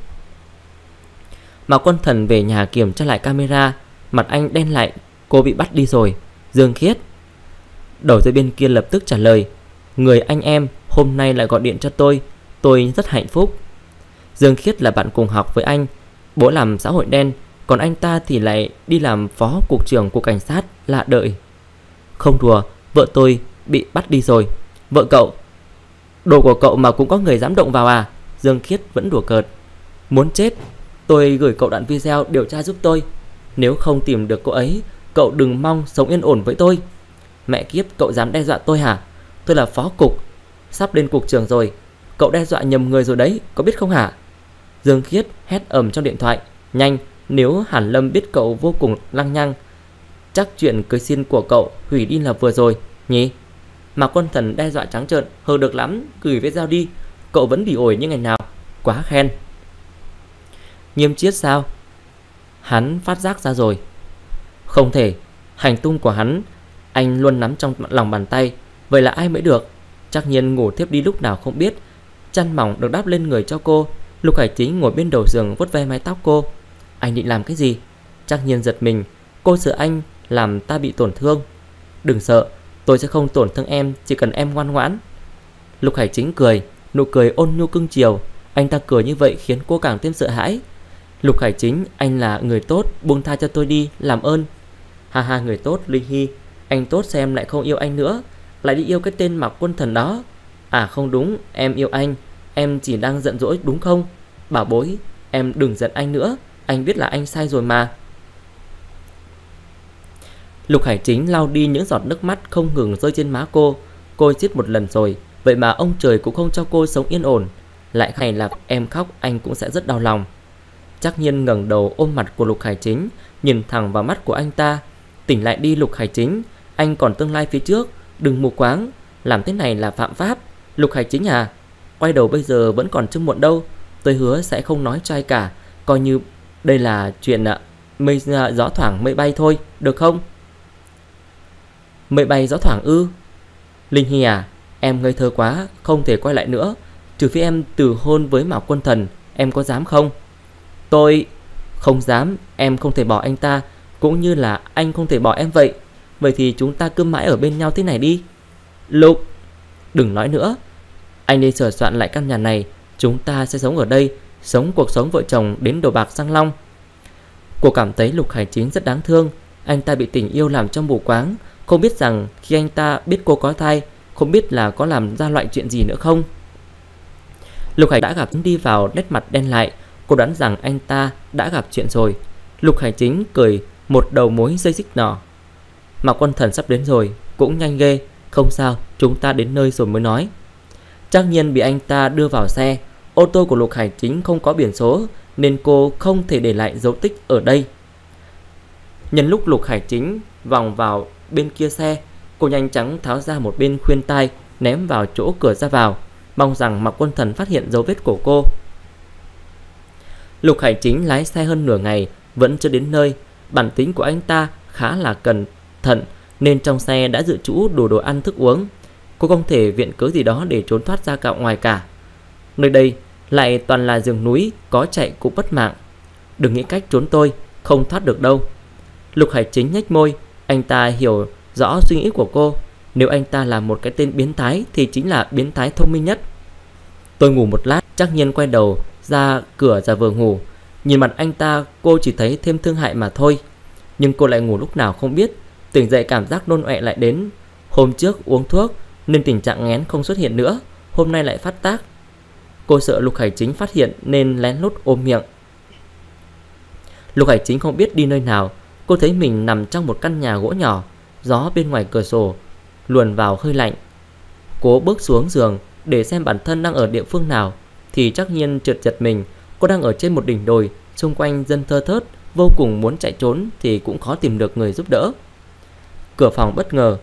Mạc Quân Thần về nhà kiểm tra lại camera, mặt anh đen lại. Cô bị bắt đi rồi. Dương Khiết. Đầu dây bên kia lập tức trả lời. Người anh em hôm nay lại gọi điện cho tôi, tôi rất hạnh phúc. Dương Khiết là bạn cùng học với anh, bố làm xã hội đen, còn anh ta thì lại đi làm phó cục trưởng của cảnh sát, lạ đợi. Không đùa, vợ tôi bị bắt đi rồi. Vợ cậu? Đồ của cậu mà cũng có người dám động vào à? Dương Khiết vẫn đùa cợt. Muốn chết, tôi gửi cậu đoạn video điều tra giúp tôi. Nếu không tìm được cô ấy, cậu đừng mong sống yên ổn với tôi. Mẹ kiếp, cậu dám đe dọa tôi hả? Tôi là phó cục, sắp lên cục trưởng rồi. Cậu đe dọa nhầm người rồi đấy, có biết không hả? Dương Khiết hét ầm trong điện thoại. Nhanh, nếu Hàn Lâm biết cậu vô cùng lăng nhăng, chắc chuyện cưới xin của cậu hủy đi là vừa rồi nhỉ? Mạc Quân Thần đe dọa trắng trợn. Hờ, được lắm, gửi video đi. Cậu vẫn bị ổi như ngày nào. Quá khen. Nghiêm Chiết sao? Hắn phát giác ra rồi. Không thể, hành tung của hắn anh luôn nắm trong lòng bàn tay, vậy là ai mới được. Trác Nhiên ngủ thiếp đi lúc nào không biết. Chăn mỏng được đắp lên người cho cô. Lục Hải Chính ngồi bên đầu giường vuốt ve mái tóc cô. Anh định làm cái gì? Trác Nhiên giật mình. Cô sợ anh làm ta bị tổn thương. Đừng sợ, tôi sẽ không tổn thương em, chỉ cần em ngoan ngoãn. Lục Hải Chính cười, nụ cười ôn nhu cưng chiều. Anh ta cười như vậy khiến cô càng thêm sợ hãi. Lục Hải Chính, anh là người tốt, buông tha cho tôi đi, làm ơn. Ha ha, người tốt, Linh Hy. Anh tốt xem lại không yêu anh nữa, lại đi yêu cái tên Mạc Quân Thần đó. À không đúng, em yêu anh. Em chỉ đang giận dỗi đúng không? Bảo bối, em đừng giận anh nữa. Anh biết là anh sai rồi mà. Lục Hải Chính lau đi những giọt nước mắt không ngừng rơi trên má cô. Cô giết một lần rồi, vậy mà ông trời cũng không cho cô sống yên ổn. Lại hay là em khóc anh cũng sẽ rất đau lòng. Trác Nhiên ngẩng đầu ôm mặt của Lục Hải Chính, nhìn thẳng vào mắt của anh ta. Tỉnh lại đi Lục Hải Chính, anh còn tương lai phía trước, đừng mù quáng. Làm thế này là phạm pháp. Lục Hải Chính à, quay đầu bây giờ vẫn còn chưa muộn đâu. Tôi hứa sẽ không nói cho ai cả, coi như đây là chuyện mây gió thoảng mây bay thôi, được không? Mây bay gió thoảng ư? Linh Hy à, em ngây thơ quá, không thể quay lại nữa. Trừ phi em từ hôn với Mạc Quân Thần, em có dám không? Tôi không dám, em không thể bỏ anh ta, cũng như là anh không thể bỏ em vậy. Vậy thì chúng ta cứ mãi ở bên nhau thế này đi. Lục, đừng nói nữa. Anh đi sửa soạn lại căn nhà này, chúng ta sẽ sống ở đây, sống cuộc sống vợ chồng đến đầu bạc răng long. Cô cảm thấy Lục Hải Chính rất đáng thương. Anh ta bị tình yêu làm cho mù quáng, không biết rằng khi anh ta biết cô có thai, không biết là có làm ra loại chuyện gì nữa không. Lục Hải đã gặp đi vào, nét mặt đen lại. Cô đoán rằng anh ta đã gặp chuyện rồi. Lục Hải Chính cười một đầu mối dây xích nhỏ. Mạc Quân Thần sắp đến rồi, cũng nhanh ghê. Không sao, chúng ta đến nơi rồi mới nói. Trác Nhiên bị anh ta đưa vào xe. Ô tô của Lục Hải Chính không có biển số, nên cô không thể để lại dấu tích ở đây. Nhân lúc Lục Hải Chính vòng vào bên kia xe, cô nhanh chóng tháo ra một bên khuyên tai, ném vào chỗ cửa ra vào, mong rằng Mạc Quân Thần phát hiện dấu vết của cô. Lục Hải Chính lái xe hơn nửa ngày vẫn chưa đến nơi. Bản tính của anh ta khá là cẩn thận, nên trong xe đã dự trữ đủ đồ ăn thức uống. Cô không thể viện cớ gì đó để trốn thoát ra cạo ngoài cả. Nơi đây lại toàn là rừng núi, có chạy cũng mất mạng. Đừng nghĩ cách trốn tôi, không thoát được đâu. Lục Hải Chính nhếch môi. Anh ta hiểu rõ suy nghĩ của cô. Nếu anh ta là một cái tên biến thái thì chính là biến thái thông minh nhất. Tôi ngủ một lát. Trác Nhiên quay đầu ra cửa ra vừa ngủ. Nhìn mặt anh ta, cô chỉ thấy thêm thương hại mà thôi. Nhưng cô lại ngủ lúc nào không biết. Tỉnh dậy cảm giác nôn ọe lại đến. Hôm trước uống thuốc nên tình trạng nghén không xuất hiện nữa, hôm nay lại phát tác. Cô sợ Lục Hải Chính phát hiện nên lén lút ôm miệng. Lục Hải Chính không biết đi nơi nào. Cô thấy mình nằm trong một căn nhà gỗ nhỏ. Gió bên ngoài cửa sổ luồn vào hơi lạnh. Cô bước xuống giường để xem bản thân đang ở địa phương nào, thì Trác Nhiên chợt giật mình. Cô đang ở trên một đỉnh đồi, xung quanh dân thưa thớt, vô cùng muốn chạy trốn thì cũng khó tìm được người giúp đỡ. Cửa phòng bất ngờ.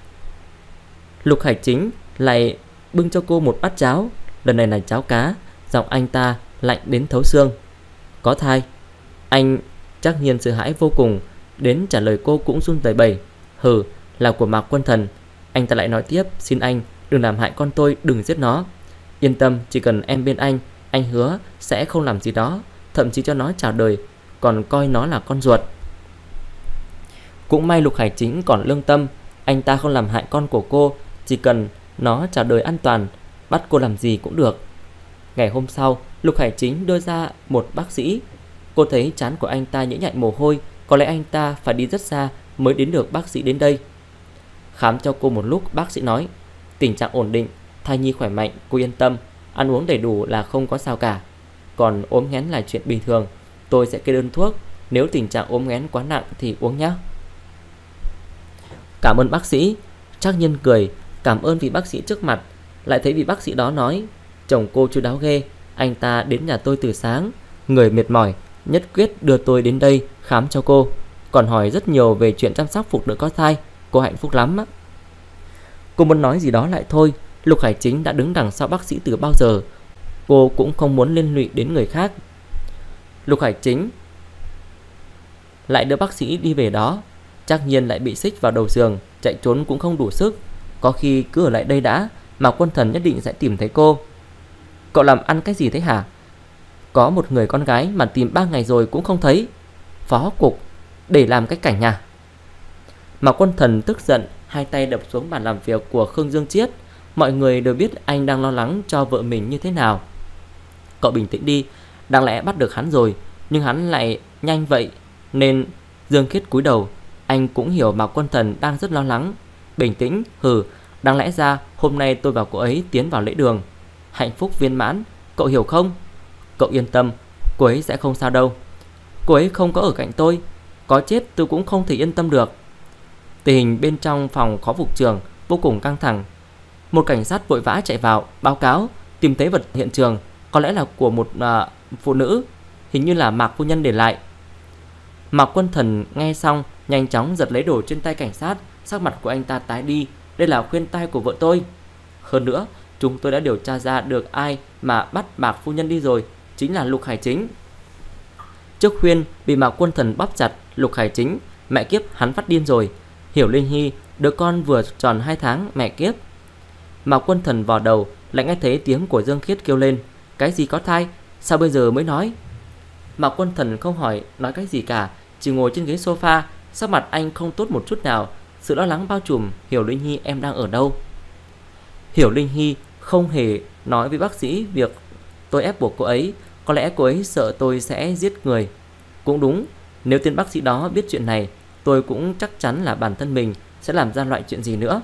Lục Hải Chính lại bưng cho cô một bát cháo. Lần này là cháo cá. Giọng anh ta lạnh đến thấu xương. Có thai? Anh... Trác Nhiên sợ hãi vô cùng, đến trả lời cô cũng run rẩy bẩy. Hừ, là của Mạc Quân Thần. Anh ta lại nói tiếp, xin anh đừng làm hại con tôi, đừng giết nó. Yên tâm, chỉ cần em bên anh, anh hứa sẽ không làm gì đó, thậm chí cho nó chào đời, còn coi nó là con ruột. Cũng may Lục Hải Chính còn lương tâm. Anh ta không làm hại con của cô, chỉ cần nó chào đời an toàn, bắt cô làm gì cũng được. Ngày hôm sau, Lục Hải Chính đưa ra một bác sĩ. Cô thấy trán của anh ta nhễ nhại mồ hôi. Có lẽ anh ta phải đi rất xa mới đến được bác sĩ đến đây. Khám cho cô một lúc, bác sĩ nói tình trạng ổn định, thai nhi khỏe mạnh, cô yên tâm. Ăn uống đầy đủ là không có sao cả. Còn ốm nghén là chuyện bình thường. Tôi sẽ kê đơn thuốc. Nếu tình trạng ốm nghén quá nặng thì uống nhé. Cảm ơn bác sĩ. Trác Nhiên cười, cảm ơn vị bác sĩ trước mặt. Lại thấy vị bác sĩ đó nói, chồng cô chu đáo ghê. Anh ta đến nhà tôi từ sáng, người mệt mỏi, nhất quyết đưa tôi đến đây khám cho cô, còn hỏi rất nhiều về chuyện chăm sóc phụ nữ có thai. Cô hạnh phúc lắm á. Cô muốn nói gì đó lại thôi. Lục Hải Chính đã đứng đằng sau bác sĩ từ bao giờ. Cô cũng không muốn liên lụy đến người khác. Lục Hải Chính lại đưa bác sĩ đi về đó. Trác Nhiên lại bị xích vào đầu giường, chạy trốn cũng không đủ sức. Có khi cứ ở lại đây đã, mà Quân Thần nhất định sẽ tìm thấy cô. Cậu làm ăn cái gì thế hả? Có một người con gái mà tìm ba ngày rồi cũng không thấy. Phó cục, để làm cái cảnh nhà. Mà Quân Thần tức giận, hai tay đập xuống bàn làm việc của Khương Dương Chiết. Mọi người đều biết anh đang lo lắng cho vợ mình như thế nào. Cậu bình tĩnh đi, đáng lẽ bắt được hắn rồi, nhưng hắn lại nhanh vậy nên Dương Khiết cúi đầu. Anh cũng hiểu Mạc Quân Thần đang rất lo lắng. Bình tĩnh, hừ, đáng lẽ ra hôm nay tôi và cô ấy tiến vào lễ đường. Hạnh phúc viên mãn, cậu hiểu không? Cậu yên tâm, cô ấy sẽ không sao đâu. Cô ấy không có ở cạnh tôi, có chết tôi cũng không thể yên tâm được. Tình hình bên trong phòng phó phục trưởng vô cùng căng thẳng. Một cảnh sát vội vã chạy vào báo cáo tìm thấy vật hiện trường, có lẽ là của một uh, phụ nữ, hình như là Mạc phu nhân để lại. Mạc Quân Thần nghe xong nhanh chóng giật lấy đồ trên tay cảnh sát. Sắc mặt của anh ta tái đi. Đây là khuyên tai của vợ tôi. Hơn nữa, chúng tôi đã điều tra ra được ai mà bắt Mạc phu nhân đi rồi, chính là Lục Hải Chính. Trước khuyên bị Mạc Quân Thần bóp chặt. Lục Hải Chính, mẹ kiếp, hắn phát điên rồi. Hiểu Linh Hy, đứa con vừa tròn hai tháng, mẹ kiếp. Mạc Quân Thần vào đầu, lại nghe thấy tiếng của Dương Khiết kêu lên. Cái gì có thai? Sao bây giờ mới nói? Mạc Quân Thần không hỏi nói cái gì cả, chỉ ngồi trên ghế sofa. Sắc mặt anh không tốt một chút nào. Sự lo lắng bao trùm. Hiểu Linh Hy, em đang ở đâu? Hiểu Linh Hy không hề nói với bác sĩ việc tôi ép buộc cô ấy. Có lẽ cô ấy sợ tôi sẽ giết người. Cũng đúng, nếu tên bác sĩ đó biết chuyện này, tôi cũng chắc chắn là bản thân mình sẽ làm ra loại chuyện gì nữa.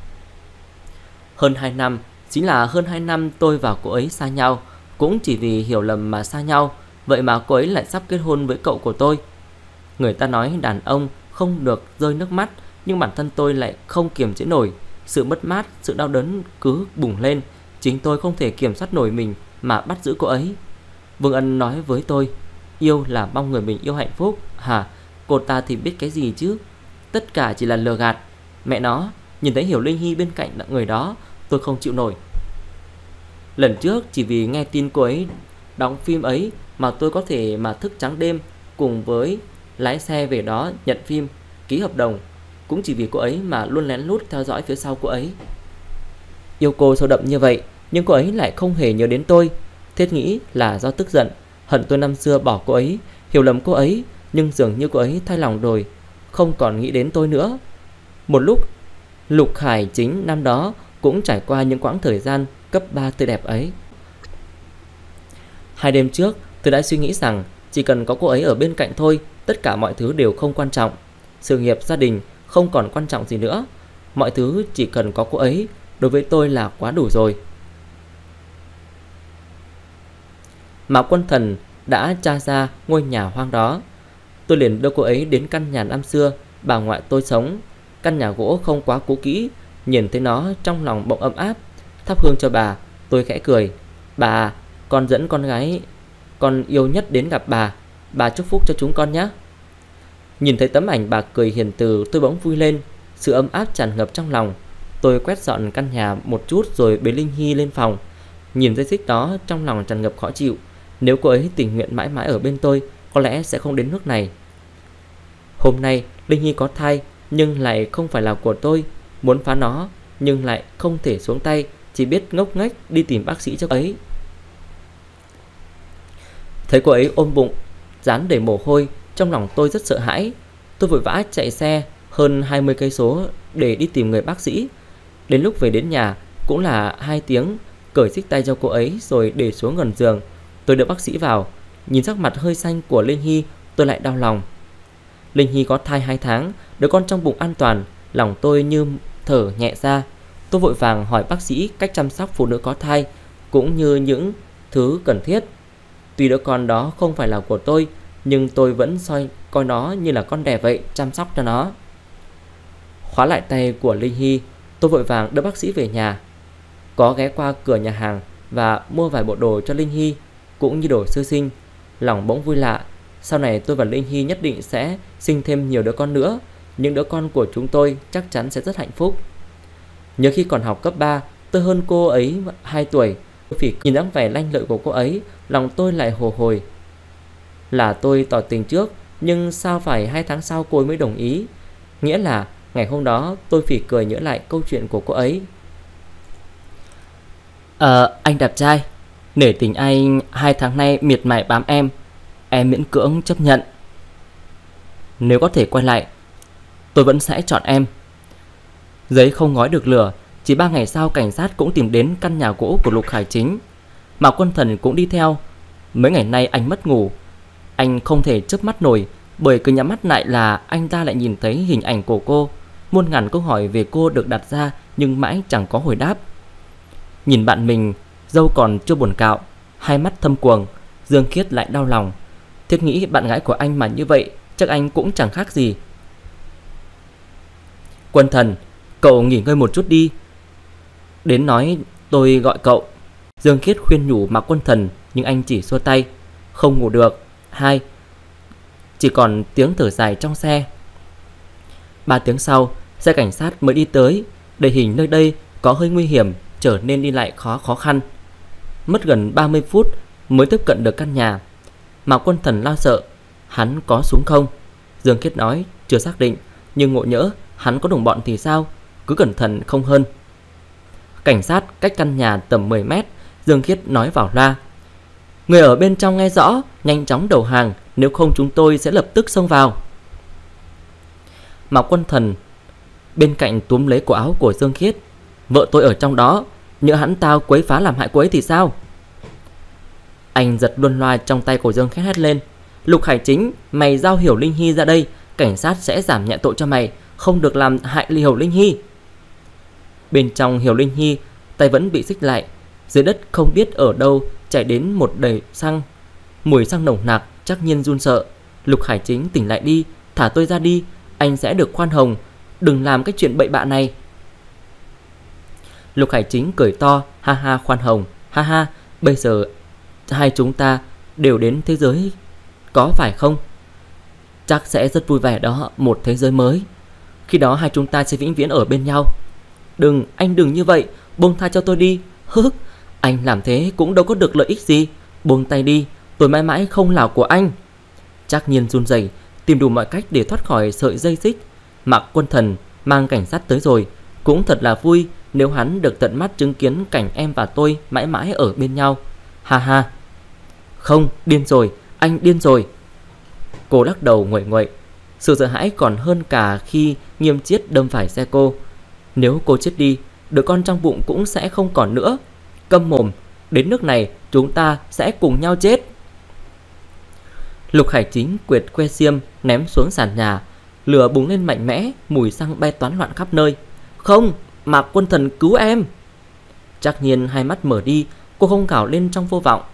Hơn hai năm, chính là hơn hai năm tôi và cô ấy xa nhau. Cũng chỉ vì hiểu lầm mà xa nhau. Vậy mà cô ấy lại sắp kết hôn với cậu của tôi. Người ta nói đàn ông không được rơi nước mắt, nhưng bản thân tôi lại không kiềm chế nổi. Sự mất mát, sự đau đớn cứ bùng lên. Chính tôi không thể kiểm soát nổi mình mà bắt giữ cô ấy. Vương Ân nói với tôi, yêu là mong người mình yêu hạnh phúc. Hả? Cô ta thì biết cái gì chứ? Tất cả chỉ là lừa gạt. Mẹ nó, nhìn thấy Hiểu Linh Hy bên cạnh người đó, tôi không chịu nổi. Lần trước chỉ vì nghe tin cô ấy đóng phim ấy mà tôi có thể mà thức trắng đêm cùng với lái xe về đó nhận phim, ký hợp đồng. Cũng chỉ vì cô ấy mà luôn lén lút theo dõi phía sau cô ấy. Yêu cô sâu đậm như vậy, nhưng cô ấy lại không hề nhớ đến tôi. Thiết nghĩ là do tức giận, hận tôi năm xưa bỏ cô ấy, hiểu lầm cô ấy. Nhưng dường như cô ấy thay lòng rồi, không còn nghĩ đến tôi nữa. Một lúc, Lục Hải Chính năm đó cũng trải qua những quãng thời gian cấp ba tươi đẹp ấy. Hai đêm trước, tôi đã suy nghĩ rằng chỉ cần có cô ấy ở bên cạnh thôi, tất cả mọi thứ đều không quan trọng. Sự nghiệp, gia đình không còn quan trọng gì nữa. Mọi thứ chỉ cần có cô ấy, đối với tôi là quá đủ rồi. Mạc Quân Thần đã tra ra ngôi nhà hoang đó. Tôi liền đưa cô ấy đến căn nhà năm xưa bà ngoại tôi sống. Căn nhà gỗ không quá cũ kỹ. Nhìn thấy nó trong lòng bỗng ấm áp. Thắp hương cho bà, tôi khẽ cười. Bà, con dẫn con gái con yêu nhất đến gặp bà. Bà chúc phúc cho chúng con nhé. Nhìn thấy tấm ảnh bà cười hiền từ, tôi bỗng vui lên. Sự ấm áp tràn ngập trong lòng. Tôi quét dọn căn nhà một chút rồi bế Linh Hy lên phòng. Nhìn dây xích đó, trong lòng tràn ngập khó chịu. Nếu cô ấy tình nguyện mãi mãi ở bên tôi, có lẽ sẽ không đến nước này. Hôm nay Linh Hy có thai, nhưng lại không phải là của tôi. Muốn phá nó, nhưng lại không thể xuống tay. Chỉ biết ngốc nghếch đi tìm bác sĩ cho cô ấy. Thấy cô ấy ôm bụng, dán đầy mồ hôi, trong lòng tôi rất sợ hãi. Tôi vội vã chạy xe hơn hai mươi cây số để đi tìm người bác sĩ. Đến lúc về đến nhà cũng là hai tiếng. Cởi xích tay cho cô ấy rồi để xuống gần giường. Tôi đưa bác sĩ vào. Nhìn sắc mặt hơi xanh của Linh Hy, tôi lại đau lòng. Linh Hy có thai hai tháng, đứa con trong bụng an toàn. Lòng tôi như thở nhẹ ra. Tôi vội vàng hỏi bác sĩ cách chăm sóc phụ nữ có thai, cũng như những thứ cần thiết. Tuy đứa con đó không phải là của tôi, nhưng tôi vẫn soi coi nó như là con đẻ vậy, chăm sóc cho nó. Khóa lại tay của Linh Hy, tôi vội vàng đưa bác sĩ về nhà. Có ghé qua cửa nhà hàng và mua vài bộ đồ cho Linh Hy, cũng như đồ sơ sinh. Lòng bỗng vui lạ. Sau này tôi và Linh Hy nhất định sẽ sinh thêm nhiều đứa con nữa. Những đứa con của chúng tôi chắc chắn sẽ rất hạnh phúc. Nhớ khi còn học cấp ba, tôi hơn cô ấy hai tuổi. Vì nhìn dáng vẻ lanh lợi của cô ấy, lòng tôi lại hồ hồi. Là tôi tỏ tình trước, nhưng sao phải hai tháng sau cô ấy mới đồng ý. Nghĩa là ngày hôm đó tôi phì cười nhớ lại câu chuyện của cô ấy. Ờ, anh đẹp trai, nể tình anh hai tháng nay miệt mài bám em, em miễn cưỡng chấp nhận. Nếu có thể quay lại, tôi vẫn sẽ chọn em. Giấy không ngói được lửa. Chỉ ba ngày sau, cảnh sát cũng tìm đến căn nhà gỗ của Lục Hải Chính. Mạc Quân Thần cũng đi theo. Mấy ngày nay anh mất ngủ. Anh không thể chớp mắt nổi, bởi cứ nhắm mắt lại là anh ta lại nhìn thấy hình ảnh của cô. Muôn ngàn câu hỏi về cô được đặt ra, nhưng mãi chẳng có hồi đáp. Nhìn bạn mình, râu còn chưa buồn cạo, hai mắt thâm quầng, Dương Khiết lại đau lòng. Thiết nghĩ bạn gái của anh mà như vậy, chắc anh cũng chẳng khác gì. Quân Thần, cậu nghỉ ngơi một chút đi. Đến nói tôi gọi cậu. Dương Khiết khuyên nhủ Mạc Quân Thần, nhưng anh chỉ xua tay. Không ngủ được. Hai, chỉ còn tiếng thở dài trong xe. Ba tiếng sau, xe cảnh sát mới đi tới. Địa hình nơi đây có hơi nguy hiểm, trở nên đi lại khó khó khăn. Mất gần ba mươi phút mới tiếp cận được căn nhà. Mạc Quân Thần lo sợ. Hắn có súng không? Dương Khiết nói chưa xác định, nhưng ngộ nhỡ hắn có đồng bọn thì sao? Cứ cẩn thận không hơn. Cảnh sát cách căn nhà tầm mười mét. Dương Khiết nói vào loa. Người ở bên trong nghe rõ, nhanh chóng đầu hàng, nếu không chúng tôi sẽ lập tức xông vào. Mạc Quân Thần bên cạnh túm lấy cổ áo của Dương Khiết. Vợ tôi ở trong đó, nhỡ hắn tao quấy phá làm hại cô ấy thì sao? Anh giật luân loa trong tay của Dương Khiết hét lên. Lục Hải Chính, mày giao Hiểu Linh Hy ra đây, cảnh sát sẽ giảm nhẹ tội cho mày, không được làm hại Hiểu Linh Hy. Bên trong, Hiểu Linh Hy tay vẫn bị xích lại. Dưới đất không biết ở đâu chảy đến một đầy xăng, mùi xăng nồng nặc. Chắc nhiên run sợ. Lục Hải Chính, tỉnh lại đi, thả tôi ra đi, anh sẽ được khoan hồng. Đừng làm cái chuyện bậy bạ này. Lục Hải Chính cười to. Ha ha, khoan hồng, ha ha. Bây giờ hai chúng ta đều đến thế giới, có phải không? Chắc sẽ rất vui vẻ đó, một thế giới mới. Khi đó hai chúng ta sẽ vĩnh viễn ở bên nhau. Đừng, anh đừng như vậy, buông tha cho tôi đi. Hứ, anh làm thế cũng đâu có được lợi ích gì. Buông tay đi, tôi mãi mãi không là của anh. Chắc nhiên run rẩy, tìm đủ mọi cách để thoát khỏi sợi dây xích. Mạc Quân Thần mang cảnh sát tới rồi. Cũng thật là vui nếu hắn được tận mắt chứng kiến cảnh em và tôi mãi mãi ở bên nhau. Ha ha. Không, điên rồi, anh điên rồi. Cô lắc đầu nguậy nguậy. Sự sợ hãi còn hơn cả khi Nghiêm Chiết đâm phải xe cô. Nếu cô chết đi, đứa con trong bụng cũng sẽ không còn nữa. Câm mồm, đến nước này chúng ta sẽ cùng nhau chết. Lục Hải Chính quệt que xiêm ném xuống sàn nhà. Lửa bùng lên mạnh mẽ, mùi xăng bay toán loạn khắp nơi. Không, Mạc Quân Thần cứu em. Chắc nhiên hai mắt mở đi, cô không gào lên trong vô vọng.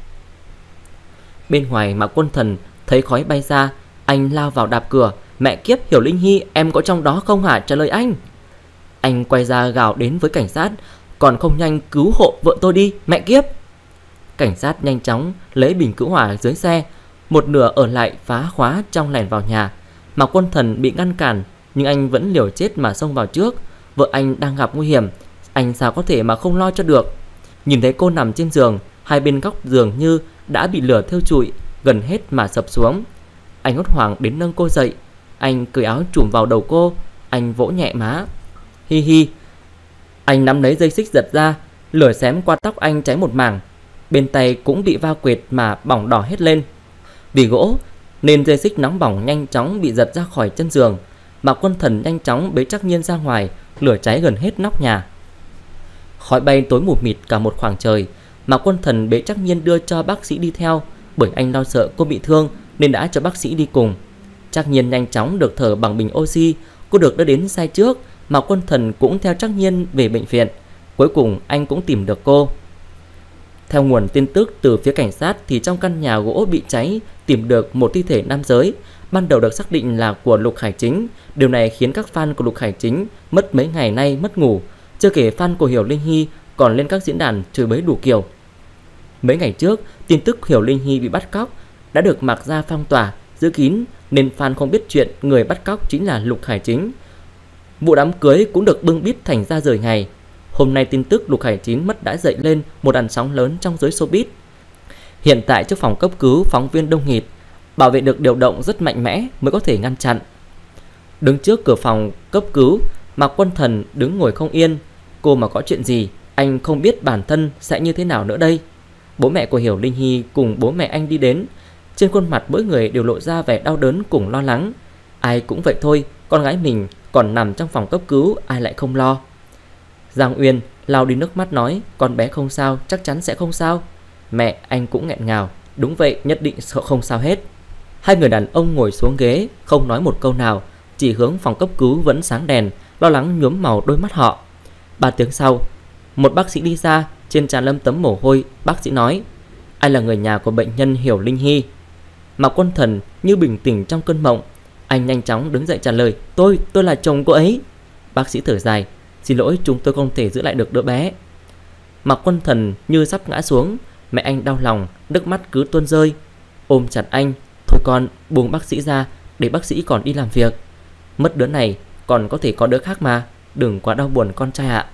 Bên ngoài, Mạc Quân Thần thấy khói bay ra. Anh lao vào đạp cửa. Mẹ kiếp, Hiểu Linh Hy, em có trong đó không hả? Trả lời anh. Anh quay ra gào đến với cảnh sát. Còn không nhanh cứu hộ vợ tôi đi, mẹ kiếp. Cảnh sát nhanh chóng lấy bình cứu hỏa dưới xe. Một nửa ở lại phá khóa trong lẻn vào nhà. Mạc Quân Thần bị ngăn cản, nhưng anh vẫn liều chết mà xông vào trước. Vợ anh đang gặp nguy hiểm, anh sao có thể mà không lo cho được. Nhìn thấy cô nằm trên giường, hai bên góc giường như đã bị lửa thiêu trụi, gần hết mà sập xuống. Anh hốt hoảng đến nâng cô dậy. Anh cởi áo trùm vào đầu cô. Anh vỗ nhẹ má. Hi hi. Anh nắm lấy dây xích giật ra. Lửa xém qua tóc anh cháy một mảng. Bên tay cũng bị va quệt mà bỏng đỏ hết lên. Vì gỗ nên dây xích nóng bỏng nhanh chóng bị giật ra khỏi chân giường. Mạc Quân Thần nhanh chóng bế Trắc Nhiên ra ngoài. Lửa cháy gần hết nóc nhà. Khói bay tối mù mịt cả một khoảng trời. Mạc Quân Thần bế Trắc Nhiên đưa cho bác sĩ đi theo, bởi anh lo sợ cô bị thương nên đã cho bác sĩ đi cùng. Trắc Nhiên nhanh chóng được thở bằng bình oxy. Cô được đưa đến xe trước. Mạc Quân Thần cũng theo Trắc Nhiên về bệnh viện. Cuối cùng anh cũng tìm được cô. Theo nguồn tin tức từ phía cảnh sát thì trong căn nhà gỗ bị cháy tìm được một thi thể nam giới, ban đầu được xác định là của Lục Hải Chính. Điều này khiến các fan của Lục Hải Chính mất mấy ngày nay mất ngủ. Chưa kể fan của Hiểu Linh Hy còn lên các diễn đàn chửi bới đủ kiểu. Mấy ngày trước, tin tức Hiểu Linh Hy bị bắt cóc đã được Mạc Gia phong tỏa, giữ kín, nên fan không biết chuyện người bắt cóc chính là Lục Hải Chính. Vụ đám cưới cũng được bưng bít thành ra rời ngày. Hôm nay tin tức Lục Hải Chính mất đã dậy lên một làn sóng lớn trong giới showbiz. Hiện tại trước phòng cấp cứu phóng viên đông nghịt, bảo vệ được điều động rất mạnh mẽ mới có thể ngăn chặn. Đứng trước cửa phòng cấp cứu, Mạc Quân Thần đứng ngồi không yên. Cô mà có chuyện gì, anh không biết bản thân sẽ như thế nào nữa đây. Bố mẹ của Hiểu Linh Hy cùng bố mẹ anh đi đến. Trên khuôn mặt mỗi người đều lộ ra vẻ đau đớn cùng lo lắng. Ai cũng vậy thôi, con gái mình còn nằm trong phòng cấp cứu, ai lại không lo. Giang Uyên lau đi nước mắt nói, con bé không sao, chắc chắn sẽ không sao. Mẹ anh cũng nghẹn ngào, đúng vậy, nhất định sợ không sao hết. Hai người đàn ông ngồi xuống ghế, không nói một câu nào, chỉ hướng phòng cấp cứu vẫn sáng đèn, lo lắng nhuốm màu đôi mắt họ. Ba tiếng sau, một bác sĩ đi ra, trên trán lấm tấm mồ hôi. Bác sĩ nói, anh là người nhà của bệnh nhân Hiểu Linh Hy. Mạc Quân Thần như bình tĩnh trong cơn mộng. Anh nhanh chóng đứng dậy trả lời, Tôi, tôi là chồng cô ấy. Bác sĩ thở dài, xin lỗi, chúng tôi không thể giữ lại được đứa bé. Mạc Quân Thần như sắp ngã xuống. Mẹ anh đau lòng, nước mắt cứ tuôn rơi. Ôm chặt anh, thôi con, buông bác sĩ ra, để bác sĩ còn đi làm việc. Mất đứa này, còn có thể có đứa khác mà. Đừng quá đau buồn con trai ạ.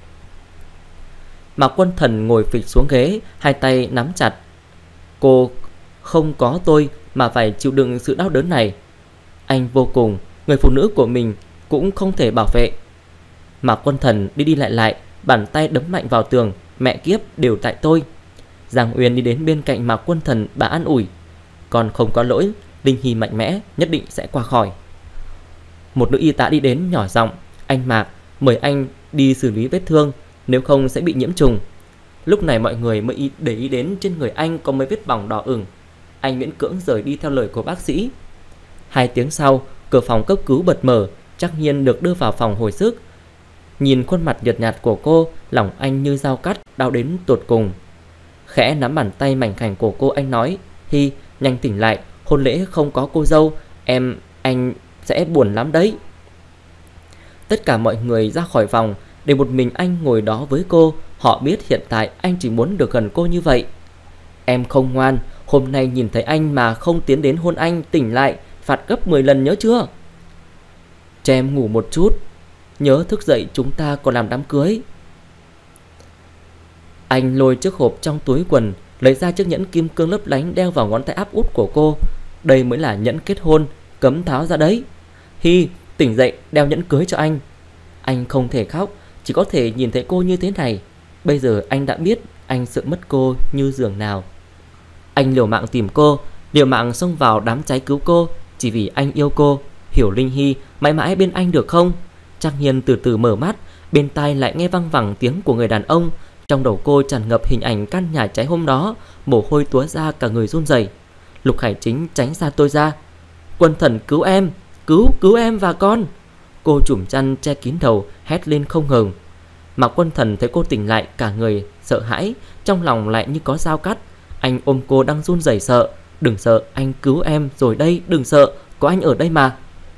Mạc Quân Thần ngồi phịch xuống ghế, hai tay nắm chặt. Cô không có tôi mà phải chịu đựng sự đau đớn này. Anh vô cùng, người phụ nữ của mình cũng không thể bảo vệ. Mạc Quân Thần đi đi lại lại, bàn tay đấm mạnh vào tường. Mẹ kiếp, đều tại tôi. Giang Uyên đi đến bên cạnh Mạc Quân Thần, bà an ủi, con không có lỗi, Linh Hy mạnh mẽ, nhất định sẽ qua khỏi. Một nữ y tá đi đến nhỏ giọng, anh Mạc, mời anh đi xử lý vết thương, nếu không sẽ bị nhiễm trùng. Lúc này mọi người mới để ý đến trên người anh có mấy vết bỏng đỏ ửng. Anh miễn cưỡng rời đi theo lời của bác sĩ. Hai tiếng sau, cửa phòng cấp cứu bật mở, Trác Nhiên được đưa vào phòng hồi sức. Nhìn khuôn mặt nhợt nhạt của cô, lòng anh như dao cắt, đau đến tột cùng. Khẽ nắm bàn tay mảnh khảnh của cô, anh nói, Hy, nhanh tỉnh lại, hôn lễ không có cô dâu, em, anh sẽ buồn lắm đấy. Tất cả mọi người ra khỏi phòng, để một mình anh ngồi đó với cô. Họ biết hiện tại anh chỉ muốn được gần cô như vậy. Em không ngoan, hôm nay nhìn thấy anh mà không tiến đến hôn anh, tỉnh lại, phạt gấp mười lần nhớ chưa? Cho em ngủ một chút, nhớ thức dậy chúng ta còn làm đám cưới. Anh lôi chiếc hộp trong túi quần, lấy ra chiếc nhẫn kim cương lấp lánh đeo vào ngón tay áp út của cô. Đây mới là nhẫn kết hôn, cấm tháo ra đấy. Hy, tỉnh dậy, đeo nhẫn cưới cho anh. Anh không thể khóc, chỉ có thể nhìn thấy cô như thế này. Bây giờ anh đã biết anh sợ mất cô như giường nào. Anh liều mạng tìm cô, liều mạng xông vào đám cháy cứu cô, chỉ vì anh yêu cô. Hiểu Linh Hy, mãi mãi bên anh được không? Trác Nhiên từ từ mở mắt, bên tai lại nghe văng vẳng tiếng của người đàn ông. Trong đầu cô tràn ngập hình ảnh căn nhà cháy hôm đó, mồ hôi túa ra, cả người run rẩy. Lục Hải Chính tránh xa tôi ra. Quân Thần cứu em, cứu, cứu em và con. Cô trùm chăn che kín đầu, hét lên không ngừng. Mà Quân Thần thấy cô tỉnh lại, cả người sợ hãi, trong lòng lại như có dao cắt. Anh ôm cô đang run rẩy sợ. Đừng sợ, anh cứu em rồi đây, đừng sợ, có anh ở đây mà.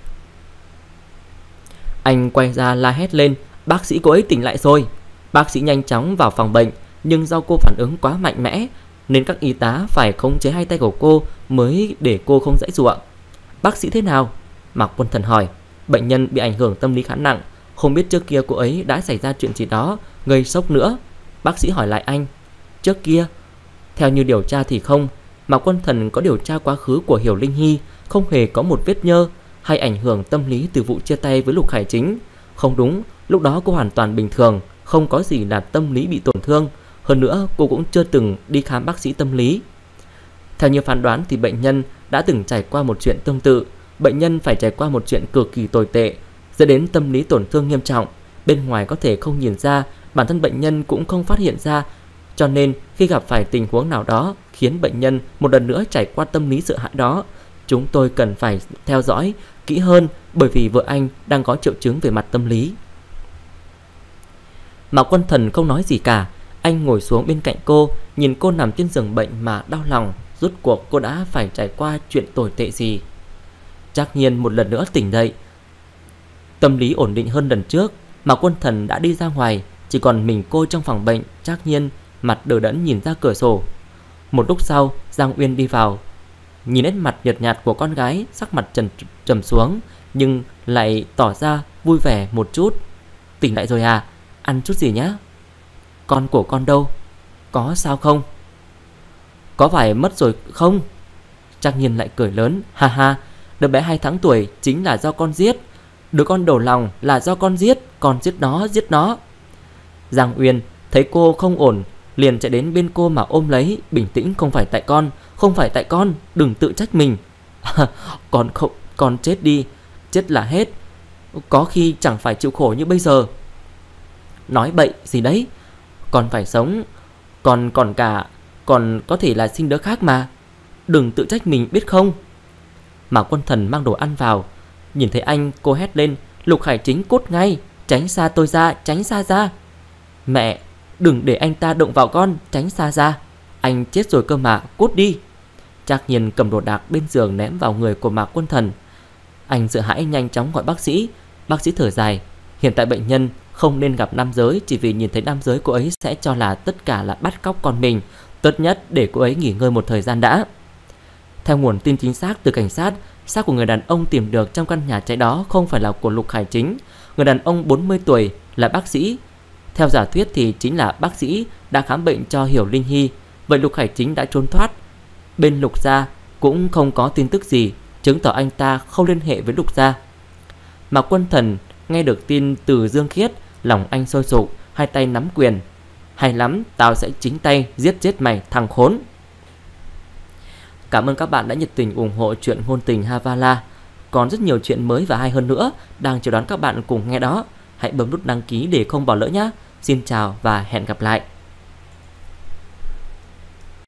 Anh quay ra la hét lên, bác sĩ cô ấy tỉnh lại rồi. Bác sĩ nhanh chóng vào phòng bệnh, nhưng do cô phản ứng quá mạnh mẽ nên các y tá phải khống chế hai tay của cô mới để cô không giãy giụa. Bác sĩ thế nào? Mạc Quân Thần hỏi. Bệnh nhân bị ảnh hưởng tâm lý khá nặng, không biết trước kia cô ấy đã xảy ra chuyện gì đó gây sốc nữa. Bác sĩ hỏi lại anh. Trước kia? Theo như điều tra thì không. Mạc Quân Thần có điều tra quá khứ của Hiểu Linh Hy, không hề có một vết nhơ hay ảnh hưởng tâm lý từ vụ chia tay với Lục Hải Chính. Không đúng, lúc đó cô hoàn toàn bình thường, không có gì là tâm lý bị tổn thương. Hơn nữa cô cũng chưa từng đi khám bác sĩ tâm lý. Theo như phán đoán thì bệnh nhân đã từng trải qua một chuyện tương tự. Bệnh nhân phải trải qua một chuyện cực kỳ tồi tệ, dẫn đến tâm lý tổn thương nghiêm trọng. Bên ngoài có thể không nhìn ra, bản thân bệnh nhân cũng không phát hiện ra. Cho nên khi gặp phải tình huống nào đó khiến bệnh nhân một lần nữa trải qua tâm lý sợ hãi đó, chúng tôi cần phải theo dõi kỹ hơn, bởi vì vợ anh đang có triệu chứng về mặt tâm lý. Mạc Quân Thần không nói gì cả. Anh ngồi xuống bên cạnh cô, nhìn cô nằm trên giường bệnh mà đau lòng. Rốt cuộc cô đã phải trải qua chuyện tồi tệ gì? Trác Nhiên một lần nữa tỉnh dậy, tâm lý ổn định hơn lần trước. Mạc Quân Thần đã đi ra ngoài, chỉ còn mình cô trong phòng bệnh. Trác Nhiên mặt đờ đẫn nhìn ra cửa sổ. Một lúc sau, Giang Uyên đi vào, nhìn nét mặt nhợt nhạt của con gái, sắc mặt trầm trầm xuống, nhưng lại tỏ ra vui vẻ một chút. Tỉnh lại rồi à? Ăn chút gì nhá. Con của con đâu? Có sao không? Có phải mất rồi không? Trác Nhiên lại cười lớn, ha ha, đứa bé hai tháng tuổi chính là do con giết. Đứa con đổ lòng là do con giết, con giết nó, giết nó. Giang Uyên thấy cô không ổn, liền chạy đến bên cô mà ôm lấy. Bình tĩnh, không phải tại con, không phải tại con, đừng tự trách mình. Con không, con chết đi, chết là hết, có khi chẳng phải chịu khổ như bây giờ. Nói bậy gì đấy, con phải sống, còn còn cả, còn có thể là sinh đứa khác mà. Đừng tự trách mình biết không. Mà Quân Thần mang đồ ăn vào, nhìn thấy anh cô hét lên, Lục Khải Chính cút ngay, tránh xa tôi ra, tránh xa ra. Mẹ, đừng để anh ta động vào con, tránh xa ra, anh chết rồi cơ mà, cút đi. Trác Nhiên cầm đồ đạc bên giường ném vào người của Mạc Quân Thần. Anh sợ hãi nhanh chóng gọi bác sĩ. Bác sĩ thở dài, hiện tại bệnh nhân không nên gặp nam giới, chỉ vì nhìn thấy nam giới cô ấy sẽ cho là tất cả là bắt cóc con mình. Tốt nhất để cô ấy nghỉ ngơi một thời gian đã. Theo nguồn tin chính xác từ cảnh sát, xác của người đàn ông tìm được trong căn nhà cháy đó không phải là của Lục Khải Chính. Người đàn ông bốn mươi tuổi là bác sĩ. Theo giả thuyết thì chính là bác sĩ đã khám bệnh cho Hiểu Linh Hy. Vậy Lục Khải Chính đã trốn thoát. Bên Lục gia cũng không có tin tức gì, chứng tỏ anh ta không liên hệ với Lục gia. Mà Quân Thần nghe được tin từ Dương Khiết, lòng anh sôi sục, hai tay nắm quyền. Hay lắm, tao sẽ chính tay giết chết mày thằng khốn. Cảm ơn các bạn đã nhiệt tình ủng hộ chuyện ngôn tình Havala. Còn rất nhiều chuyện mới và hay hơn nữa đang chờ đón các bạn cùng nghe đó. Hãy bấm nút đăng ký để không bỏ lỡ nhé. Xin chào và hẹn gặp lại.